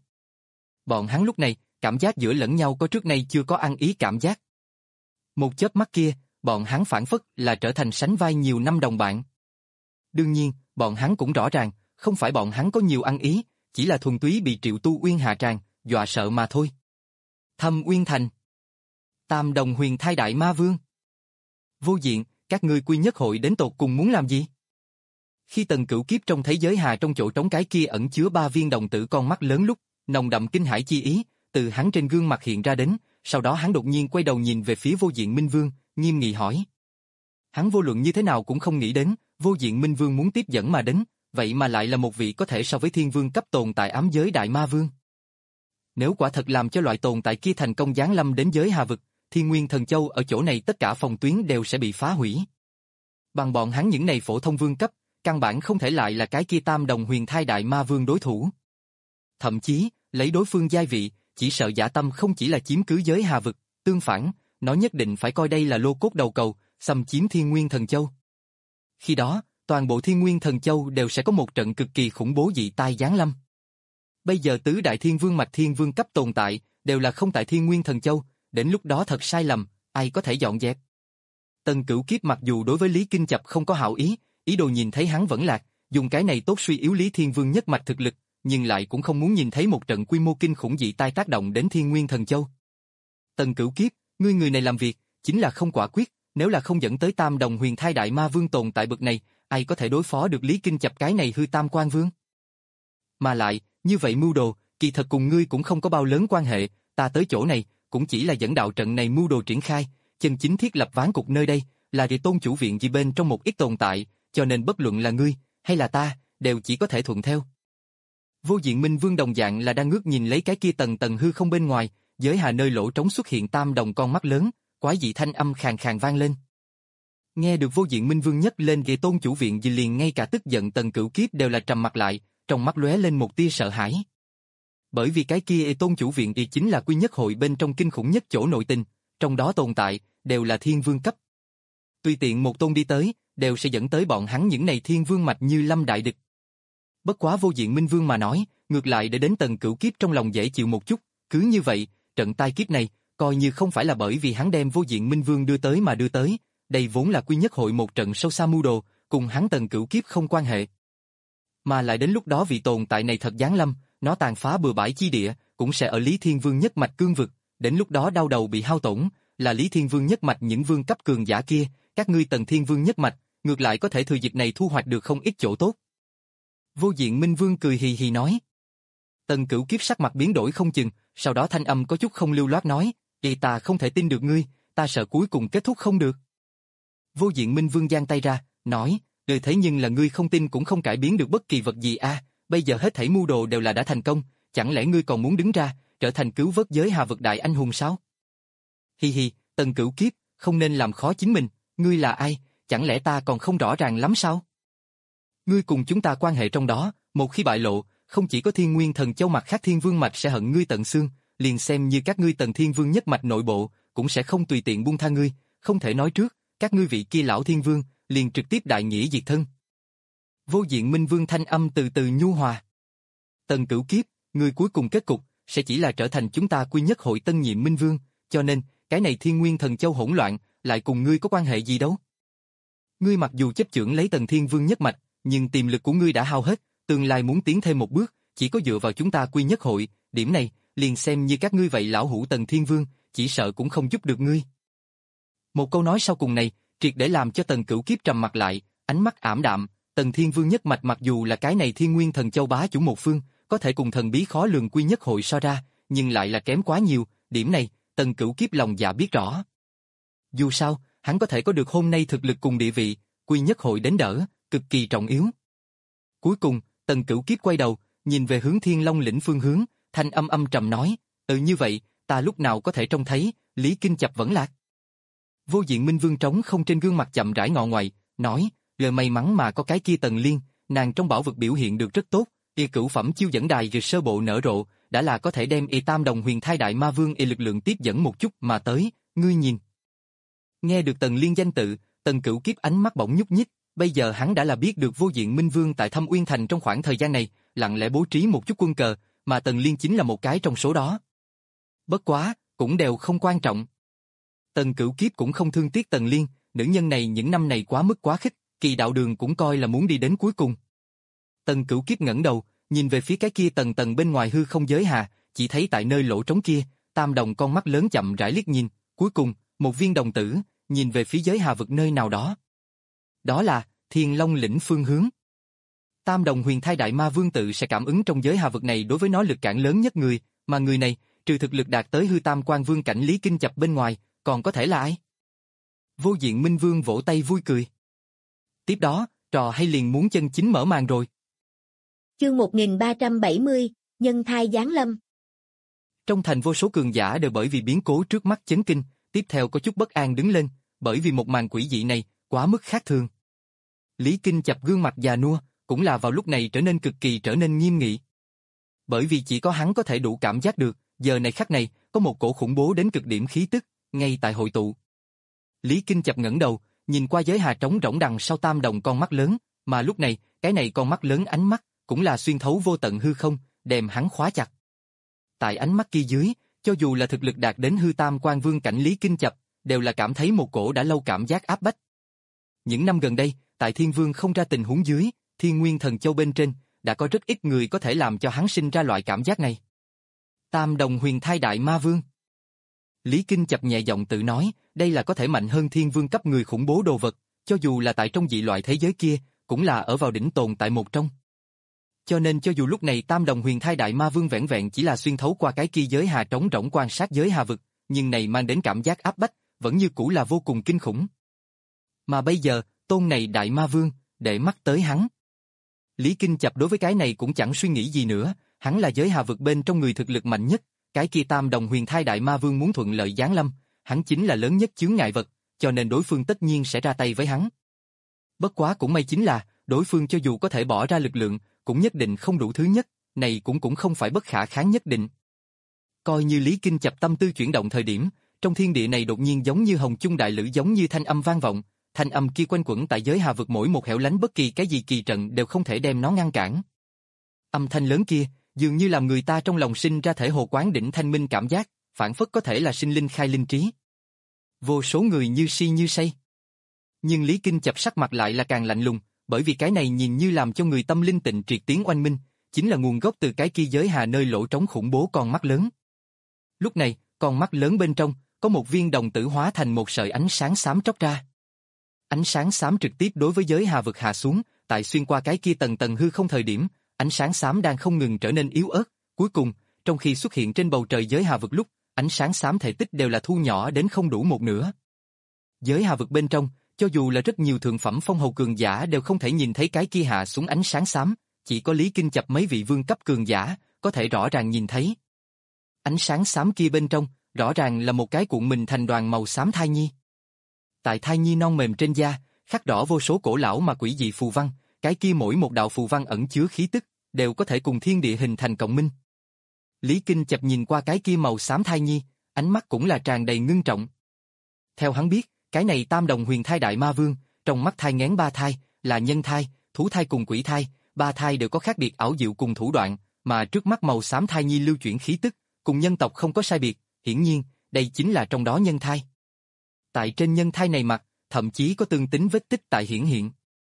Bọn hắn lúc này, cảm giác giữa lẫn nhau có trước nay chưa có ăn ý cảm giác. Một chớp mắt kia, bọn hắn phản phất là trở thành sánh vai nhiều năm đồng bạn. Đương nhiên, bọn hắn cũng rõ ràng, không phải bọn hắn có nhiều ăn ý, chỉ là thuần túy bị Triệu Tu Uyên hạ tràng, dọa sợ mà thôi. Thâm Uyên Thành, Tam Đồng Huyền Thai Đại Ma Vương, Vô Diện, các ngươi quy nhất hội đến tột cùng muốn làm gì? Khi Tần Cửu Kiếp trong thế giới Hà trong chỗ trống cái kia ẩn chứa ba viên đồng tử con mắt lớn lúc, nồng đậm kinh hãi chi ý, từ hắn trên gương mặt hiện ra đến, sau đó hắn đột nhiên quay đầu nhìn về phía Vô Diện Minh Vương, nghiêm nghị hỏi. Hắn vô luận như thế nào cũng không nghĩ đến, Vô Diện Minh Vương muốn tiếp dẫn mà đến, vậy mà lại là một vị có thể so với thiên vương cấp tồn tại ám giới Đại Ma Vương. Nếu quả thật làm cho loại tồn tại kia thành công giáng lâm đến giới Hà vực, Thiên Nguyên Thần Châu ở chỗ này tất cả phòng tuyến đều sẽ bị phá hủy. Bằng bọn hắn những này phổ thông vương cấp, căn bản không thể lại là cái kia Tam Đồng Huyền Thai Đại Ma Vương đối thủ. Thậm chí, lấy đối phương giai vị, chỉ sợ dã tâm không chỉ là chiếm cứ giới Hà vực, tương phản, nó nhất định phải coi đây là lô cốt đầu cầu, xâm chiếm Thiên Nguyên Thần Châu. Khi đó, toàn bộ Thiên Nguyên Thần Châu đều sẽ có một trận cực kỳ khủng bố dị tai giáng lâm. Bây giờ tứ đại thiên vương mạch thiên vương cấp tồn tại, đều là không tại Thiên Nguyên Thần Châu, đến lúc đó thật sai lầm, ai có thể dọn dẹp. Tần Cửu Kiếp mặc dù đối với Lý Kinh Chập không có hảo ý, ý đồ nhìn thấy hắn vẫn lạc, dùng cái này tốt suy yếu Lý Thiên Vương nhất mạch thực lực, nhưng lại cũng không muốn nhìn thấy một trận quy mô kinh khủng dị tai tác động đến Thiên Nguyên Thần Châu. Tần Cửu Kiếp, ngươi người này làm việc, chính là không quả quyết, nếu là không dẫn tới Tam Đồng Huyền Thai Đại Ma Vương tồn tại bậc này, ai có thể đối phó được Lý Kinh Chập cái này hư Tam Quan Vương? Mà lại, như vậy mưu đồ, kỳ thật cùng ngươi cũng không có bao lớn quan hệ, ta tới chỗ này, cũng chỉ là dẫn đạo trận này mưu đồ triển khai, chân chính thiết lập ván cục nơi đây, là vì tôn chủ viện gì bên trong một ít tồn tại, cho nên bất luận là ngươi, hay là ta, đều chỉ có thể thuận theo. Vô Diện Minh Vương đồng dạng là đang ngước nhìn lấy cái kia tầng tầng hư không bên ngoài, giới hà nơi lỗ trống xuất hiện tam đồng con mắt lớn, quái dị thanh âm khàn khàn vang lên. Nghe được Vô Diện Minh Vương nhấc lên ghê tôn chủ viện gì liền ngay cả tức giận Tần Cửu Kiếp đều là trầm mặt lại, trong mắt lóe lên một tia sợ hãi. Bởi vì cái kia ê tôn chủ viện y chính là quy nhất hội bên trong kinh khủng nhất chỗ nội tình, trong đó tồn tại, đều là thiên vương cấp. Tùy tiện một tôn đi tới, đều sẽ dẫn tới bọn hắn những này thiên vương mạch như lâm đại địch. Bất quá Vô Diện Minh Vương mà nói, ngược lại để đến Tần Cửu Kiếp trong lòng dễ chịu một chút, cứ như vậy, trận tai kiếp này, coi như không phải là bởi vì hắn đem Vô Diện Minh Vương đưa tới mà đưa tới, đây vốn là quy nhất hội một trận sâu xa mưu đồ, cùng hắn Tần Cửu Kiếp không quan hệ. Mà lại đến lúc đó vị tồn tại này thật giáng lâm, nó tàn phá bừa bãi chi địa, cũng sẽ ở Lý Thiên Vương nhất mạch cương vực, đến lúc đó đau đầu bị hao tổn, là Lý Thiên Vương nhất mạch những vương cấp cường giả kia, các ngươi Tần Thiên Vương nhất mạch, ngược lại có thể thừa dịp này thu hoạch được không ít chỗ tốt. Vô Diện Minh Vương cười hì hì nói. Tần Cửu Kiếp sắc mặt biến đổi không chừng, sau đó thanh âm có chút không lưu loát nói, "Ê ta không thể tin được ngươi, ta sợ cuối cùng kết thúc không được." Vô Diện Minh Vương giang tay ra, nói, "Đời thế nhưng là ngươi không tin cũng không cải biến được bất kỳ vật gì a, à, bây giờ hết thảy mưu đồ đều là đã thành công, chẳng lẽ ngươi còn muốn đứng ra, trở thành cứu vớt giới hà vực đại anh hùng sao?" Hi hi, Tần Cửu Kiếp, không nên làm khó chính mình, ngươi là ai, chẳng lẽ ta còn không rõ ràng lắm sao? Ngươi cùng chúng ta quan hệ trong đó, một khi bại lộ, không chỉ có Thiên Nguyên Thần Châu mặt khác Thiên Vương mạch sẽ hận ngươi tận xương, liền xem như các ngươi Tần Thiên Vương nhất mạch nội bộ, cũng sẽ không tùy tiện buông tha ngươi, không thể nói trước, các ngươi vị kia lão Thiên Vương, liền trực tiếp đại nghĩa diệt thân. Vô Diện Minh Vương thanh âm từ từ nhu hòa. Tần Cửu Kiếp, ngươi cuối cùng kết cục, sẽ chỉ là trở thành chúng ta quy nhất hội tân nhiệm Minh Vương, cho nên, cái này Thiên Nguyên Thần Châu hỗn loạn, lại cùng ngươi có quan hệ gì đâu. Ngươi mặc dù chấp chưởng lấy Tần Thiên Vương nhất mạch, nhưng tiềm lực của ngươi đã hao hết, tương lai muốn tiến thêm một bước, chỉ có dựa vào chúng ta quy nhất hội, điểm này, liền xem như các ngươi vậy lão hủ Tần Thiên Vương, chỉ sợ cũng không giúp được ngươi. Một câu nói sau cùng này, triệt để làm cho Tần Cửu Kiếp trầm mặt lại, ánh mắt ảm đạm, Tần Thiên Vương nhất mạch mặc dù là cái này Thiên Nguyên Thần Châu bá chủ một phương, có thể cùng thần bí khó lường quy nhất hội so ra, nhưng lại là kém quá nhiều, điểm này, Tần Cửu Kiếp lòng dạ biết rõ. Dù sao, hắn có thể có được hôm nay thực lực cùng địa vị, quy nhất hội đến đỡ, cực kỳ trọng yếu. Cuối cùng, Tần Cửu Kiếp quay đầu, nhìn về hướng Thiên Long lĩnh phương hướng, thanh âm âm trầm nói, "Ừ như vậy, ta lúc nào có thể trông thấy, Lý Kinh Chập vẫn lạc." Vô Diện Minh Vương trống không trên gương mặt chậm rãi ngọ ngoại, nói, "Lời may mắn mà có cái kia Tần Liên, nàng trong bảo vực biểu hiện được rất tốt, y cửu phẩm chiêu dẫn đài rồi sơ bộ nở rộ, đã là có thể đem y tam đồng huyền thai đại ma vương y lực lượng tiếp dẫn một chút mà tới, ngươi nhìn." Nghe được Tần Liên danh tự, Tần Cửu Kiếp ánh mắt bỗng nhúc nhích, bây giờ hắn đã là biết được Vô Diện Minh Vương tại Thâm Uyên Thành trong khoảng thời gian này, lặng lẽ bố trí một chút quân cờ, mà Tần Liên chính là một cái trong số đó. Bất quá, cũng đều không quan trọng. Tần Cửu Kiếp cũng không thương tiếc Tần Liên, nữ nhân này những năm này quá mức quá khích, kỳ đạo đường cũng coi là muốn đi đến cuối cùng. Tần Cửu Kiếp ngẩng đầu, nhìn về phía cái kia tầng tầng bên ngoài hư không giới hà, chỉ thấy tại nơi lỗ trống kia, tam đồng con mắt lớn chậm rãi liếc nhìn, cuối cùng, một viên đồng tử, nhìn về phía giới hà vực nơi nào đó. Đó là Thiên Long lĩnh phương hướng. Tam đồng huyền thai đại ma vương tự sẽ cảm ứng trong giới hà vực này đối với nó lực cản lớn nhất người, mà người này, trừ thực lực đạt tới hư tam quan vương cảnh Lý Kinh Chập bên ngoài, còn có thể là ai? Vô Diện Minh Vương vỗ tay vui cười. Tiếp đó, trò hay liền muốn chân chính mở màn rồi. Chương một nghìn ba trăm bảy mươi, Nhân thai giáng lâm. Trong thành vô số cường giả đều bởi vì biến cố trước mắt chấn kinh, tiếp theo có chút bất an đứng lên, bởi vì một màn quỷ dị này, quá mức khác thường. Lý Kinh Chập gương mặt già nua, cũng là vào lúc này trở nên cực kỳ trở nên nghiêm nghị. Bởi vì chỉ có hắn có thể đủ cảm giác được, giờ này khắc này, có một cổ khủng bố đến cực điểm khí tức, ngay tại hội tụ. Lý Kinh Chập ngẩng đầu, nhìn qua giới hà trống rỗng đằng sau tam đồng con mắt lớn, mà lúc này, cái này con mắt lớn ánh mắt, cũng là xuyên thấu vô tận hư không, đem hắn khóa chặt. Tại ánh mắt kia dưới, cho dù là thực lực đạt đến hư tam quan vương cảnh Lý Kinh Chập, đều là cảm thấy một cổ đã lâu cảm giác áp bách. Những năm gần đây, tại Thiên Vương không ra tình huống dưới, Thiên Nguyên Thần Châu bên trên, đã có rất ít người có thể làm cho hắn sinh ra loại cảm giác này. Tam đồng huyền thai đại ma vương. Lý Kinh Chập nhẹ giọng tự nói, đây là có thể mạnh hơn Thiên Vương cấp người khủng bố đồ vật, cho dù là tại trong dị loại thế giới kia, cũng là ở vào đỉnh tồn tại một trong. Cho nên cho dù lúc này tam đồng huyền thai đại ma vương vẹn vẹn chỉ là xuyên thấu qua cái kia giới hà trống rỗng quan sát giới hà vực, nhưng này mang đến cảm giác áp bách, vẫn như cũ là vô cùng kinh khủng. Mà bây giờ, tôn này đại ma vương, để mắt tới hắn. Lý Kinh Chập đối với cái này cũng chẳng suy nghĩ gì nữa, hắn là giới hà vực bên trong người thực lực mạnh nhất, cái kia tam đồng huyền thai đại ma vương muốn thuận lợi giáng lâm, hắn chính là lớn nhất chướng ngại vật, cho nên đối phương tất nhiên sẽ ra tay với hắn. Bất quá cũng may chính là, đối phương cho dù có thể bỏ ra lực lượng, cũng nhất định không đủ thứ nhất, này cũng cũng không phải bất khả kháng nhất định. Coi như Lý Kinh Chập tâm tư chuyển động thời điểm, trong thiên địa này đột nhiên giống như hồng chung đại lữ giống như thanh âm vang vọng, thanh âm kia quanh quẩn tại giới hà vực mỗi một hẻo lánh, bất kỳ cái gì kỳ trận đều không thể đem nó ngăn cản. Âm thanh lớn kia, dường như làm người ta trong lòng sinh ra thể hồ quán đỉnh thanh minh cảm giác, phản phất có thể là sinh linh khai linh trí. Vô số người như si như say. Nhưng Lý Kinh Chập sắc mặt lại là càng lạnh lùng, bởi vì cái này nhìn như làm cho người tâm linh tịnh triệt tiếng oanh minh, chính là nguồn gốc từ cái kia giới hà nơi lỗ trống khủng bố con mắt lớn. Lúc này, con mắt lớn bên trong, có một viên đồng tử hóa thành một sợi ánh sáng xám tróc ra. Ánh sáng xám trực tiếp đối với giới hà vực hạ xuống, tại xuyên qua cái kia tầng tầng hư không thời điểm, ánh sáng xám đang không ngừng trở nên yếu ớt, cuối cùng, trong khi xuất hiện trên bầu trời giới hà vực lúc, ánh sáng xám thể tích đều là thu nhỏ đến không đủ một nửa. Giới hà vực bên trong, cho dù là rất nhiều thượng phẩm phong hầu cường giả đều không thể nhìn thấy cái kia hạ xuống ánh sáng xám, chỉ có Lý Kinh Chập mấy vị vương cấp cường giả có thể rõ ràng nhìn thấy. Ánh sáng xám kia bên trong, rõ ràng là một cái cuộn mình thành đoàn màu xám thai nhi. Tại thai nhi non mềm trên da, khắc đỏ vô số cổ lão mà quỷ dị phù văn, cái kia mỗi một đạo phù văn ẩn chứa khí tức, đều có thể cùng thiên địa hình thành cộng minh. Lý Kinh Chập nhìn qua cái kia màu xám thai nhi, ánh mắt cũng là tràn đầy ngưng trọng. Theo hắn biết, cái này tam đồng huyền thai đại ma vương, trong mắt thai nghén ba thai, là nhân thai, thú thai cùng quỷ thai, ba thai đều có khác biệt ảo diệu cùng thủ đoạn, mà trước mắt màu xám thai nhi lưu chuyển khí tức, cùng nhân tộc không có sai biệt, hiển nhiên, đây chính là trong đó nhân thai. Tại trên nhân thai này mặt, thậm chí có tương tính vết tích tại hiển hiện.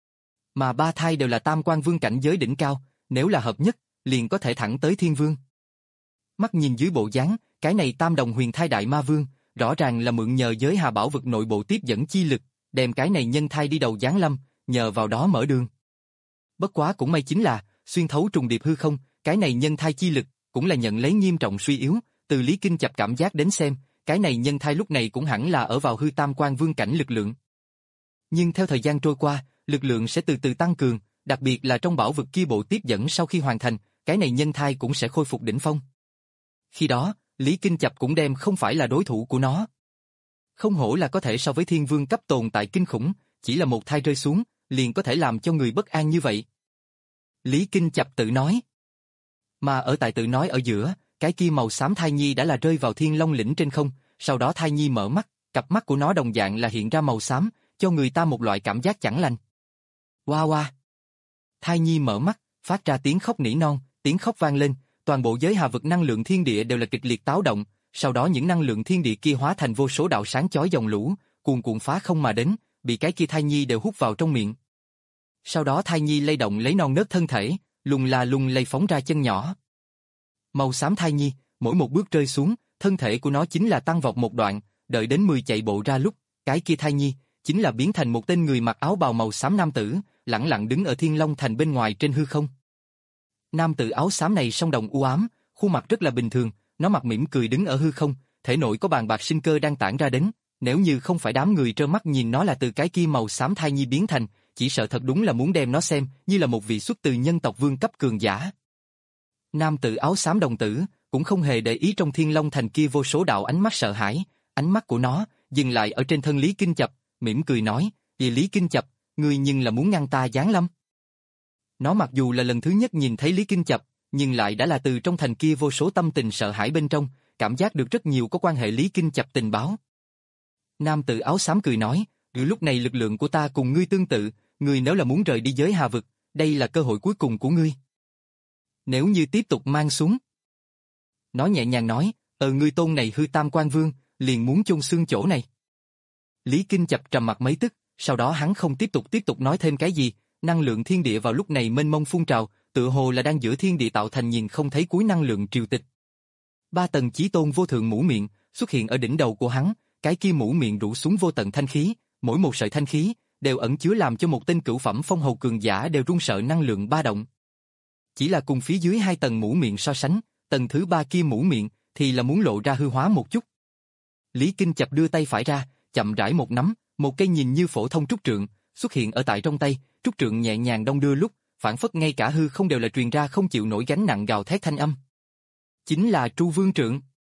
Mà ba thai đều là tam quan vương cảnh giới đỉnh cao, nếu là hợp nhất, liền có thể thẳng tới thiên vương. Mắt nhìn dưới bộ dáng, cái này tam đồng huyền thai đại ma vương, rõ ràng là mượn nhờ giới hà bảo vực nội bộ tiếp dẫn chi lực, đem cái này nhân thai đi đầu giáng lâm, nhờ vào đó mở đường. Bất quá cũng may chính là, xuyên thấu trùng điệp hư không, cái này nhân thai chi lực, cũng là nhận lấy nghiêm trọng suy yếu, từ Lý Kinh Chập cảm giác đến xem, cái này nhân thai lúc này cũng hẳn là ở vào hư tam quan vương cảnh lực lượng. Nhưng theo thời gian trôi qua, lực lượng sẽ từ từ tăng cường, đặc biệt là trong bảo vực kia bộ tiếp dẫn sau khi hoàn thành, cái này nhân thai cũng sẽ khôi phục đỉnh phong. Khi đó, Lý Kinh Chập cũng đem không phải là đối thủ của nó. Không hổ là có thể so với thiên vương cấp tồn tại kinh khủng, chỉ là một thai rơi xuống, liền có thể làm cho người bất an như vậy. Lý Kinh Chập tự nói. Mà ở tại tự nói ở giữa, cái kia màu xám thai nhi đã là rơi vào thiên long lĩnh trên không, sau đó thai nhi mở mắt, cặp mắt của nó đồng dạng là hiện ra màu xám, cho người ta một loại cảm giác chẳng lành. Oa oa. Thai nhi mở mắt, phát ra tiếng khóc nỉ non, tiếng khóc vang lên, toàn bộ giới hà vực năng lượng thiên địa đều là kịch liệt táo động, sau đó những năng lượng thiên địa kia hóa thành vô số đạo sáng chói dòng lũ, cuồn cuộn phá không mà đến, bị cái kia thai nhi đều hút vào trong miệng. Sau đó thai nhi lay động lấy non nớt thân thể, lùng là lùng lay phóng ra chân nhỏ. Màu xám thai nhi, mỗi một bước rơi xuống, thân thể của nó chính là tăng vọt một đoạn, đợi đến mười chạy bộ ra lúc, cái kia thai nhi chính là biến thành một tên người mặc áo bào màu xám nam tử, lẳng lặng đứng ở Thiên Long Thành bên ngoài trên hư không. Nam tử áo xám này song đồng u ám, khuôn mặt rất là bình thường, nó mặt mỉm cười đứng ở hư không, thể nội có bàn bạc sinh cơ đang tản ra đến, nếu như không phải đám người trơ mắt nhìn nó là từ cái kia màu xám thai nhi biến thành, chỉ sợ thật đúng là muốn đem nó xem như là một vị xuất từ nhân tộc vương cấp cường giả. Nam tử áo xám đồng tử cũng không hề để ý trong Thiên Long Thành kia vô số đạo ánh mắt sợ hãi, ánh mắt của nó dừng lại ở trên thân Lý Kinh Chập, mỉm cười nói: "Vì Lý Kinh Chập, ngươi nhưng là muốn ngăn ta giáng lâm?" Nó mặc dù là lần thứ nhất nhìn thấy Lý Kinh Chập, nhưng lại đã là từ trong thành kia vô số tâm tình sợ hãi bên trong, cảm giác được rất nhiều có quan hệ Lý Kinh Chập tình báo. Nam tử áo xám cười nói: "Từ lúc này lực lượng của ta cùng ngươi tương tự, ngươi nếu là muốn rời đi giới hà vực, đây là cơ hội cuối cùng của ngươi. Nếu như tiếp tục mang xuống." Nó nhẹ nhàng nói: "Ờ ngươi tôn này hư tam quan vương, liền muốn chôn xương chỗ này." Lý Kinh Chập trầm mặt mấy tức, sau đó hắn không tiếp tục tiếp tục nói thêm cái gì, năng lượng thiên địa vào lúc này mênh mông phun trào, tựa hồ là đang giữa thiên địa tạo thành nhìn không thấy cuối năng lượng triều tịch. Ba tầng chí tôn vô thượng mũ miệng xuất hiện ở đỉnh đầu của hắn, cái kia mũ miệng rủ xuống vô tận thanh khí, mỗi một sợi thanh khí đều ẩn chứa làm cho một tên cửu phẩm phong hầu cường giả đều run sợ năng lượng ba động. Chỉ là cùng phía dưới hai tầng mũ miệng so sánh, tầng thứ ba kia mũ miệng thì là muốn lộ ra hư hóa một chút. Lý Kinh Chập đưa tay phải ra, chậm rãi một nắm, một cây nhìn như phổ thông trúc trượng xuất hiện ở tại trong tay, trúc trượng nhẹ nhàng đong đưa lúc, phản phất ngay cả hư không đều là truyền ra không chịu nổi gánh nặng gào thét thanh âm. Chính là Tru Vương trượng.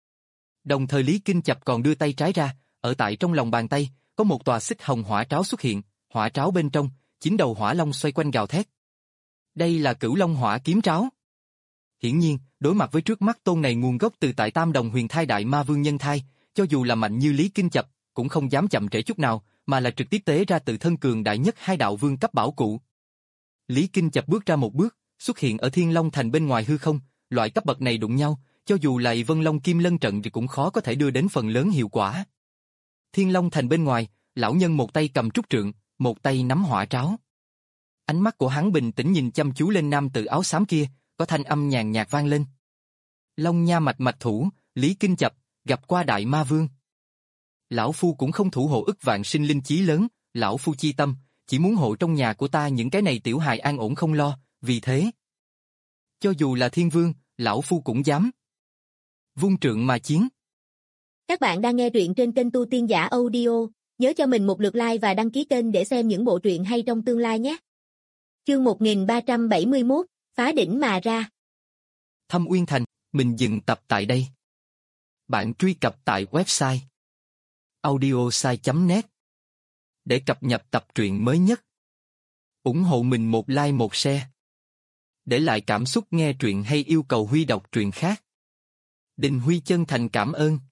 Đồng thời Lý Kinh Chập còn đưa tay trái ra, ở tại trong lòng bàn tay, có một tòa xích hồng hỏa tráo xuất hiện, hỏa tráo bên trong, chín đầu hỏa long xoay quanh gào thét. Đây là Cửu Long Hỏa Kiếm Tráo. Hiển nhiên, đối mặt với trước mắt tôn này nguồn gốc từ tại Tam Đồng Huyền Thai Đại Ma Vương nhân thai, cho dù là mạnh như Lý Kinh Chập, cũng không dám chậm trễ chút nào, mà là trực tiếp tế ra tự thân cường đại nhất hai đạo vương cấp bảo cụ. Lý Kinh Chập bước ra một bước, xuất hiện ở Thiên Long Thành bên ngoài hư không, loại cấp bậc này đụng nhau, cho dù là Vân Long Kim Lân trận thì cũng khó có thể đưa đến phần lớn hiệu quả. Thiên Long Thành bên ngoài, lão nhân một tay cầm trúc trượng, một tay nắm hỏa tráo. Ánh mắt của hắn bình tĩnh nhìn chăm chú lên nam tử áo xám kia, có thanh âm nhàn nhạt vang lên. Long Nha mạch mạch thủ, Lý Kinh Chập, gặp qua Đại Ma Vương. Lão Phu cũng không thủ hộ ức vạn sinh linh chí lớn, lão Phu chi tâm, chỉ muốn hộ trong nhà của ta những cái này tiểu hài an ổn không lo, vì thế. Cho dù là Thiên Vương, lão Phu cũng dám. Vung trượng mà chiến. Các bạn đang nghe truyện trên kênh Tu Tiên Giả Audio, nhớ cho mình một lượt like và đăng ký kênh để xem những bộ truyện hay trong tương lai nhé. Chương một nghìn ba trăm bảy mươi mốt, Phá đỉnh mà ra. Thâm Uyên Thành, mình dừng tập tại đây. Bạn truy cập tại website audiosai chấm net để cập nhật tập truyện mới nhất. Ủng hộ mình một like một share. Để lại cảm xúc nghe truyện hay yêu cầu Huy đọc truyện khác. Đình Huy chân thành cảm ơn.